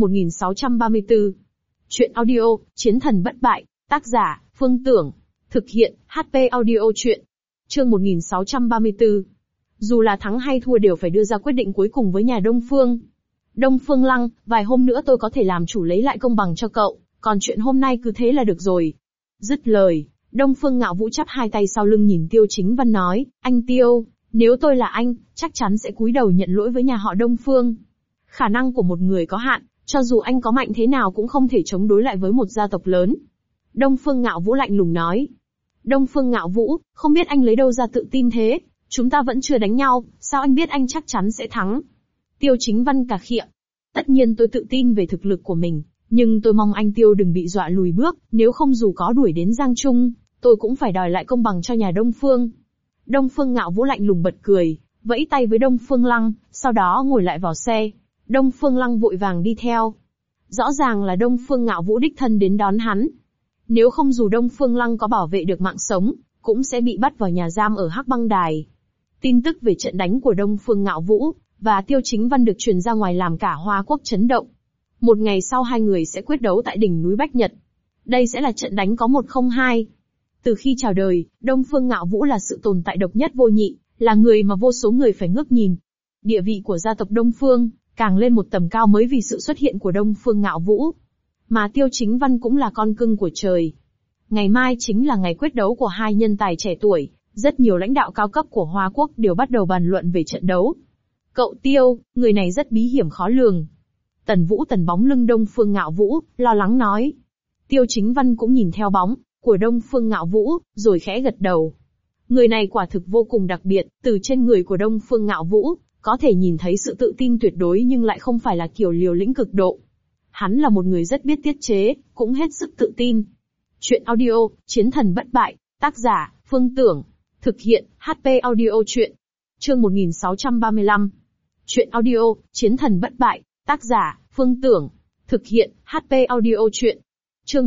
1634. Chuyện audio, Chiến thần bất bại, tác giả, Phương Tưởng. Thực hiện, HP audio chuyện. Chương 1634. Dù là thắng hay thua đều phải đưa ra quyết định cuối cùng với nhà Đông Phương. Đông Phương Lăng, vài hôm nữa tôi có thể làm chủ lấy lại công bằng cho cậu, còn chuyện hôm nay cứ thế là được rồi. Dứt lời, Đông Phương Ngạo Vũ chắp hai tay sau lưng nhìn Tiêu Chính Văn nói, anh Tiêu, nếu tôi là anh, chắc chắn sẽ cúi đầu nhận lỗi với nhà họ Đông Phương. Khả năng của một người có hạn, cho dù anh có mạnh thế nào cũng không thể chống đối lại với một gia tộc lớn. Đông Phương Ngạo Vũ lạnh lùng nói. Đông Phương Ngạo Vũ, không biết anh lấy đâu ra tự tin thế, chúng ta vẫn chưa đánh nhau, sao anh biết anh chắc chắn sẽ thắng? Tiêu Chính Văn cà khịa. Tất nhiên tôi tự tin về thực lực của mình, nhưng tôi mong anh Tiêu đừng bị dọa lùi bước, nếu không dù có đuổi đến Giang Trung, tôi cũng phải đòi lại công bằng cho nhà Đông Phương. Đông Phương Ngạo Vũ lạnh lùng bật cười, vẫy tay với Đông Phương Lăng, sau đó ngồi lại vào xe. Đông Phương Lăng vội vàng đi theo. Rõ ràng là Đông Phương Ngạo Vũ đích thân đến đón hắn. Nếu không dù Đông Phương Lăng có bảo vệ được mạng sống, cũng sẽ bị bắt vào nhà giam ở Hắc Băng Đài. Tin tức về trận đánh của Đông Phương Ngạo Vũ và Tiêu Chính Văn được truyền ra ngoài làm cả Hoa Quốc chấn động. Một ngày sau hai người sẽ quyết đấu tại đỉnh núi Bách Nhật. Đây sẽ là trận đánh có 1-0-2. Từ khi chào đời, Đông Phương Ngạo Vũ là sự tồn tại độc nhất vô nhị, là người mà vô số người phải ngước nhìn. Địa vị của gia tộc Đông Phương càng lên một tầm cao mới vì sự xuất hiện của Đông Phương Ngạo Vũ. Mà Tiêu Chính Văn cũng là con cưng của trời. Ngày mai chính là ngày quyết đấu của hai nhân tài trẻ tuổi, rất nhiều lãnh đạo cao cấp của Hoa Quốc đều bắt đầu bàn luận về trận đấu. Cậu Tiêu, người này rất bí hiểm khó lường. Tần Vũ tần bóng lưng Đông Phương Ngạo Vũ, lo lắng nói. Tiêu Chính Văn cũng nhìn theo bóng của Đông Phương Ngạo Vũ, rồi khẽ gật đầu. Người này quả thực vô cùng đặc biệt, từ trên người của Đông Phương Ngạo Vũ, có thể nhìn thấy sự tự tin tuyệt đối nhưng lại không phải là kiểu liều lĩnh cực độ. Hắn là một người rất biết tiết chế, cũng hết sức tự tin. Chuyện audio, Chiến thần bất bại, tác giả, Phương Tưởng. Thực hiện, HP audio chuyện. Chương 1635. Chuyện audio, Chiến thần bất bại, tác giả, Phương Tưởng. Thực hiện, HP audio chuyện. Chương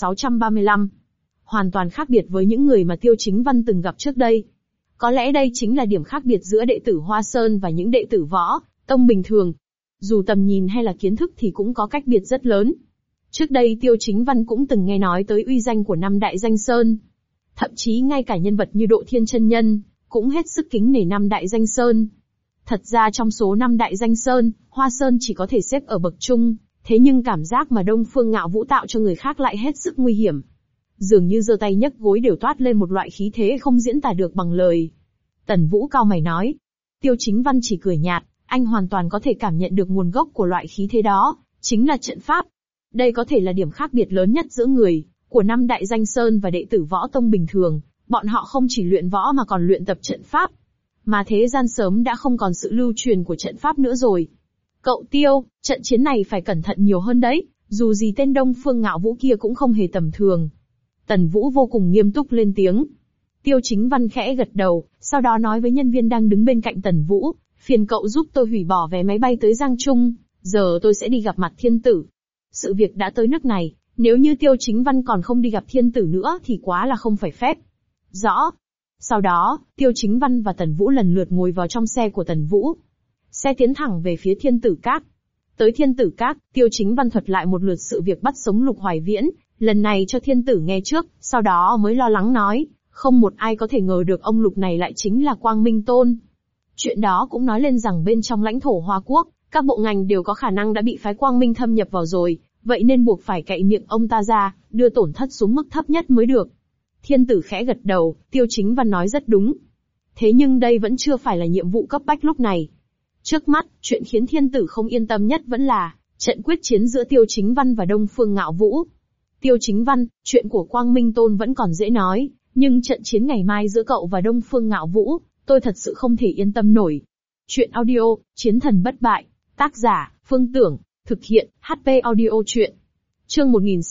1635. Hoàn toàn khác biệt với những người mà Tiêu Chính Văn từng gặp trước đây. Có lẽ đây chính là điểm khác biệt giữa đệ tử Hoa Sơn và những đệ tử Võ Tông bình thường. Dù tầm nhìn hay là kiến thức thì cũng có cách biệt rất lớn. Trước đây Tiêu Chính Văn cũng từng nghe nói tới uy danh của năm Đại Danh Sơn. Thậm chí ngay cả nhân vật như Độ Thiên Chân Nhân, cũng hết sức kính nể năm Đại Danh Sơn. Thật ra trong số năm Đại Danh Sơn, Hoa Sơn chỉ có thể xếp ở bậc trung, thế nhưng cảm giác mà Đông Phương Ngạo Vũ tạo cho người khác lại hết sức nguy hiểm. Dường như giơ tay nhấc gối đều toát lên một loại khí thế không diễn tả được bằng lời. Tần Vũ cau mày nói. Tiêu Chính Văn chỉ cười nhạt, anh hoàn toàn có thể cảm nhận được nguồn gốc của loại khí thế đó, chính là trận pháp. Đây có thể là điểm khác biệt lớn nhất giữa người của năm Đại Danh Sơn và đệ tử Võ Tông bình thường, bọn họ không chỉ luyện võ mà còn luyện tập trận pháp. Mà thế gian sớm đã không còn sự lưu truyền của trận pháp nữa rồi. Cậu Tiêu, trận chiến này phải cẩn thận nhiều hơn đấy, dù gì tên Đông Phương Ngạo Vũ kia cũng không hề tầm thường. Tần Vũ vô cùng nghiêm túc lên tiếng. Tiêu Chính Văn khẽ gật đầu, sau đó nói với nhân viên đang đứng bên cạnh Tần Vũ, phiền cậu giúp tôi hủy bỏ vé máy bay tới Giang Trung, giờ tôi sẽ đi gặp mặt thiên tử. Sự việc đã tới nước này, nếu như Tiêu Chính Văn còn không đi gặp thiên tử nữa thì quá là không phải phép. Rõ. Sau đó, Tiêu Chính Văn và Tần Vũ lần lượt ngồi vào trong xe của Tần Vũ. Xe tiến thẳng về phía Thiên Tử Các. Tới Thiên Tử Các, Tiêu Chính Văn thuật lại một lượt sự việc bắt sống Lục Hoài Viễn, lần này cho thiên tử nghe trước, sau đó mới lo lắng nói, không một ai có thể ngờ được ông Lục này lại chính là Quang Minh Tôn. Chuyện đó cũng nói lên rằng bên trong lãnh thổ Hoa Quốc, các bộ ngành đều có khả năng đã bị phái Quang Minh thâm nhập vào rồi, vậy nên buộc phải cậy miệng ông ta ra, đưa tổn thất xuống mức thấp nhất mới được. Thiên tử khẽ gật đầu, Tiêu Chính Văn nói rất đúng. Thế nhưng đây vẫn chưa phải là nhiệm vụ cấp bách lúc này. Trước mắt, chuyện khiến thiên tử không yên tâm nhất vẫn là trận quyết chiến giữa Tiêu Chính Văn và Đông Phương Ngạo Vũ. Tiêu Chính Văn, chuyện của Quang Minh Tôn vẫn còn dễ nói, nhưng trận chiến ngày mai giữa cậu và Đông Phương Ngạo Vũ, tôi thật sự không thể yên tâm nổi. Chuyện audio, Chiến thần bất bại, tác giả, Phương Tưởng, thực hiện, HP audio chuyện. Chương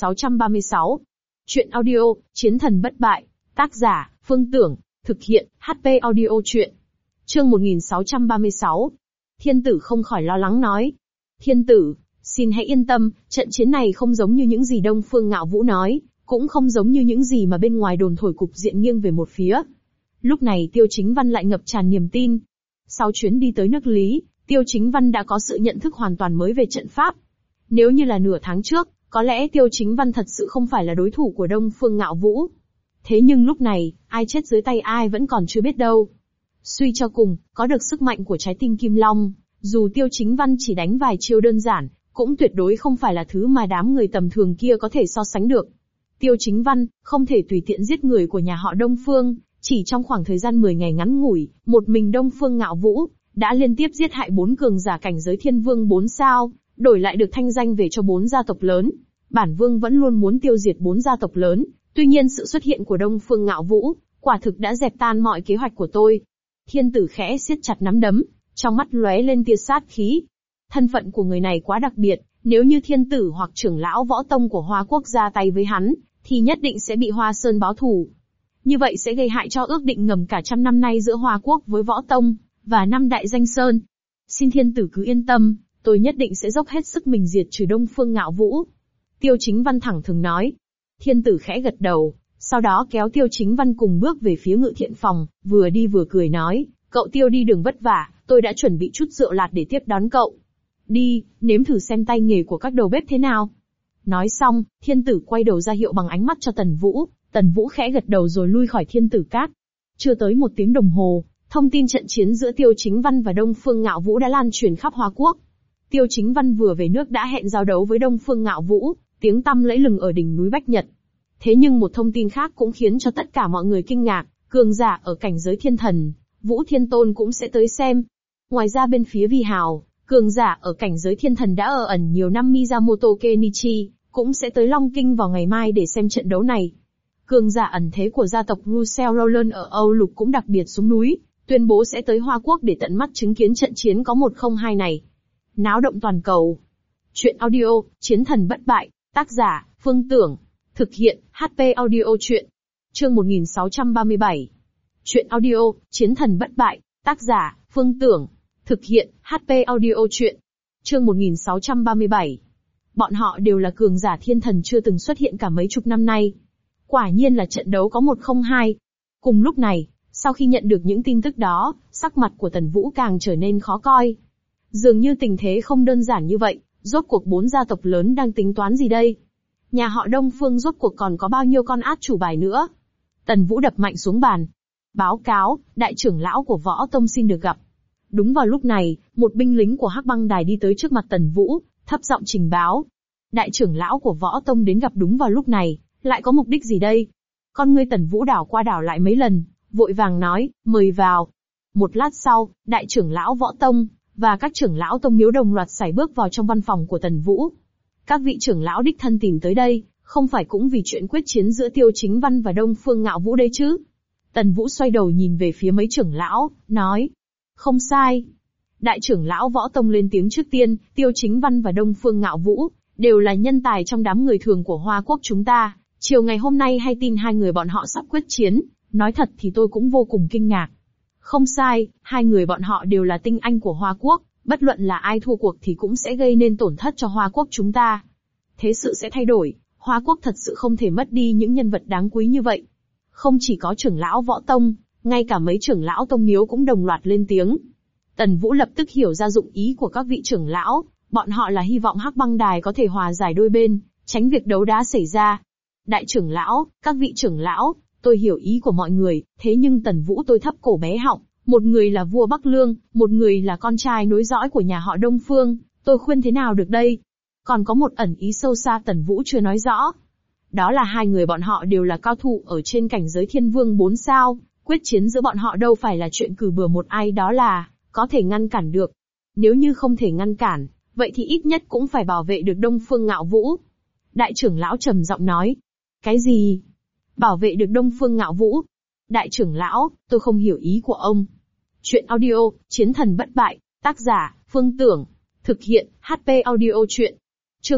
1636. Chuyện audio, Chiến thần bất bại, tác giả, Phương Tưởng, thực hiện, HP audio chuyện. Chương 1636. Thiên tử không khỏi lo lắng nói. Thiên tử, xin hãy yên tâm, trận chiến này không giống như những gì Đông Phương Ngạo Vũ nói, cũng không giống như những gì mà bên ngoài đồn thổi cục diện nghiêng về một phía. Lúc này Tiêu Chính Văn lại ngập tràn niềm tin. Sau chuyến đi tới nước Lý, Tiêu Chính Văn đã có sự nhận thức hoàn toàn mới về trận pháp. Nếu như là nửa tháng trước, có lẽ Tiêu Chính Văn thật sự không phải là đối thủ của Đông Phương Ngạo Vũ. Thế nhưng lúc này, ai chết dưới tay ai vẫn còn chưa biết đâu. Suy cho cùng, có được sức mạnh của trái tim Kim Long, dù Tiêu Chính Văn chỉ đánh vài chiêu đơn giản, cũng tuyệt đối không phải là thứ mà đám người tầm thường kia có thể so sánh được. Tiêu Chính Văn, không thể tùy tiện giết người của nhà họ Đông Phương, chỉ trong khoảng thời gian 10 ngày ngắn ngủi, một mình Đông Phương Ngạo Vũ, đã liên tiếp giết hại 4 cường giả cảnh giới Thiên Vương 4 sao, đổi lại được thanh danh về cho 4 gia tộc lớn. Bản Vương vẫn luôn muốn tiêu diệt 4 gia tộc lớn, tuy nhiên sự xuất hiện của Đông Phương Ngạo Vũ, quả thực đã dẹp tan mọi kế hoạch của tôi. Thiên tử khẽ siết chặt nắm đấm, trong mắt lóe lên tia sát khí. Thân phận của người này quá đặc biệt, nếu như thiên tử hoặc trưởng lão võ tông của Hoa Quốc ra tay với hắn, thì nhất định sẽ bị Hoa Sơn báo thù. Như vậy sẽ gây hại cho ước định ngầm cả trăm năm nay giữa Hoa Quốc với võ tông, và năm Đại Danh Sơn. Xin thiên tử cứ yên tâm, tôi nhất định sẽ dốc hết sức mình diệt trừ Đông Phương Ngạo Vũ. Tiêu Chính Văn thẳng thừng nói. Thiên tử khẽ gật đầu, Sau đó kéo Tiêu Chính Văn cùng bước về phía Ngự Thiện phòng, vừa đi vừa cười nói, cậu Tiêu đi đường vất vả, tôi đã chuẩn bị chút rượu lạt để tiếp đón cậu. Đi, nếm thử xem tay nghề của các đầu bếp thế nào. Nói xong, thiên tử quay đầu ra hiệu bằng ánh mắt cho Tần Vũ khẽ gật đầu rồi lui khỏi thiên tử cát. Chưa tới 1 tiếng đồng hồ, thông tin trận chiến giữa Tiêu Chính Văn và Đông Phương Ngạo Vũ đã lan truyền khắp Hoa Quốc. Tiêu Chính Văn vừa về nước đã hẹn giao đấu với Đông Phương Ngạo Vũ, tiếng tăm lẫy lừng ở đỉnh núi Bách Nhật. Thế nhưng một thông tin khác cũng khiến cho tất cả mọi người kinh ngạc, cường giả ở cảnh giới thiên thần, Vũ Thiên Tôn cũng sẽ tới xem. Ngoài ra bên phía Vi Hào, cường giả ở cảnh giới thiên thần đã ở ẩn nhiều năm Miyamoto Kenichi, cũng sẽ tới Long Kinh vào ngày mai để xem trận đấu này. Cường giả ẩn thế của gia tộc Russell Roland ở Âu Lục cũng đặc biệt xuống núi, tuyên bố sẽ tới Hoa Quốc để tận mắt chứng kiến trận chiến có 1-0-2 này. Náo động toàn cầu. Chuyện audio, Chiến thần bất bại, tác giả, Phương Tưởng. Thực hiện, HP audio chuyện. Chương 1637. Chuyện audio, Chiến thần bất bại, tác giả, Phương Tưởng. Thực hiện, HP audio chuyện. Chương 1637. Bọn họ đều là cường giả thiên thần chưa từng xuất hiện cả mấy chục năm nay. Quả nhiên là trận đấu có 1-0-2. Cùng lúc này, sau khi nhận được những tin tức đó, sắc mặt của Tần Vũ càng trở nên khó coi. Dường như tình thế không đơn giản như vậy, rốt cuộc 4 gia tộc lớn đang tính toán gì đây? Nhà họ Đông Phương rốt cuộc còn có bao nhiêu con át chủ bài nữa? Tần Vũ đập mạnh xuống bàn. Báo cáo, đại trưởng lão của Võ Tông xin được gặp. Đúng vào lúc này, một binh lính của Hắc Băng Đài đi tới trước mặt Tần Vũ, thấp giọng trình báo. Đại trưởng lão của Võ Tông đến gặp đúng vào lúc này, lại có mục đích gì đây? Con ngươi Tần Vũ đảo qua đảo lại mấy lần, vội vàng nói, mời vào. Một lát sau, đại trưởng lão Võ Tông và các trưởng lão tông miếu đồng loạt sải bước vào trong văn phòng của Tần Vũ. Các vị trưởng lão đích thân tìm tới đây, không phải cũng vì chuyện quyết chiến giữa Tiêu Chính Văn và Đông Phương Ngạo Vũ đấy chứ? Tần Vũ xoay đầu nhìn về phía mấy trưởng lão, nói. Không sai. Đại trưởng lão Võ Tông lên tiếng trước tiên, Tiêu Chính Văn và Đông Phương Ngạo Vũ đều là nhân tài trong đám người thường của Hoa Quốc chúng ta. Chiều ngày hôm nay hay tin hai người bọn họ sắp quyết chiến, nói thật thì tôi cũng vô cùng kinh ngạc. Không sai, hai người bọn họ đều là tinh anh của Hoa Quốc, bất luận là ai thua cuộc thì cũng sẽ gây nên tổn thất cho Hoa Quốc chúng ta. Thế sự sẽ thay đổi, Hoa Quốc thật sự không thể mất đi những nhân vật đáng quý như vậy. Không chỉ có trưởng lão Võ Tông, ngay cả mấy trưởng lão tông miếu cũng đồng loạt lên tiếng. Tần Vũ lập tức hiểu ra dụng ý của các vị trưởng lão, bọn họ là hy vọng Hắc Băng Đài có thể hòa giải đôi bên, tránh việc đấu đá xảy ra. Đại trưởng lão, các vị trưởng lão, tôi hiểu ý của mọi người, thế nhưng Tần Vũ tôi thấp cổ bé họng, một người là vua Bắc Lương, một người là con trai nối dõi của nhà họ Đông Phương, tôi khuyên thế nào được đây? Còn có một ẩn ý sâu xa Tần Vũ chưa nói rõ. Đó là hai người bọn họ đều là cao thủ ở trên cảnh giới Thiên Vương 4 sao, quyết chiến giữa bọn họ đâu phải là chuyện cử bừa một ai đó là có thể ngăn cản được. Nếu như không thể ngăn cản, vậy thì ít nhất cũng phải bảo vệ được Đông Phương Ngạo Vũ. Đại trưởng lão trầm giọng nói. Cái gì? Bảo vệ được Đông Phương Ngạo Vũ? Đại trưởng lão, tôi không hiểu ý của ông. Chuyện audio, Chiến thần bất bại, tác giả, Phương Tưởng. Thực hiện, HP audio chuyện. Chương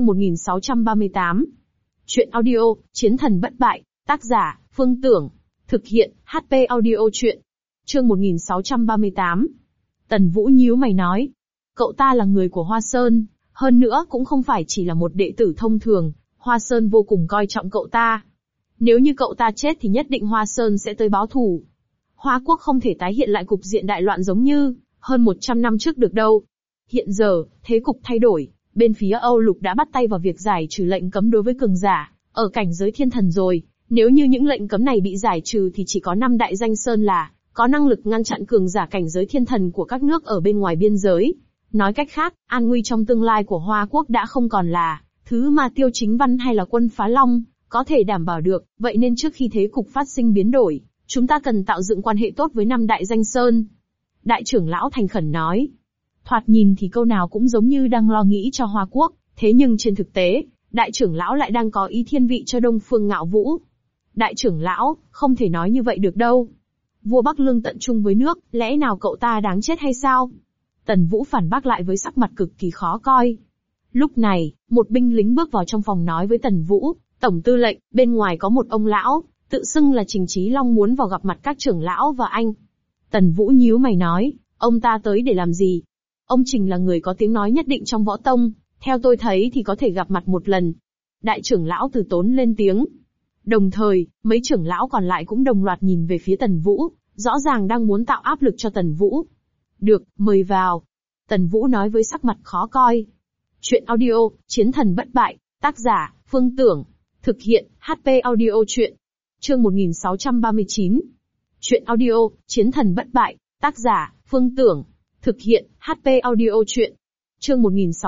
1638. Chuyện audio, Chiến thần bất bại, tác giả, Phương Tưởng. Thực hiện, HP audio chuyện. Chương 1638. Tần Vũ nhíu mày nói. Cậu ta là người của Hoa Sơn, hơn nữa cũng không phải chỉ là một đệ tử thông thường, Hoa Sơn vô cùng coi trọng cậu ta. Nếu như cậu ta chết thì nhất định Hoa Sơn sẽ tới báo thù. Hoa Quốc không thể tái hiện lại cục diện đại loạn giống như hơn 100 năm trước được đâu. Hiện giờ, thế cục thay đổi, bên phía Âu Lục đã bắt tay vào việc giải trừ lệnh cấm đối với cường giả ở cảnh giới thiên thần rồi. Nếu như những lệnh cấm này bị giải trừ thì chỉ có 5 đại danh sơn là có năng lực ngăn chặn cường giả cảnh giới thiên thần của các nước ở bên ngoài biên giới. Nói cách khác, an nguy trong tương lai của Hoa Quốc đã không còn là thứ mà Tiêu Chính Văn hay là Quân Phá Long có thể đảm bảo được, vậy nên trước khi thế cục phát sinh biến đổi, chúng ta cần tạo dựng quan hệ tốt với 5 đại danh sơn. Đại trưởng lão thành khẩn nói. Thoạt nhìn thì câu nào cũng giống như đang lo nghĩ cho Hoa Quốc, thế nhưng trên thực tế, đại trưởng lão lại đang có ý thiên vị cho Đông Phương Ngạo Vũ. Đại trưởng lão, không thể nói như vậy được đâu. Vua Bắc Lương tận trung với nước, lẽ nào cậu ta đáng chết hay sao? Tần Vũ phản bác lại với sắc mặt cực kỳ khó coi. Lúc này, một binh lính bước vào trong phòng nói với Tần Vũ, Tổng tư lệnh, bên ngoài có một ông lão, tự xưng là Trình Chí Long muốn vào gặp mặt các trưởng lão và anh. Tần Vũ nhíu mày nói, ông ta tới để làm gì? Ông Trình là người có tiếng nói nhất định trong Võ Tông, theo tôi thấy thì có thể gặp mặt một lần. Đại trưởng lão Từ Tốn lên tiếng. Đồng thời, mấy trưởng lão còn lại cũng đồng loạt nhìn về phía Tần Vũ, rõ ràng đang muốn tạo áp lực cho Tần Vũ. Được, mời vào. Tần Vũ nói với sắc mặt khó coi. Chuyện audio, Chiến thần bất bại, tác giả, Phương Tưởng. Thực hiện, HP audio chuyện. Chương 1639. Chuyện audio, Chiến thần bất bại, tác giả, Phương Tưởng. Thực hiện, HP audio chuyện. Chương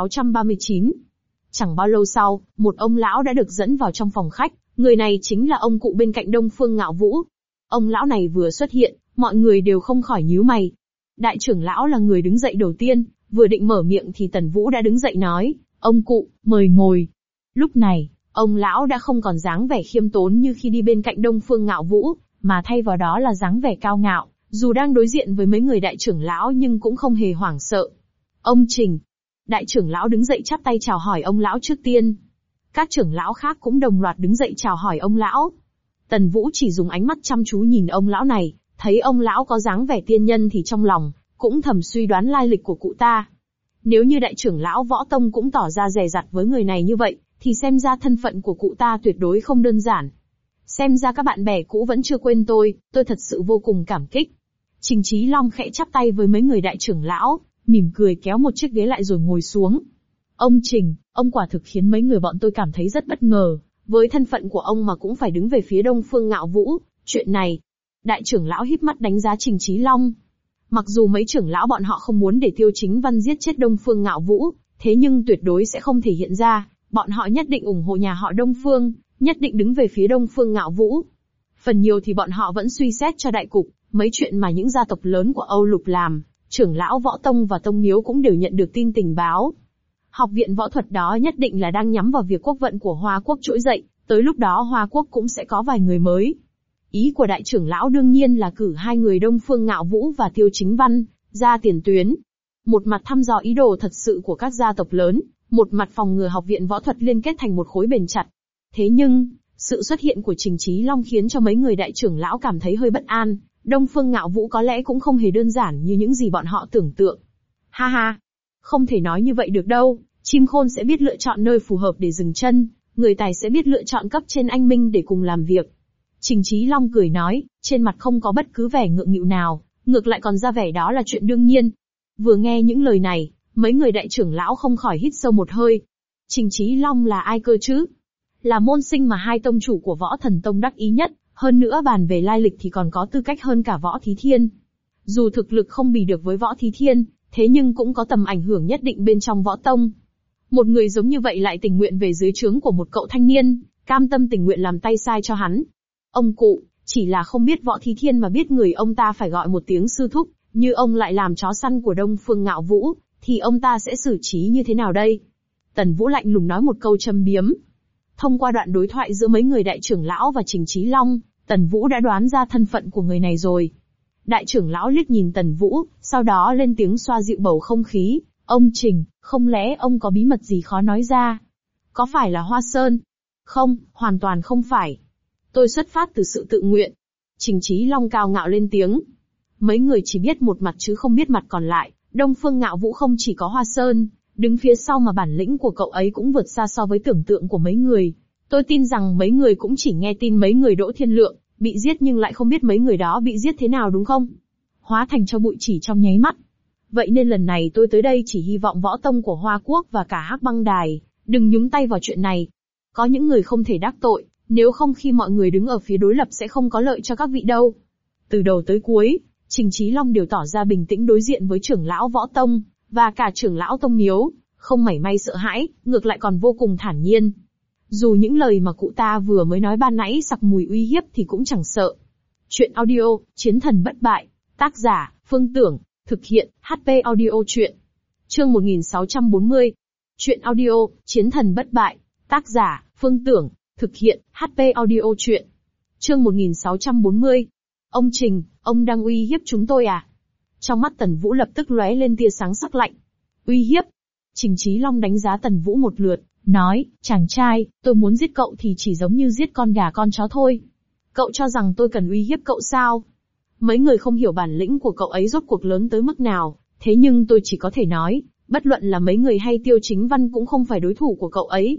1639. Chẳng bao lâu sau, một ông lão đã được dẫn vào trong phòng khách, người này chính là ông cụ bên cạnh Đông Phương Ngạo Vũ. Ông lão này vừa xuất hiện, mọi người đều không khỏi nhíu mày. Đại trưởng lão là người đứng dậy đầu tiên, vừa định mở miệng thì Tần Vũ đã đứng dậy nói, ông cụ, mời ngồi. Lúc này, ông lão đã không còn dáng vẻ khiêm tốn như khi đi bên cạnh Đông Phương Ngạo Vũ, mà thay vào đó là dáng vẻ cao ngạo, dù đang đối diện với mấy người đại trưởng lão nhưng cũng không hề hoảng sợ. Ông Trình. Đại trưởng lão đứng dậy chắp tay chào hỏi ông lão trước tiên. Các trưởng lão khác cũng đồng loạt đứng dậy chào hỏi ông lão. Tần Vũ chỉ dùng ánh mắt chăm chú nhìn ông lão này, thấy ông lão có dáng vẻ tiên nhân thì trong lòng cũng thầm suy đoán lai lịch của cụ ta. Nếu như đại trưởng lão Võ Tông cũng tỏ ra dè dặt với người này như vậy, thì xem ra thân phận của cụ ta tuyệt đối không đơn giản. Xem ra các bạn bè cũ vẫn chưa quên tôi thật sự vô cùng cảm kích. Trình Chí Long khẽ chắp tay với mấy người đại trưởng lão, mỉm cười kéo một chiếc ghế lại rồi ngồi xuống. Ông Trình, ông quả thực khiến mấy người bọn tôi cảm thấy rất bất ngờ, với thân phận của ông mà cũng phải đứng về phía Đông Phương Ngạo Vũ, chuyện này. Đại trưởng lão híp mắt đánh giá Trình Chí Long. Mặc dù mấy trưởng lão bọn họ không muốn để Tiêu Chính Văn giết chết Đông Phương Ngạo Vũ, thế nhưng tuyệt đối sẽ không thể hiện ra, bọn họ nhất định ủng hộ nhà họ Đông Phương, nhất định đứng về phía Đông Phương Ngạo Vũ. Phần nhiều thì bọn họ vẫn suy xét cho đại cục, mấy chuyện mà những gia tộc lớn của Âu Lục làm, trưởng lão Võ Tông và Tông Miếu cũng đều nhận được tin tình báo. Học viện võ thuật đó nhất định là đang nhắm vào việc quốc vận của Hoa Quốc trỗi dậy, tới lúc đó Hoa Quốc cũng sẽ có vài người mới. Ý của đại trưởng lão đương nhiên là cử hai người Đông Phương Ngạo Vũ và Tiêu Chính Văn ra tiền tuyến. Một mặt thăm dò ý đồ thật sự của các gia tộc lớn, một mặt phòng ngừa học viện võ thuật liên kết thành một khối bền chặt. Thế nhưng, sự xuất hiện của Trình Chí Long khiến cho mấy người đại trưởng lão cảm thấy hơi bất an. Đông Phương Ngạo Vũ có lẽ cũng không hề đơn giản như những gì bọn họ tưởng tượng. Ha ha, không thể nói như vậy được đâu, chim khôn sẽ biết lựa chọn nơi phù hợp để dừng chân, người tài sẽ biết lựa chọn cấp trên anh minh để cùng làm việc. Trình Chí Long cười nói, trên mặt không có bất cứ vẻ ngượng nghịu nào, ngược lại còn ra vẻ đó là chuyện đương nhiên. Vừa nghe những lời này, mấy người đại trưởng lão không khỏi hít sâu một hơi. Trình Chí Long là ai cơ chứ? Là môn sinh mà hai tông chủ của Võ Thần Tông đắc ý nhất, hơn nữa bàn về lai lịch thì còn có tư cách hơn cả Võ Thí Thiên. Dù thực lực không bì được với Võ Thí Thiên, thế nhưng cũng có tầm ảnh hưởng nhất định bên trong Võ Tông. Một người giống như vậy lại tình nguyện về dưới trướng của một cậu thanh niên, cam tâm tình nguyện làm tay sai cho hắn. Ông cụ, chỉ là không biết Võ Thí Thiên mà biết người ông ta phải gọi một tiếng sư thúc, như ông lại làm chó săn của Đông Phương Ngạo Vũ, thì ông ta sẽ xử trí như thế nào đây? Tần Vũ lạnh lùng nói một câu châm biếm. Thông qua đoạn đối thoại giữa mấy người đại trưởng lão và Trình Chí Long, Tần Vũ đã đoán ra thân phận của người này rồi. Đại trưởng lão liếc nhìn Tần Vũ, sau đó lên tiếng xoa dịu bầu không khí. Ông Trình, không lẽ ông có bí mật gì khó nói ra? Có phải là Hoa Sơn? Không, hoàn toàn không phải. Tôi xuất phát từ sự tự nguyện. Trình Chí Long cao ngạo lên tiếng. Mấy người chỉ biết một mặt chứ không biết mặt còn lại. Đông Phương Ngạo Vũ không chỉ có Hoa Sơn, đứng phía sau mà bản lĩnh của cậu ấy cũng vượt xa so với tưởng tượng của mấy người. Tôi tin rằng mấy người cũng chỉ nghe tin mấy người Đỗ Thiên Lượng bị giết nhưng lại không biết mấy người đó bị giết thế nào đúng không? Hóa thành cho bụi chỉ trong nháy mắt. Vậy nên lần này tôi tới đây chỉ hy vọng Võ Tông của Hoa Quốc và cả Hắc Băng Đài đừng nhúng tay vào chuyện này. Có những người không thể đắc tội, nếu không khi mọi người đứng ở phía đối lập sẽ không có lợi cho các vị đâu. Từ đầu tới cuối, Trình Chí Long đều tỏ ra bình tĩnh đối diện với trưởng lão Võ Tông và cả trưởng lão Tông Miếu, không mảy may sợ hãi, ngược lại còn vô cùng thản nhiên. Dù những lời mà cụ ta vừa mới nói ban nãy sặc mùi uy hiếp thì cũng chẳng sợ. Chuyện audio, Chiến thần bất bại, tác giả, Phương Tưởng, thực hiện, HP audio chuyện. Chương 1640. Chuyện audio, Chiến thần bất bại, tác giả, Phương Tưởng, thực hiện, HP audio chuyện. Chương 1640. Ông Trình, ông đang uy hiếp chúng tôi à? Trong mắt Tần Vũ lập tức lóe lên tia sáng sắc lạnh. Uy hiếp? Trình Chí Long đánh giá Tần Vũ một lượt, nói, chàng trai, tôi muốn giết cậu thì chỉ giống như giết con gà con chó thôi. Cậu cho rằng tôi cần uy hiếp cậu sao? Mấy người không hiểu bản lĩnh của cậu ấy rốt cuộc lớn tới mức nào, thế nhưng tôi chỉ có thể nói, bất luận là mấy người hay Tiêu Chính Văn cũng không phải đối thủ của cậu ấy.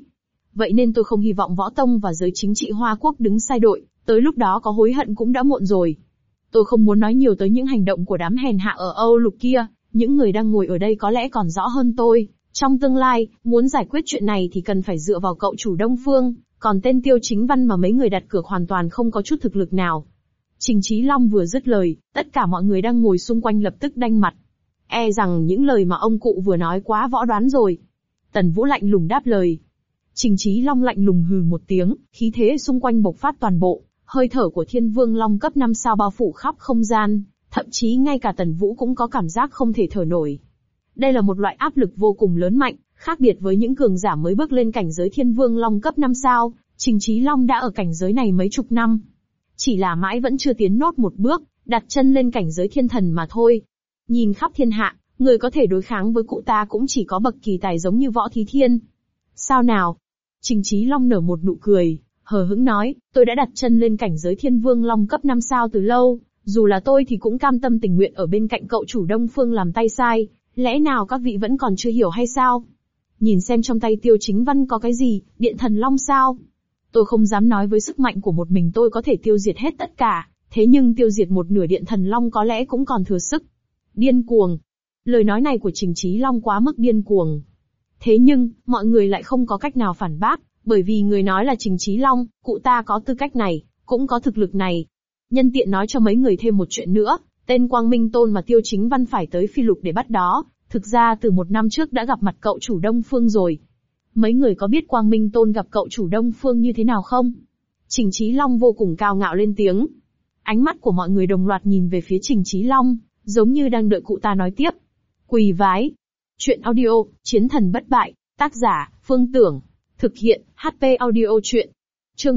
Vậy nên tôi không hy vọng võ tông và giới chính trị Hoa Quốc đứng sai đội, tới lúc đó có hối hận cũng đã muộn rồi. Tôi không muốn nói nhiều tới những hành động của đám hèn hạ ở Âu Lục kia, những người đang ngồi ở đây có lẽ còn rõ hơn tôi. Trong tương lai, muốn giải quyết chuyện này thì cần phải dựa vào cậu chủ Đông Phương, còn tên Tiêu Chính Văn mà mấy người đặt cược hoàn toàn không có chút thực lực nào. Trình Chí Long vừa dứt lời, tất cả mọi người đang ngồi xung quanh lập tức đanh mặt. E rằng những lời mà ông cụ vừa nói quá võ đoán rồi. Tần Vũ lạnh lùng đáp lời. Trình Chí Long lạnh lùng hừ một tiếng, khí thế xung quanh bộc phát toàn bộ, hơi thở của Thiên Vương Long cấp 5 sao bao phủ khắp không gian, thậm chí ngay cả Tần Vũ cũng có cảm giác không thể thở nổi. Đây là một loại áp lực vô cùng lớn mạnh, khác biệt với những cường giả mới bước lên cảnh giới Thiên Vương Long cấp 5 sao, Trình Chí Long đã ở cảnh giới này mấy chục năm. Chỉ là mãi vẫn chưa tiến nốt một bước, đặt chân lên cảnh giới thiên thần mà thôi. Nhìn khắp thiên hạ, người có thể đối kháng với cụ ta cũng chỉ có bậc kỳ tài giống như Võ Thí Thiên. Sao nào? Trình Chí Long nở một nụ cười, hờ hững nói, tôi đã đặt chân lên cảnh giới Thiên Vương Long cấp 5 sao từ lâu, dù là tôi thì cũng cam tâm tình nguyện ở bên cạnh cậu chủ Đông Phương làm tay sai, lẽ nào các vị vẫn còn chưa hiểu hay sao? Nhìn xem trong tay Tiêu Chính Văn có cái gì, Điện Thần Long sao? Tôi không dám nói với sức mạnh của một mình tôi có thể tiêu diệt hết tất cả, thế nhưng tiêu diệt một nửa Điện Thần Long có lẽ cũng còn thừa sức. Điên cuồng. Lời nói này của Trình Chí Long quá mức điên cuồng. Thế nhưng, mọi người lại không có cách nào phản bác, bởi vì người nói là Trình Chí Long, cụ ta có tư cách này, cũng có thực lực này. Nhân tiện nói cho mấy người thêm một chuyện nữa, tên Quang Minh Tôn mà Tiêu Chính Văn phải tới Phi Lục để bắt đó, thực ra từ một năm trước đã gặp mặt cậu chủ Đông Phương rồi. Mấy người có biết Quang Minh Tôn gặp cậu chủ Đông Phương như thế nào không? Trình Chí Long vô cùng cao ngạo lên tiếng. Ánh mắt của mọi người đồng loạt nhìn về phía Trình Chí Long, giống như đang đợi cụ ta nói tiếp. Quỳ vái. Chuyện audio, Chiến thần bất bại, tác giả, Phương Tưởng. Thực hiện, HP audio chuyện. Chương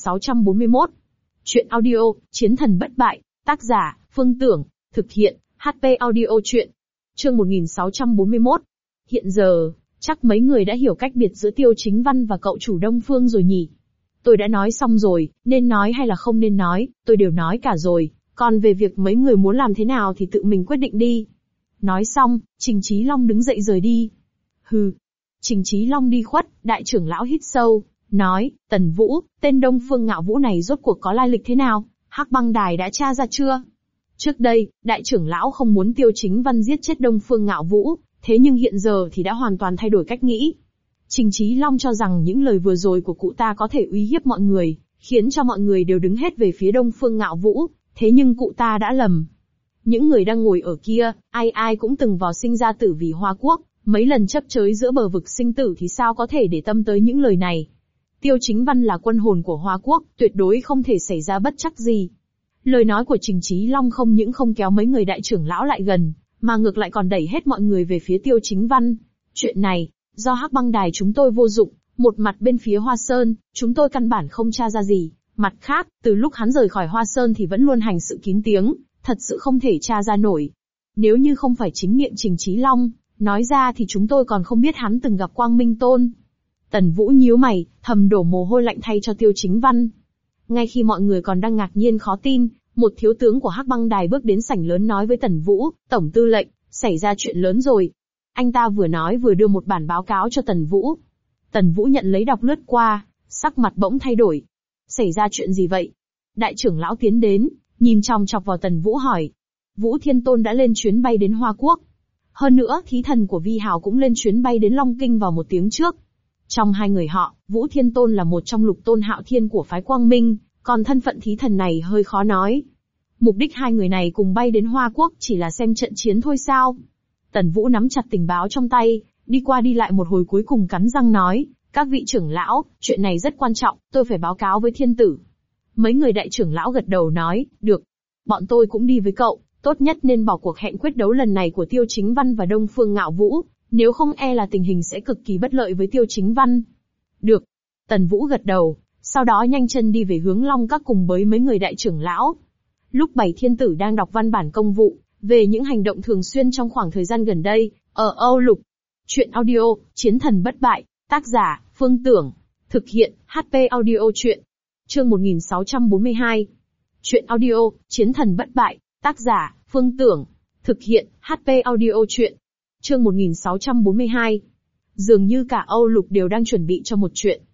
1641. Chuyện audio, Chiến thần bất bại, tác giả, Phương Tưởng. Thực hiện, HP audio chuyện. Chương 1641. Hiện giờ, chắc mấy người đã hiểu cách biệt giữa Tiêu Chính Văn và cậu chủ Đông Phương rồi nhỉ? Tôi đã nói xong rồi, nên nói hay là không nên nói, tôi đều nói cả rồi, còn về việc mấy người muốn làm thế nào thì tự mình quyết định đi. Nói xong, Trình Chí Long đứng dậy rời đi. Hừ. Trình Chí Long đi khuất, đại trưởng lão hít sâu, nói, Tần Vũ, tên Đông Phương Ngạo Vũ này rốt cuộc có lai lịch thế nào, Hắc Băng Đài đã tra ra chưa? Trước đây, đại trưởng lão không muốn Tiêu Chính Văn giết chết Đông Phương Ngạo Vũ, thế nhưng hiện giờ thì đã hoàn toàn thay đổi cách nghĩ. Trình Chí Long cho rằng những lời vừa rồi của cụ ta có thể uy hiếp mọi người, khiến cho mọi người đều đứng hết về phía Đông Phương Ngạo Vũ, thế nhưng cụ ta đã lầm. Những người đang ngồi ở kia, ai ai cũng từng vào sinh ra tử vì Hoa Quốc, mấy lần chấp chới giữa bờ vực sinh tử thì sao có thể để tâm tới những lời này. Tiêu Chính Văn là quân hồn của Hoa Quốc, tuyệt đối không thể xảy ra bất trắc gì. Lời nói của Trình Chí Long không những không kéo mấy người đại trưởng lão lại gần, mà ngược lại còn đẩy hết mọi người về phía Tiêu Chính Văn. Chuyện này, do Hắc Băng Đài chúng tôi vô dụng, một mặt bên phía Hoa Sơn, chúng tôi căn bản không tra ra gì, mặt khác, từ lúc hắn rời khỏi Hoa Sơn thì vẫn luôn hành sự kín tiếng, thật sự không thể tra ra nổi. Nếu như không phải chính miệng Trình Chí Long nói ra thì chúng tôi còn không biết hắn từng gặp Quang Minh Tôn. Tần Vũ nhíu mày, thầm đổ mồ hôi lạnh thay cho Tiêu Chính Văn. Ngay khi mọi người còn đang ngạc nhiên khó tin, một thiếu tướng của Hắc Băng Đài bước đến sảnh lớn nói với Tần Vũ, Tổng tư lệnh, xảy ra chuyện lớn rồi. Anh ta vừa nói vừa đưa một bản báo cáo cho Tần Vũ. Tần Vũ nhận lấy đọc lướt qua, sắc mặt bỗng thay đổi. Xảy ra chuyện gì vậy? Đại trưởng lão tiến đến, nhìn chòng chọc vào Tần Vũ hỏi. Vũ Thiên Tôn đã lên chuyến bay đến Hoa Quốc. Hơn nữa, thí thần của Vi Hào cũng lên chuyến bay đến Long Kinh vào một tiếng trước. Trong hai người họ, Vũ Thiên Tôn là một trong lục tôn hạo thiên của phái Quang Minh, còn thân phận thí thần này hơi khó nói. Mục đích hai người này cùng bay đến Hoa Quốc chỉ là xem trận chiến thôi sao? Tần Vũ nắm chặt tình báo trong tay, đi qua đi lại một hồi cuối cùng cắn răng nói, các vị trưởng lão, chuyện này rất quan trọng, tôi phải báo cáo với thiên tử. Mấy người đại trưởng lão gật đầu nói, được. Bọn tôi cũng đi với cậu, tốt nhất nên bỏ cuộc hẹn quyết đấu lần này của Tiêu Chính Văn và Đông Phương Ngạo Vũ, nếu không e là tình hình sẽ cực kỳ bất lợi với Tiêu Chính Văn. Được. Tần Vũ gật đầu, sau đó nhanh chân đi về hướng Long Các cùng với mấy người đại trưởng lão. Lúc Bảy Thiên Tử đang đọc văn bản công vụ, về những hành động thường xuyên trong khoảng thời gian gần đây, ở Âu Lục. Chuyện audio, Chiến thần bất bại, tác giả, Phương Tưởng. Thực hiện, HP audio chuyện. Chương 1642. Chuyện audio, Chiến thần bất bại, tác giả, Phương Tưởng. Thực hiện, HP audio chuyện. Chương 1642. Dường như cả Âu Lục đều đang chuẩn bị cho một chuyện.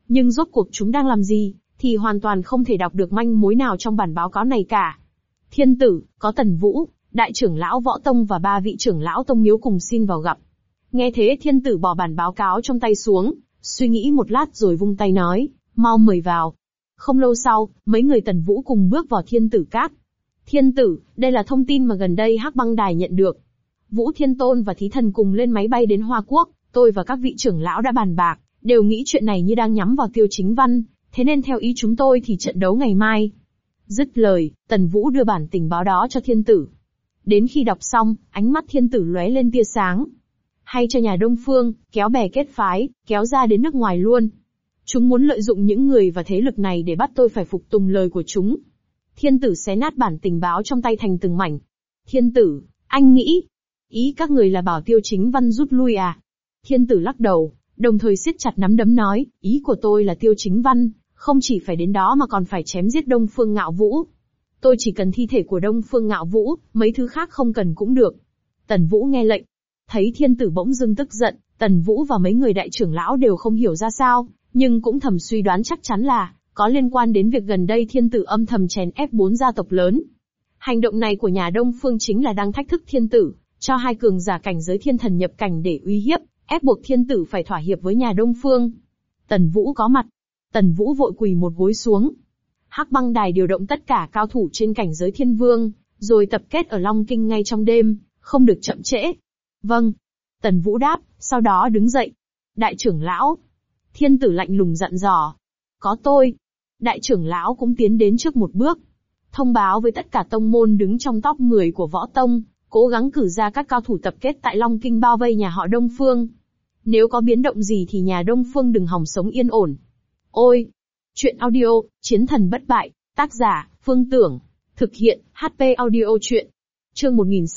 Nhưng rốt cuộc chúng đang làm gì, thì hoàn toàn không thể đọc được manh mối nào trong bản báo cáo này cả. Thiên tử, có Tần Vũ, đại trưởng lão Võ Tông và 3 vị trưởng lão Tông Miếu cùng xin vào gặp. Nghe thế thiên tử bỏ bản báo cáo trong tay xuống, suy nghĩ một lát rồi vung tay nói, mau mời vào. Không lâu sau, mấy người Tần Vũ cùng bước vào thiên tử các. Thiên tử, đây là thông tin mà gần đây Hắc Băng Đài nhận được. Vũ Thiên Tôn và Thí Thần cùng lên máy bay đến Hoa Quốc, tôi và các vị trưởng lão đã bàn bạc, đều nghĩ chuyện này như đang nhắm vào Tiêu Chính Văn, thế nên theo ý chúng tôi thì trận đấu ngày mai. Dứt lời, Tần Vũ đưa bản tình báo đó cho thiên tử. Đến khi đọc xong, ánh mắt thiên tử lóe lên tia sáng. Hay cho nhà Đông Phương, kéo bè kết phái, kéo ra đến nước ngoài luôn. Chúng muốn lợi dụng những người và thế lực này để bắt tôi phải phục tùng lời của chúng. Thiên tử xé nát bản tình báo trong tay thành từng mảnh. Thiên tử, anh nghĩ, ý các người là bảo Tiêu Chính Văn rút lui à? Thiên tử lắc đầu, đồng thời siết chặt nắm đấm nói, ý của tôi là Tiêu Chính Văn, không chỉ phải đến đó mà còn phải chém giết Đông Phương Ngạo Vũ. Tôi chỉ cần thi thể của Đông Phương Ngạo Vũ, mấy thứ khác không cần cũng được. Tần Vũ nghe lệnh. Thấy thiên tử bỗng dưng tức giận, Tần Vũ và mấy người đại trưởng lão đều không hiểu ra sao, nhưng cũng thầm suy đoán chắc chắn là có liên quan đến việc gần đây thiên tử âm thầm chèn ép 4 gia tộc lớn. Hành động này của nhà Đông Phương chính là đang thách thức thiên tử, cho 2 cường giả cảnh giới thiên thần nhập cảnh để uy hiếp, ép buộc thiên tử phải thỏa hiệp với nhà Đông Phương. Tần Vũ có mặt. Tần Vũ vội quỳ một gối xuống. Hắc Băng Đài điều động tất cả cao thủ trên cảnh giới thiên vương, rồi tập kết ở Long Kinh ngay trong đêm, không được chậm trễ. Vâng. Tần Vũ đáp, sau đó đứng dậy. Đại trưởng lão. Thiên tử lạnh lùng dặn dò. Có tôi. Đại trưởng lão cũng tiến đến trước một bước. Thông báo với tất cả tông môn đứng trong top 10 của Võ Tông, cố gắng cử ra các cao thủ tập kết tại Long Kinh bao vây nhà họ Đông Phương. Nếu có biến động gì thì nhà Đông Phương đừng hòng sống yên ổn. Ôi! Chuyện audio, Chiến Thần Bất Bại, tác giả, Phương Tưởng. Thực hiện, HP Audio Chuyện. Chương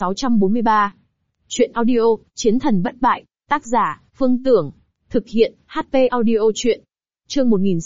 1643. Chuyện audio, Chiến Thần Bất Bại, tác giả, Phương Tưởng. Thực hiện, HP Audio Chuyện. Chương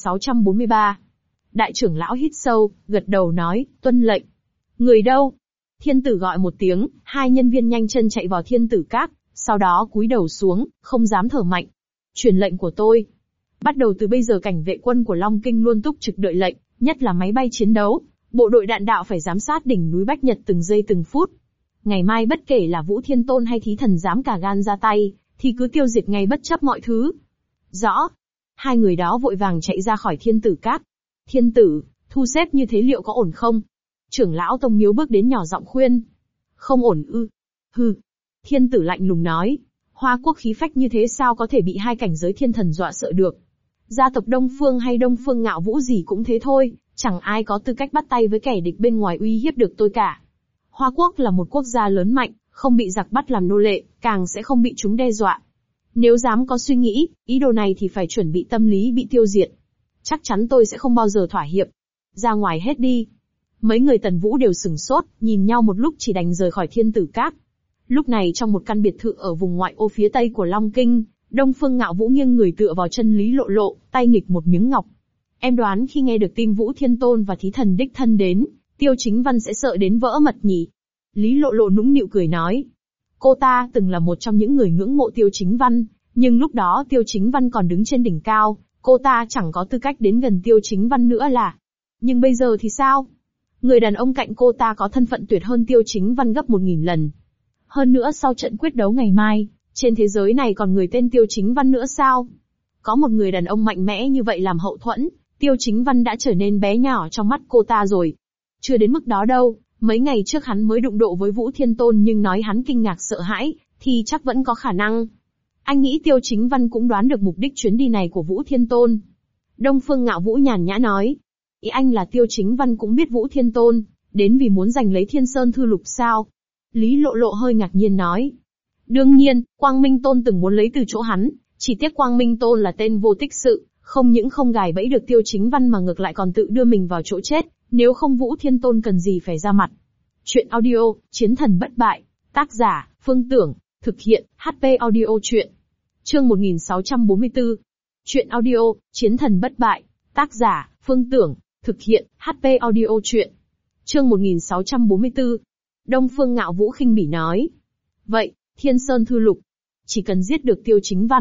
1643. Đại trưởng lão hít sâu, gật đầu nói, tuân lệnh. Người đâu? Thiên tử gọi một tiếng, 2 nhân viên nhanh chân chạy vào thiên tử các, sau đó cúi đầu xuống, không dám thở mạnh. Truyền lệnh của tôi. Bắt đầu từ bây giờ cảnh vệ quân của Long Kinh luôn túc trực đợi lệnh, nhất là máy bay chiến đấu, bộ đội đạn đạo phải giám sát đỉnh núi Bách Nhật từng giây từng phút. Ngày mai bất kể là Vũ Thiên Tôn hay Thí Thần dám cả gan ra tay, thì cứ tiêu diệt ngay bất chấp mọi thứ. Rõ. 2 người đó vội vàng chạy ra khỏi thiên tử các. Thiên tử, thu xếp như thế liệu có ổn không? Trưởng lão Tông Miếu bước đến nhỏ giọng khuyên. Không ổn ư? Hừ. Thiên tử lạnh lùng nói. Hoa Quốc khí phách như thế sao có thể bị 2 cảnh giới thiên thần dọa sợ được? Gia tộc Đông Phương hay Đông Phương Ngạo Vũ gì cũng thế thôi, chẳng ai có tư cách bắt tay với kẻ địch bên ngoài uy hiếp được tôi cả. Hoa Quốc là một quốc gia lớn mạnh, không bị giặc bắt làm nô lệ, càng sẽ không bị chúng đe dọa. Nếu dám có suy nghĩ, ý đồ này thì phải chuẩn bị tâm lý bị tiêu diệt. Chắc chắn tôi sẽ không bao giờ thỏa hiệp. Ra ngoài hết đi. Mấy người Tần Vũ đều sửng sốt, nhìn nhau một lúc chỉ đành rời khỏi thiên tử các. Lúc này trong một căn biệt thự ở vùng ngoại ô phía tây của Long Kinh, Đông Phương Ngạo Vũ nghiêng người tựa vào chân Lý Lộ Lộ, tay nghịch một miếng ngọc. Em đoán khi nghe được tin Vũ Thiên Tôn và Thí Thần đích thân đến, Tiêu Chính Văn sẽ sợ đến vỡ mật nhỉ? Lý Lộ Lộ nũng nịu cười nói. Cô ta từng là một trong những người ngưỡng mộ Tiêu Chính Văn, nhưng lúc đó Tiêu Chính Văn còn đứng trên đỉnh cao, cô ta chẳng có tư cách đến gần Tiêu Chính Văn nữa là. Nhưng bây giờ thì sao? Người đàn ông cạnh cô ta có thân phận tuyệt hơn Tiêu Chính Văn gấp 1000 lần. Hơn nữa sau trận quyết đấu ngày mai, trên thế giới này còn người tên Tiêu Chính Văn nữa sao? Có một người đàn ông mạnh mẽ như vậy làm hậu thuẫn, Tiêu Chính Văn đã trở nên bé nhỏ trong mắt cô ta rồi. Chưa đến mức đó đâu, mấy ngày trước hắn mới đụng độ với Vũ Thiên Tôn nhưng nói hắn kinh ngạc sợ hãi, thì chắc vẫn có khả năng. Anh nghĩ Tiêu Chính Văn cũng đoán được mục đích chuyến đi này của Vũ Thiên Tôn. Đông Phương Ngạo Vũ nhàn nhã nói. Ý anh là Tiêu Chính Văn cũng biết Vũ Thiên Tôn, đến vì muốn giành lấy Thiên Sơn Thư Lục sao? Lý Lộ Lộ hơi ngạc nhiên nói. Đương nhiên, Quang Minh Tôn từng muốn lấy từ chỗ hắn, chỉ tiếc Quang Minh Tôn là tên vô tích sự, không những không gài bẫy được Tiêu Chính Văn mà ngược lại còn tự đưa mình vào chỗ chết, nếu không Vũ Thiên Tôn cần gì phải ra mặt. Chuyện audio, Chiến Thần Bất Bại, tác giả, Phương Tưởng, thực hiện, HP Audio Chuyện. Chương 1644. Chuyện audio, Chiến Thần Bất Bại, tác giả, Phương Tưởng, thực hiện, HP Audio Chuyện. Chương 1644. Đông Phương Ngạo Vũ khinh bỉ nói. Vậy, Thiên Sơn Thư Lục. Chỉ cần giết được Tiêu Chính Văn,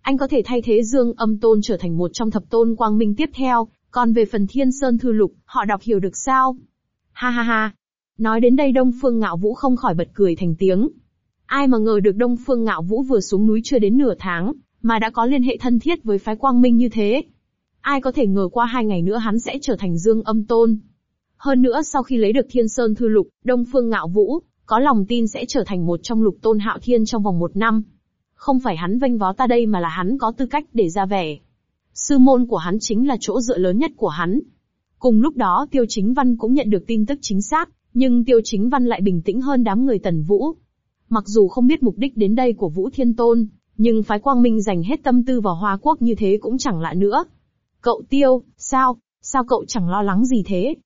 Anh có thể thay thế Dương Âm Tôn trở thành một trong thập tôn quang minh tiếp theo, còn về phần Thiên Sơn Thư Lục, họ đọc hiểu được sao? Ha ha ha. Nói đến đây Đông Phương Ngạo Vũ không khỏi bật cười thành tiếng. Ai mà ngờ được Đông Phương Ngạo Vũ vừa xuống núi chưa đến nửa tháng, mà đã có liên hệ thân thiết với phái Quang Minh như thế. Ai có thể ngờ qua 2 ngày nữa hắn sẽ trở thành Dương Âm Tôn. Hơn nữa sau khi lấy được Thiên Sơn Thư Lục, Đông Phương Ngạo Vũ có lòng tin sẽ trở thành một trong lục tôn hạo thiên trong vòng 1 năm. Không phải hắn vênh váo ta đây mà là hắn có tư cách để ra vẻ. Sư môn của hắn chính là chỗ dựa lớn nhất của hắn. Cùng lúc đó Tiêu Chính Văn cũng nhận được tin tức chính xác, nhưng Tiêu Chính Văn lại bình tĩnh hơn đám người Tần Vũ. Mặc dù không biết mục đích đến đây của Vũ Thiên Tôn, nhưng phái Quang Minh dành hết tâm tư vào Hoa Quốc như thế cũng chẳng lạ nữa. Cậu Tiêu, sao cậu chẳng lo lắng gì thế?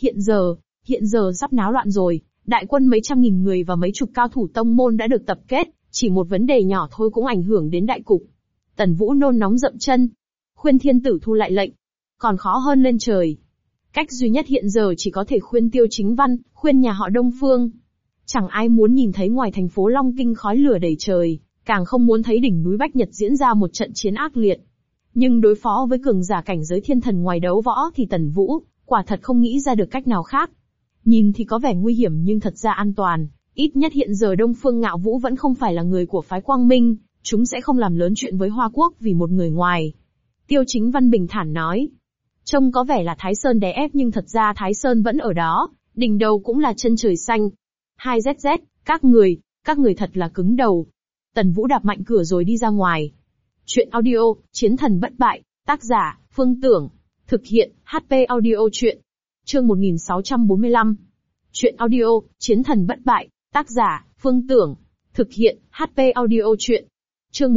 Hiện giờ sắp náo loạn rồi, đại quân mấy trăm nghìn người và mấy chục cao thủ tông môn đã được tập kết, chỉ một vấn đề nhỏ thôi cũng ảnh hưởng đến đại cục. Tần Vũ nôn nóng dậm chân. Khuyên Thiên Tử thu lại lệnh. Còn khó hơn lên trời. Cách duy nhất hiện giờ chỉ có thể khuyên Tiêu Chính Văn, khuyên nhà họ Đông Phương. Chẳng ai muốn nhìn thấy ngoài thành phố Long Kinh khói lửa đầy trời, càng không muốn thấy đỉnh núi Bách Nhật diễn ra một trận chiến ác liệt. Nhưng đối phó với cường giả cảnh giới thiên thần ngoài đấu võ thì Tần Vũ, quả thật không nghĩ ra được cách nào khác. Nhìn thì có vẻ nguy hiểm nhưng thật ra an toàn, ít nhất hiện giờ Đông Phương Ngạo Vũ vẫn không phải là người của phái Quang Minh, chúng sẽ không làm lớn chuyện với Hoa Quốc vì một người ngoài. Tiêu Chính Văn bình thản nói. Trông có vẻ là Thái Sơn đè ép nhưng thật ra Thái Sơn vẫn ở đó, đỉnh đầu cũng là chân trời xanh. 2ZZ, các người thật là cứng đầu. Tần Vũ đạp mạnh cửa rồi đi ra ngoài. Chuyện audio, Chiến Thần Bất Bại, tác giả, Phương Tưởng. Thực hiện, HP Audio Chuyện. Chương 1645. Chuyện audio, Chiến Thần Bất Bại, tác giả, Phương Tưởng. Thực hiện, HP Audio Chuyện. Chương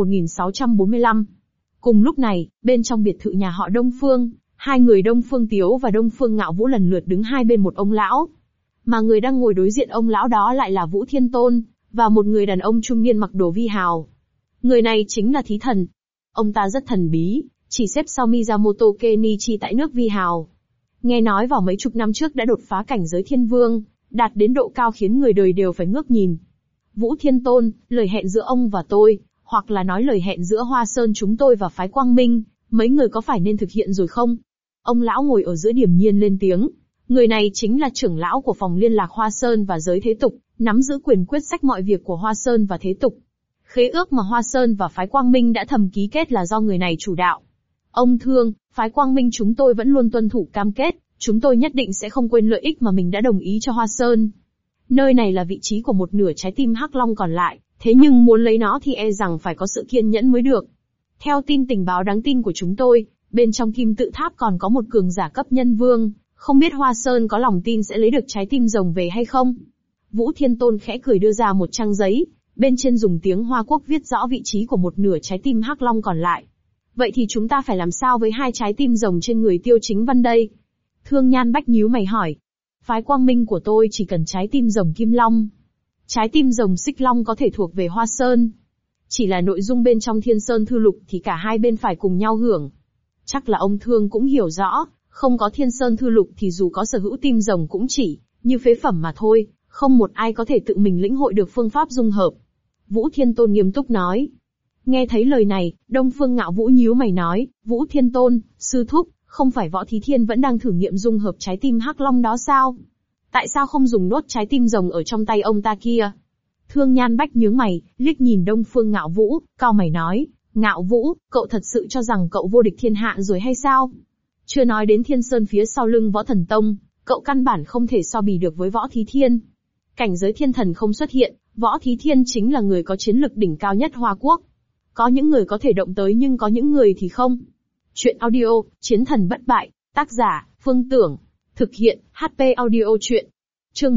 1645. Cùng lúc này, bên trong biệt thự nhà họ Đông Phương, hai người Đông Phương Tiếu và Đông Phương Ngạo Vũ lần lượt đứng hai bên một ông lão. Mà người đang ngồi đối diện ông lão đó lại là Vũ Thiên Tôn, và một người đàn ông trung niên mặc đồ vi hào. Người này chính là Thí Thần. Ông ta rất thần bí, chỉ xếp sau Miyamoto Kenichi tại nước vi hào. Nghe nói vào mấy chục năm trước đã đột phá cảnh giới thiên vương, đạt đến độ cao khiến người đời đều phải ngước nhìn. Vũ Thiên Tôn, lời hẹn giữa ông và tôi, hoặc là nói lời hẹn giữa Hoa Sơn chúng tôi và phái Quang Minh, mấy người có phải nên thực hiện rồi không? Ông lão ngồi ở giữa điềm nhiên lên tiếng. Người này chính là trưởng lão của phòng liên lạc Hoa Sơn và giới thế tục, nắm giữ quyền quyết sách mọi việc của Hoa Sơn và thế tục. Khế ước mà Hoa Sơn và phái Quang Minh đã thầm ký kết là do người này chủ đạo. Ông Thương, phái Quang Minh chúng tôi vẫn luôn tuân thủ cam kết, chúng tôi nhất định sẽ không quên lợi ích mà mình đã đồng ý cho Hoa Sơn. Nơi này là vị trí của một nửa trái tim Hắc Long còn lại, thế nhưng muốn lấy nó thì e rằng phải có sự kiên nhẫn mới được. Theo tin tình báo đáng tin của chúng tôi, bên trong Kim Tự Tháp còn có một cường giả cấp nhân vương, không biết Hoa Sơn có lòng tin sẽ lấy được trái tim rồng về hay không? Vũ Thiên Tôn khẽ cười đưa ra một trang giấy, bên trên dùng tiếng Hoa Quốc viết rõ vị trí của một nửa trái tim Hắc Long còn lại. Vậy thì chúng ta phải làm sao với hai trái tim rồng trên người Tiêu Chính Văn đây? Thương Nhan Bách nhíu mày hỏi. Phái Quang Minh của tôi chỉ cần trái tim rồng Kim Long. Trái tim rồng Xích Long có thể thuộc về Hoa Sơn. Chỉ là nội dung bên trong Thiên Sơn Thư Lục thì cả hai bên phải cùng nhau hưởng. Chắc là ông Thương cũng hiểu rõ, không có Thiên Sơn Thư Lục thì dù có sở hữu tim rồng cũng chỉ như phế phẩm mà thôi, không một ai có thể tự mình lĩnh hội được phương pháp dung hợp. Vũ Thiên Tôn nghiêm túc nói. Nghe thấy lời này, Đông Phương Ngạo Vũ nhíu mày nói, Vũ Thiên Tôn, sư thúc, không phải Võ Thí Thiên vẫn đang thử nghiệm dung hợp trái tim Hắc Long đó sao? Tại sao không dùng nốt trái tim rồng ở trong tay ông ta kia? Thương Nhan Bách nhướng mày, liếc nhìn Đông Phương Ngạo Vũ, cau mày nói, Ngạo Vũ, cậu thật sự cho rằng cậu vô địch thiên hạ rồi hay sao? Chưa nói đến Thiên Sơn phía sau lưng Võ Thần Tông, cậu căn bản không thể so bì được với Võ Thí Thiên. Cảnh giới thiên thần không xuất hiện, Võ Thí Thiên chính là người có chiến lực đỉnh cao nhất Hoa Quốc. Có những người có thể động tới nhưng có những người thì không. Chuyện audio, Chiến Thần Bất Bại, tác giả, Phương Tưởng. Thực hiện, HP Audio Chuyện. Chương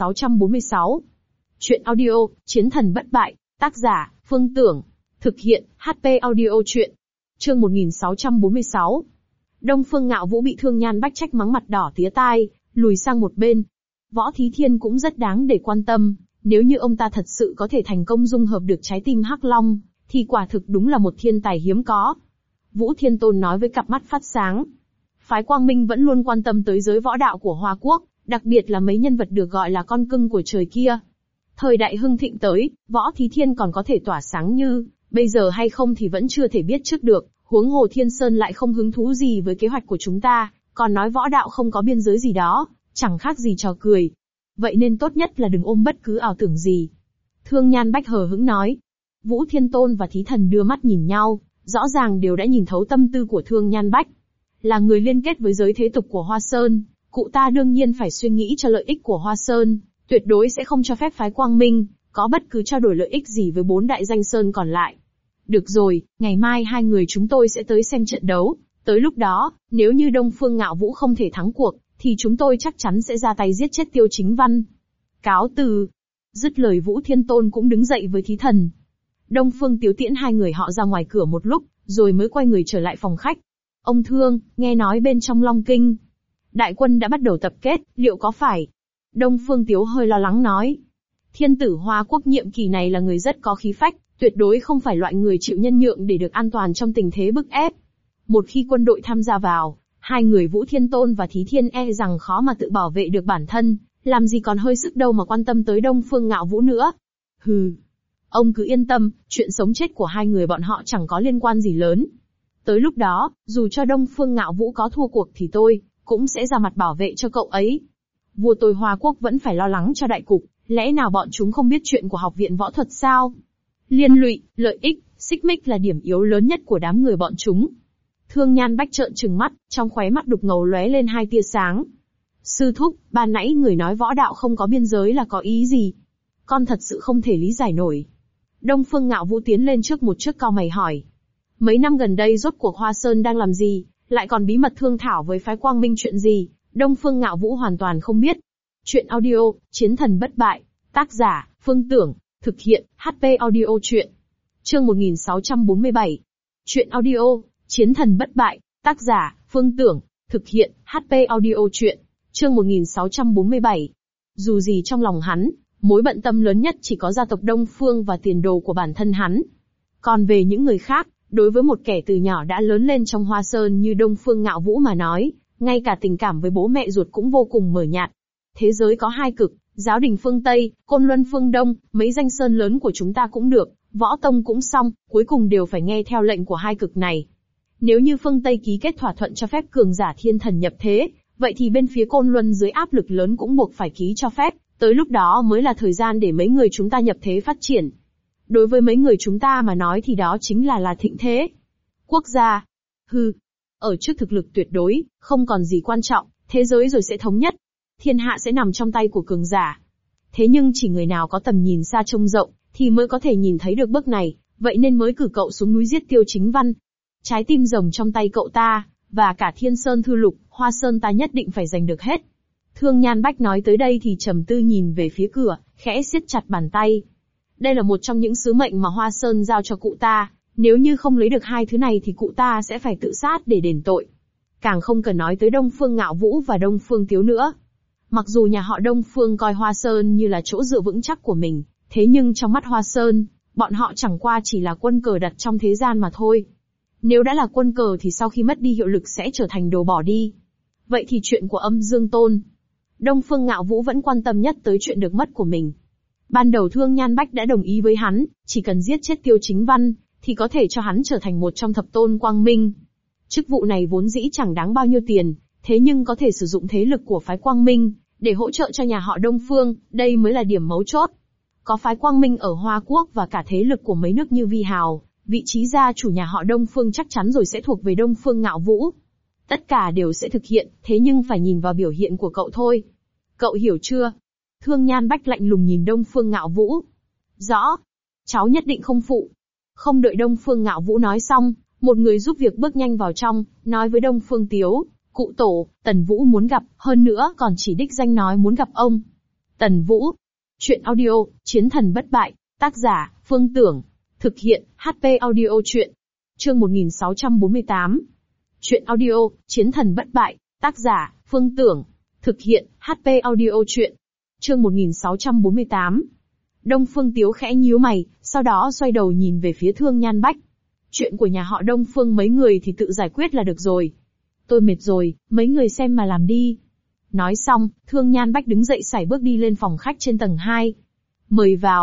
1646. Chuyện audio, Chiến Thần Bất Bại, tác giả, Phương Tưởng. Thực hiện, HP Audio Chuyện. Chương 1646. Đông Phương Ngạo Vũ bị Thương Nhan Bách trách mắng mặt đỏ tía tai, lùi sang một bên. Võ Thí Thiên cũng rất đáng để quan tâm, nếu như ông ta thật sự có thể thành công dung hợp được trái tim Hắc Long, thì quả thực đúng là một thiên tài hiếm có. Vũ Thiên Tôn nói với cặp mắt phát sáng. Phái Quang Minh vẫn luôn quan tâm tới giới võ đạo của Hoa Quốc, đặc biệt là mấy nhân vật được gọi là con cưng của trời kia. Thời đại hưng thịnh tới, Võ Thí Thiên còn có thể tỏa sáng như Bây giờ hay không thì vẫn chưa thể biết trước được, huống hồ Thiên Sơn lại không hứng thú gì với kế hoạch của chúng ta, còn nói võ đạo không có biên giới gì đó, chẳng khác gì trò cười. Vậy nên tốt nhất là đừng ôm bất cứ ảo tưởng gì. Thương Nhan Bách hờ hững nói. Vũ Thiên Tôn và Thí Thần đưa mắt nhìn nhau, rõ ràng đều đã nhìn thấu tâm tư của Thương Nhan Bách. Là người liên kết với giới thế tục của Hoa Sơn, cụ ta đương nhiên phải suy nghĩ cho lợi ích của Hoa Sơn, tuyệt đối sẽ không cho phép phái Quang Minh có bất cứ trao đổi lợi ích gì với 4 đại danh sơn còn lại. Được rồi, ngày mai hai người chúng tôi sẽ tới xem trận đấu, tới lúc đó, nếu như Đông Phương Ngạo Vũ không thể thắng cuộc, thì chúng tôi chắc chắn sẽ ra tay giết chết Tiêu Chính Văn. Cáo từ. Dứt lời Vũ Thiên Tôn cũng đứng dậy với Thí Thần. Đông Phương Tiếu tiễn hai người họ ra ngoài cửa một lúc, rồi mới quay người trở lại phòng khách. Ông Thương, nghe nói bên trong Long Kinh, đại quân đã bắt đầu tập kết, liệu có phải? Đông Phương Tiếu hơi lo lắng nói. Thiên tử Hoa Quốc nhiệm kỳ này là người rất có khí phách, tuyệt đối không phải loại người chịu nhân nhượng để được an toàn trong tình thế bức ép. Một khi quân đội tham gia vào, hai người Vũ Thiên Tôn và Thí Thiên e rằng khó mà tự bảo vệ được bản thân, làm gì còn hơi sức đâu mà quan tâm tới Đông Phương Ngạo Vũ nữa. Hừ. Ông cứ yên tâm, chuyện sống chết của hai người bọn họ chẳng có liên quan gì lớn. Tới lúc đó, dù cho Đông Phương Ngạo Vũ có thua cuộc thì tôi cũng sẽ ra mặt bảo vệ cho cậu ấy. Vua tôi Hoa Quốc vẫn phải lo lắng cho đại cục, lẽ nào bọn chúng không biết chuyện của học viện võ thuật sao? Liên lụy, lợi ích, xích mích là điểm yếu lớn nhất của đám người bọn chúng. Thương Nhan Bách trợn trừng mắt, trong khóe mắt đục ngầu lóe lên hai tia sáng. Sư thúc, ban nãy người nói võ đạo không có biên giới là có ý gì? Con thật sự không thể lý giải nổi. Đông Phương Ngạo Vũ tiến lên trước một chiếc cau mày hỏi. Mấy năm gần đây rốt cuộc Hoa Sơn đang làm gì, lại còn bí mật thương thảo với phái Quang Minh chuyện gì, Đông Phương Ngạo Vũ hoàn toàn không biết. Chuyện audio, Chiến thần bất bại, tác giả, Phương Tưởng, thực hiện, HP audio chuyện. Chương 1647. Chuyện audio, Chiến thần bất bại, tác giả, Phương Tưởng, thực hiện, HP audio chuyện. Chương 1647. Dù gì trong lòng hắn, mối bận tâm lớn nhất chỉ có gia tộc Đông Phương và tiền đồ của bản thân hắn. Còn về những người khác, đối với một kẻ từ nhỏ đã lớn lên trong Hoa Sơn như Đông Phương Ngạo Vũ mà nói, ngay cả tình cảm với bố mẹ ruột cũng vô cùng mờ nhạt. Thế giới có hai cực, Giáo đình phương Tây, Côn Luân phương Đông, mấy danh sơn lớn của chúng ta cũng được, Võ Tông cũng xong, cuối cùng đều phải nghe theo lệnh của hai cực này. Nếu như phương Tây ký kết thỏa thuận cho phép cường giả thiên thần nhập thế, vậy thì bên phía Côn Luân dưới áp lực lớn cũng buộc phải ký cho phép, tới lúc đó mới là thời gian để mấy người chúng ta nhập thế phát triển. Đối với mấy người chúng ta mà nói thì đó chính là thịnh thế. Quốc gia. Ở trước thực lực tuyệt đối, không còn gì quan trọng, thế giới rồi sẽ thống nhất. Thiên hạ sẽ nằm trong tay của cường giả. Thế nhưng chỉ người nào có tầm nhìn xa trông rộng, thì mới có thể nhìn thấy được bước này, vậy nên mới cử cậu xuống núi giết Tiêu Chính Văn. Trái tim rồng trong tay cậu ta, và cả Thiên Sơn Thư Lục, Hoa Sơn ta nhất định phải giành được hết. Thương Nhan Bách nói tới đây thì trầm tư nhìn về phía cửa, khẽ siết chặt bàn tay. Đây là một trong những sứ mệnh mà Hoa Sơn giao cho cụ ta, nếu như không lấy được hai thứ này thì cụ ta sẽ phải tự sát để đền tội. Càng không cần nói tới Đông Phương Ngạo Vũ và Đông Phương Tiếu nữa. Mặc dù nhà họ Đông Phương coi Hoa Sơn như là chỗ dựa vững chắc của mình, thế nhưng trong mắt Hoa Sơn, bọn họ chẳng qua chỉ là quân cờ đặt trong thế gian mà thôi. Nếu đã là quân cờ thì sau khi mất đi hiệu lực sẽ trở thành đồ bỏ đi. Vậy thì chuyện của Âm Dương Tôn, Đông Phương Ngạo Vũ vẫn quan tâm nhất tới chuyện được mất của mình. Ban đầu Thương Nhan Bách đã đồng ý với hắn, chỉ cần giết chết Tiêu Chính Văn, thì có thể cho hắn trở thành một trong thập tôn Quang Minh. Chức vụ này vốn dĩ chẳng đáng bao nhiêu tiền, thế nhưng có thể sử dụng thế lực của phái Quang Minh, để hỗ trợ cho nhà họ Đông Phương, đây mới là điểm mấu chốt. Có phái Quang Minh ở Hoa Quốc và cả thế lực của mấy nước như Vi Hào, vị trí gia chủ nhà họ Đông Phương chắc chắn rồi sẽ thuộc về Đông Phương Ngạo Vũ. Tất cả đều sẽ thực hiện, thế nhưng phải nhìn vào biểu hiện của cậu thôi. Cậu hiểu chưa? Thương Nhan Bách lạnh lùng nhìn Đông Phương Ngạo Vũ. Rõ. Cháu nhất định không phụ. Không đợi Đông Phương Ngạo Vũ nói xong, một người giúp việc bước nhanh vào trong, nói với Đông Phương Tiếu, cụ tổ, Tần Vũ muốn gặp, hơn nữa còn chỉ đích danh nói muốn gặp ông. Tần Vũ. Chuyện audio, Chiến thần bất bại, tác giả, Phương Tưởng, thực hiện, HP audio chuyện. Chương 1648. Chuyện audio, Chiến thần bất bại, tác giả, Phương Tưởng, thực hiện, HP audio chuyện. Chương 1648. Đông Phương Tiếu khẽ nhíu mày, sau đó xoay đầu nhìn về phía Thương Nhan Bách. Chuyện của nhà họ Đông Phương mấy người thì tự giải quyết là được rồi. Tôi mệt rồi, mấy người xem mà làm đi. Nói xong, Thương Nhan Bách đứng dậy sải bước đi lên phòng khách trên tầng 2. Mời vào.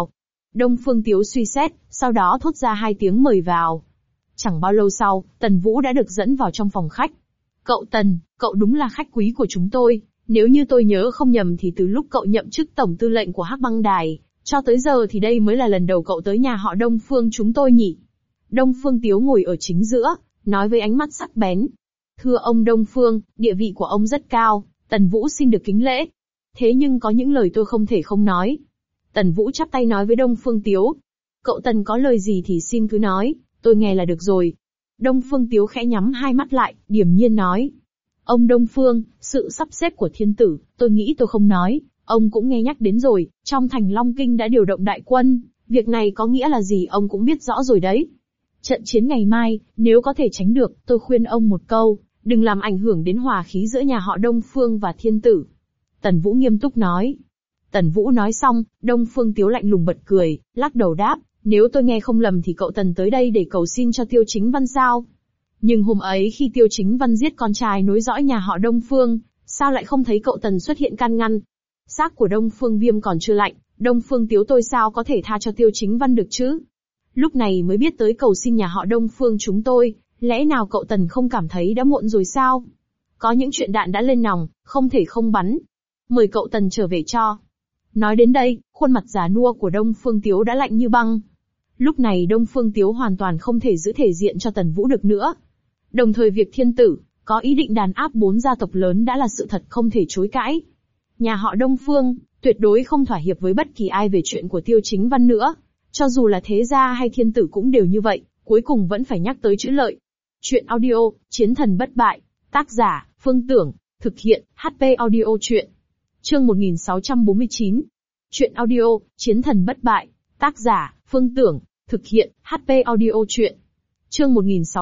Đông Phương Tiếu suy xét, sau đó thốt ra 2 tiếng mời vào. Chẳng bao lâu sau, Tần Vũ đã được dẫn vào trong phòng khách. Cậu Tần, cậu đúng là khách quý của chúng tôi. Nếu như tôi nhớ không nhầm thì từ lúc cậu nhậm chức tổng tư lệnh của Hắc Băng Đài, cho tới giờ thì đây mới là lần đầu cậu tới nhà họ Đông Phương chúng tôi nhỉ. Đông Phương Tiếu ngồi ở chính giữa, nói với ánh mắt sắc bén. Thưa ông Đông Phương, địa vị của ông rất cao, Tần Vũ xin được kính lễ. Thế nhưng có những lời tôi không thể không nói. Tần Vũ chắp tay nói với Đông Phương Tiếu. Cậu Tần có lời gì thì xin cứ nói, tôi nghe là được rồi. Đông Phương Tiếu khẽ nhắm hai mắt lại, điềm nhiên nói. Ông Đông Phương, sự sắp xếp của thiên tử, tôi nghĩ tôi không nói, ông cũng nghe nhắc đến rồi, trong thành Long Kinh đã điều động đại quân, việc này có nghĩa là gì ông cũng biết rõ rồi đấy. Trận chiến ngày mai, nếu có thể tránh được, tôi khuyên ông một câu, đừng làm ảnh hưởng đến hòa khí giữa nhà họ Đông Phương và thiên tử. Tần Vũ nghiêm túc nói. Tần Vũ nói xong, Đông Phương Tiếu lạnh lùng bật cười, lắc đầu đáp, nếu tôi nghe không lầm thì cậu Tần tới đây để cầu xin cho Tiêu Chính Văn sao? Nhưng hôm ấy khi Tiêu Chính Văn giết con trai nối dõi nhà họ Đông Phương, sao lại không thấy cậu Tần xuất hiện can ngăn? Xác của Đông Phương Viêm còn chưa lạnh, Đông Phương Tiếu tôi sao có thể tha cho Tiêu Chính Văn được chứ? Lúc này mới biết tới cầu xin nhà họ Đông Phương chúng tôi, lẽ nào cậu Tần không cảm thấy đã muộn rồi sao? Có những chuyện đạn đã lên nòng, không thể không bắn. Mời cậu Tần trở về cho. Nói đến đây, khuôn mặt già nua của Đông Phương Tiếu đã lạnh như băng. Lúc này Đông Phương Tiếu hoàn toàn không thể giữ thể diện cho Tần Vũ được nữa. Đồng thời việc thiên tử có ý định đàn áp 4 gia tộc lớn đã là sự thật không thể chối cãi. Nhà họ Đông Phương tuyệt đối không thỏa hiệp với bất kỳ ai về chuyện của Tiêu Chính Văn nữa. Cho dù là thế gia hay thiên tử cũng đều như vậy, cuối cùng vẫn phải nhắc tới chữ lợi. Chuyện audio, Chiến thần bất bại. Tác giả, Phương Tưởng. Thực hiện, HP Audio Chuyện. Chương 1649. Chuyện audio, Chiến thần bất bại. Tác giả, Phương Tưởng. Thực hiện, HP Audio Chuyện. Chương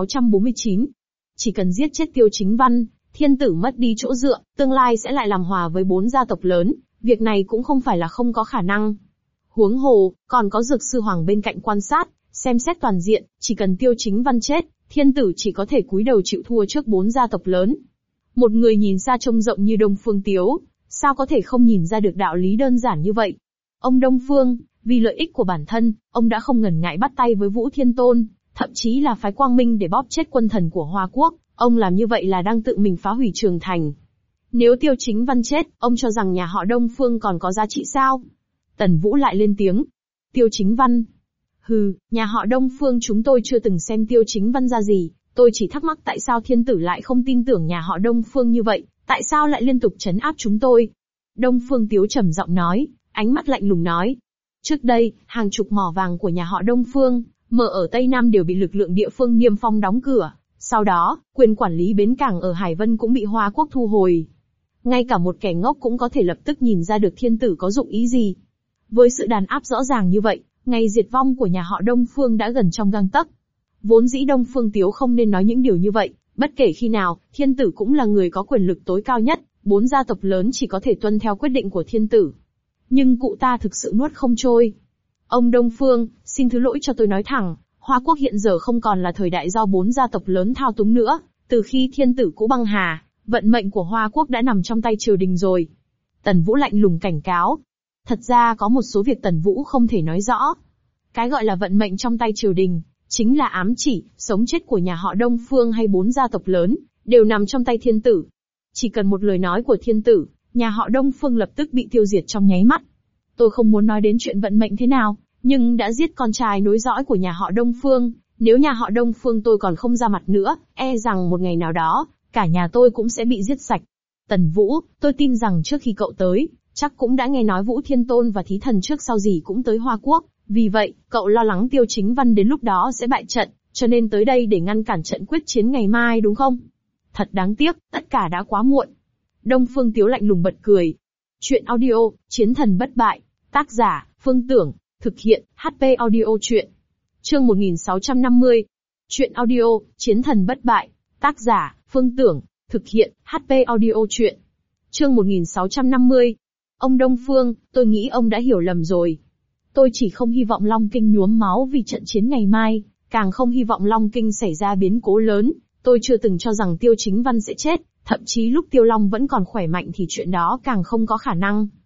1649. Chỉ cần giết chết Tiêu Chính Văn, thiên tử mất đi chỗ dựa, tương lai sẽ lại làm hòa với 4 gia tộc lớn, việc này cũng không phải là không có khả năng. Huống hồ, còn có Dược Sư Hoàng bên cạnh quan sát, xem xét toàn diện, chỉ cần Tiêu Chính Văn chết, thiên tử chỉ có thể cúi đầu chịu thua trước 4 gia tộc lớn. Một người nhìn xa trông rộng như Đông Phương Tiếu, sao có thể không nhìn ra được đạo lý đơn giản như vậy? Ông Đông Phương, vì lợi ích của bản thân, ông đã không ngần ngại bắt tay với Vũ Thiên Tôn, thậm chí là phái Quang Minh để bóp chết quân thần của Hoa Quốc, ông làm như vậy là đang tự mình phá hủy Trường Thành. Nếu Tiêu Chính Văn chết, ông cho rằng nhà họ Đông Phương còn có giá trị sao? Tần Vũ lại lên tiếng. Tiêu Chính Văn. Hừ, nhà họ Đông Phương chúng tôi chưa từng xem Tiêu Chính Văn ra gì, tôi chỉ thắc mắc tại sao thiên tử lại không tin tưởng nhà họ Đông Phương như vậy, tại sao lại liên tục trấn áp chúng tôi? Đông Phương Tiếu trầm giọng nói, ánh mắt lạnh lùng nói. Trước đây, hàng chục mỏ vàng của nhà họ Đông Phương, mở ở Tây Nam đều bị lực lượng địa phương niêm phong đóng cửa. Sau đó, quyền quản lý bến cảng ở Hải Vân cũng bị Hoa Quốc thu hồi. Ngay cả một kẻ ngốc cũng có thể lập tức nhìn ra được thiên tử có dụng ý gì. Với sự đàn áp rõ ràng như vậy, ngày diệt vong của nhà họ Đông Phương đã gần trong gang tấc. Vốn dĩ Đông Phương Tiếu không nên nói những điều như vậy, bất kể khi nào, thiên tử cũng là người có quyền lực tối cao nhất, 4 gia tộc lớn chỉ có thể tuân theo quyết định của thiên tử. Nhưng cụ ta thực sự nuốt không trôi. Ông Đông Phương, xin thứ lỗi cho tôi nói thẳng, Hoa Quốc hiện giờ không còn là thời đại do 4 gia tộc lớn thao túng nữa, từ khi thiên tử cũ băng hà, vận mệnh của Hoa Quốc đã nằm trong tay triều đình rồi. Tần Vũ lạnh lùng cảnh cáo. Thật ra có một số việc Tần Vũ không thể nói rõ. Cái gọi là vận mệnh trong tay triều đình, chính là ám chỉ, sống chết của nhà họ Đông Phương hay 4 gia tộc lớn, đều nằm trong tay thiên tử. Chỉ cần một lời nói của thiên tử, nhà họ Đông Phương lập tức bị tiêu diệt trong nháy mắt. Tôi không muốn nói đến chuyện vận mệnh thế nào, nhưng đã giết con trai nối dõi của nhà họ Đông Phương, nếu nhà họ Đông Phương tôi còn không ra mặt nữa, e rằng một ngày nào đó, cả nhà tôi cũng sẽ bị giết sạch. Tần Vũ, tôi tin rằng trước khi cậu tới, chắc cũng đã nghe nói Vũ Thiên Tôn và Thí Thần trước sau gì cũng tới Hoa Quốc, vì vậy, cậu lo lắng Tiêu Chính Văn đến lúc đó sẽ bại trận, cho nên tới đây để ngăn cản trận quyết chiến ngày mai đúng không? Thật đáng tiếc, tất cả đã quá muộn. Đông Phương Tiếu lạnh lùng bật cười. Chuyện audio, Chiến thần bất bại. Tác giả, Phương Tưởng. Thực hiện, HP Audio Chuyện. Chương 1650. Chuyện audio, Chiến thần bất bại. Tác giả, Phương Tưởng. Thực hiện, HP Audio Chuyện. Chương 1650. Ông Đông Phương, tôi nghĩ ông đã hiểu lầm rồi. Tôi chỉ không hy vọng Long Kinh nhuốm máu vì trận chiến ngày mai, càng không hy vọng Long Kinh xảy ra biến cố lớn. Tôi chưa từng cho rằng Tiêu Chính Văn sẽ chết, thậm chí lúc Tiêu Long vẫn còn khỏe mạnh thì chuyện đó càng không có khả năng.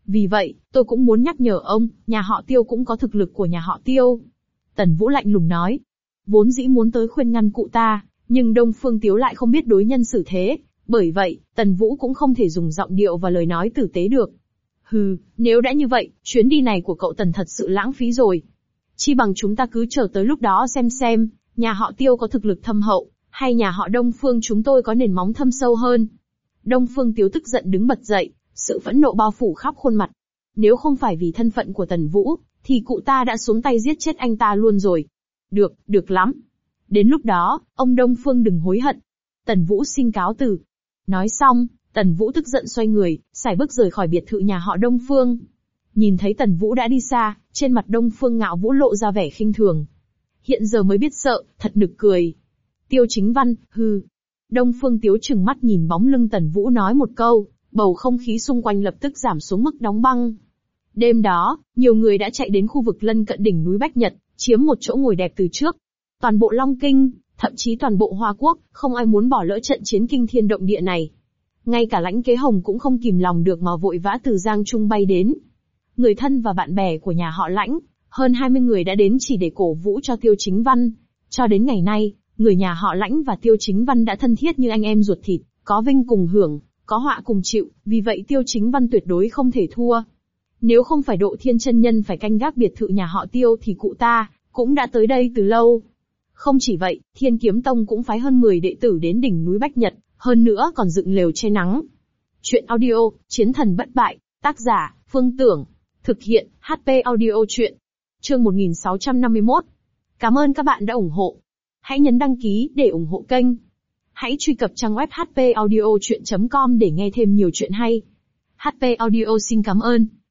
Vì vậy, tôi cũng muốn nhắc nhở ông, nhà họ Tiêu cũng có thực lực của nhà họ Tiêu. Tần Vũ lạnh lùng nói. Vốn dĩ muốn tới khuyên ngăn cụ ta, nhưng Đông Phương Tiếu lại không biết đối nhân xử thế. Bởi vậy, Tần Vũ cũng không thể dùng giọng điệu và lời nói tử tế được. Hừ, nếu đã như vậy, chuyến đi này của cậu Tần thật sự lãng phí rồi. Chi bằng chúng ta cứ chờ tới lúc đó xem, nhà họ Tiêu có thực lực thâm hậu, hay nhà họ Đông Phương chúng tôi có nền móng thâm sâu hơn. Đông Phương Tiếu tức giận đứng bật dậy, sự phẫn nộ bao phủ khắp khuôn mặt. Nếu không phải vì thân phận của Tần Vũ, thì cụ ta đã xuống tay giết chết anh ta luôn rồi. Được lắm. Đến lúc đó, ông Đông Phương đừng hối hận. Tần Vũ xin cáo từ. Nói xong, Tần Vũ tức giận xoay người, sải bước rời khỏi biệt thự nhà họ Đông Phương. Nhìn thấy Tần Vũ đã đi xa, trên mặt Đông Phương Ngạo Vũ lộ ra vẻ khinh thường. Hiện giờ mới biết sợ, thật nực cười. Tiêu Chính Văn, hừ. Đông Phương Tiếu trừng mắt nhìn bóng lưng Tần Vũ nói một câu, bầu không khí xung quanh lập tức giảm xuống mức đóng băng. Đêm đó, nhiều người đã chạy đến khu vực lân cận đỉnh núi Bách Nhật, chiếm một chỗ ngồi đẹp từ trước. Toàn bộ Long Kinh, thậm chí toàn bộ Hoa Quốc, không ai muốn bỏ lỡ trận chiến kinh thiên động địa này. Ngay cả Lãnh Kế Hồng cũng không kìm lòng được mà vội vã từ Giang Trung bay đến. Người thân và bạn bè của nhà họ Lãnh, hơn 20 người đã đến chỉ để cổ vũ cho Tiêu Chính Văn. Cho đến ngày nay, người nhà họ Lãnh và Tiêu Chính Văn đã thân thiết như anh em ruột thịt, có vinh cùng hưởng, có họa cùng chịu, vì vậy Tiêu Chính Văn tuyệt đối không thể thua. Nếu không phải Độ Thiên chân nhân phải canh gác biệt thự nhà họ Tiêu thì cụ ta cũng đã tới đây từ lâu. Không chỉ vậy, Thiên Kiếm Tông cũng phái hơn 10 đệ tử đến đỉnh núi Bách Nhật, hơn nữa còn dựng lều che nắng. Chuyện audio, Chiến thần bất bại, tác giả, Phương Tưởng. Thực hiện, HP Audio Chuyện. Chương 1651. Cảm ơn các bạn đã ủng hộ. Hãy nhấn đăng ký để ủng hộ kênh. Hãy truy cập trang web hpaudiochuyen.com để nghe thêm nhiều chuyện hay. HP Audio xin cảm ơn.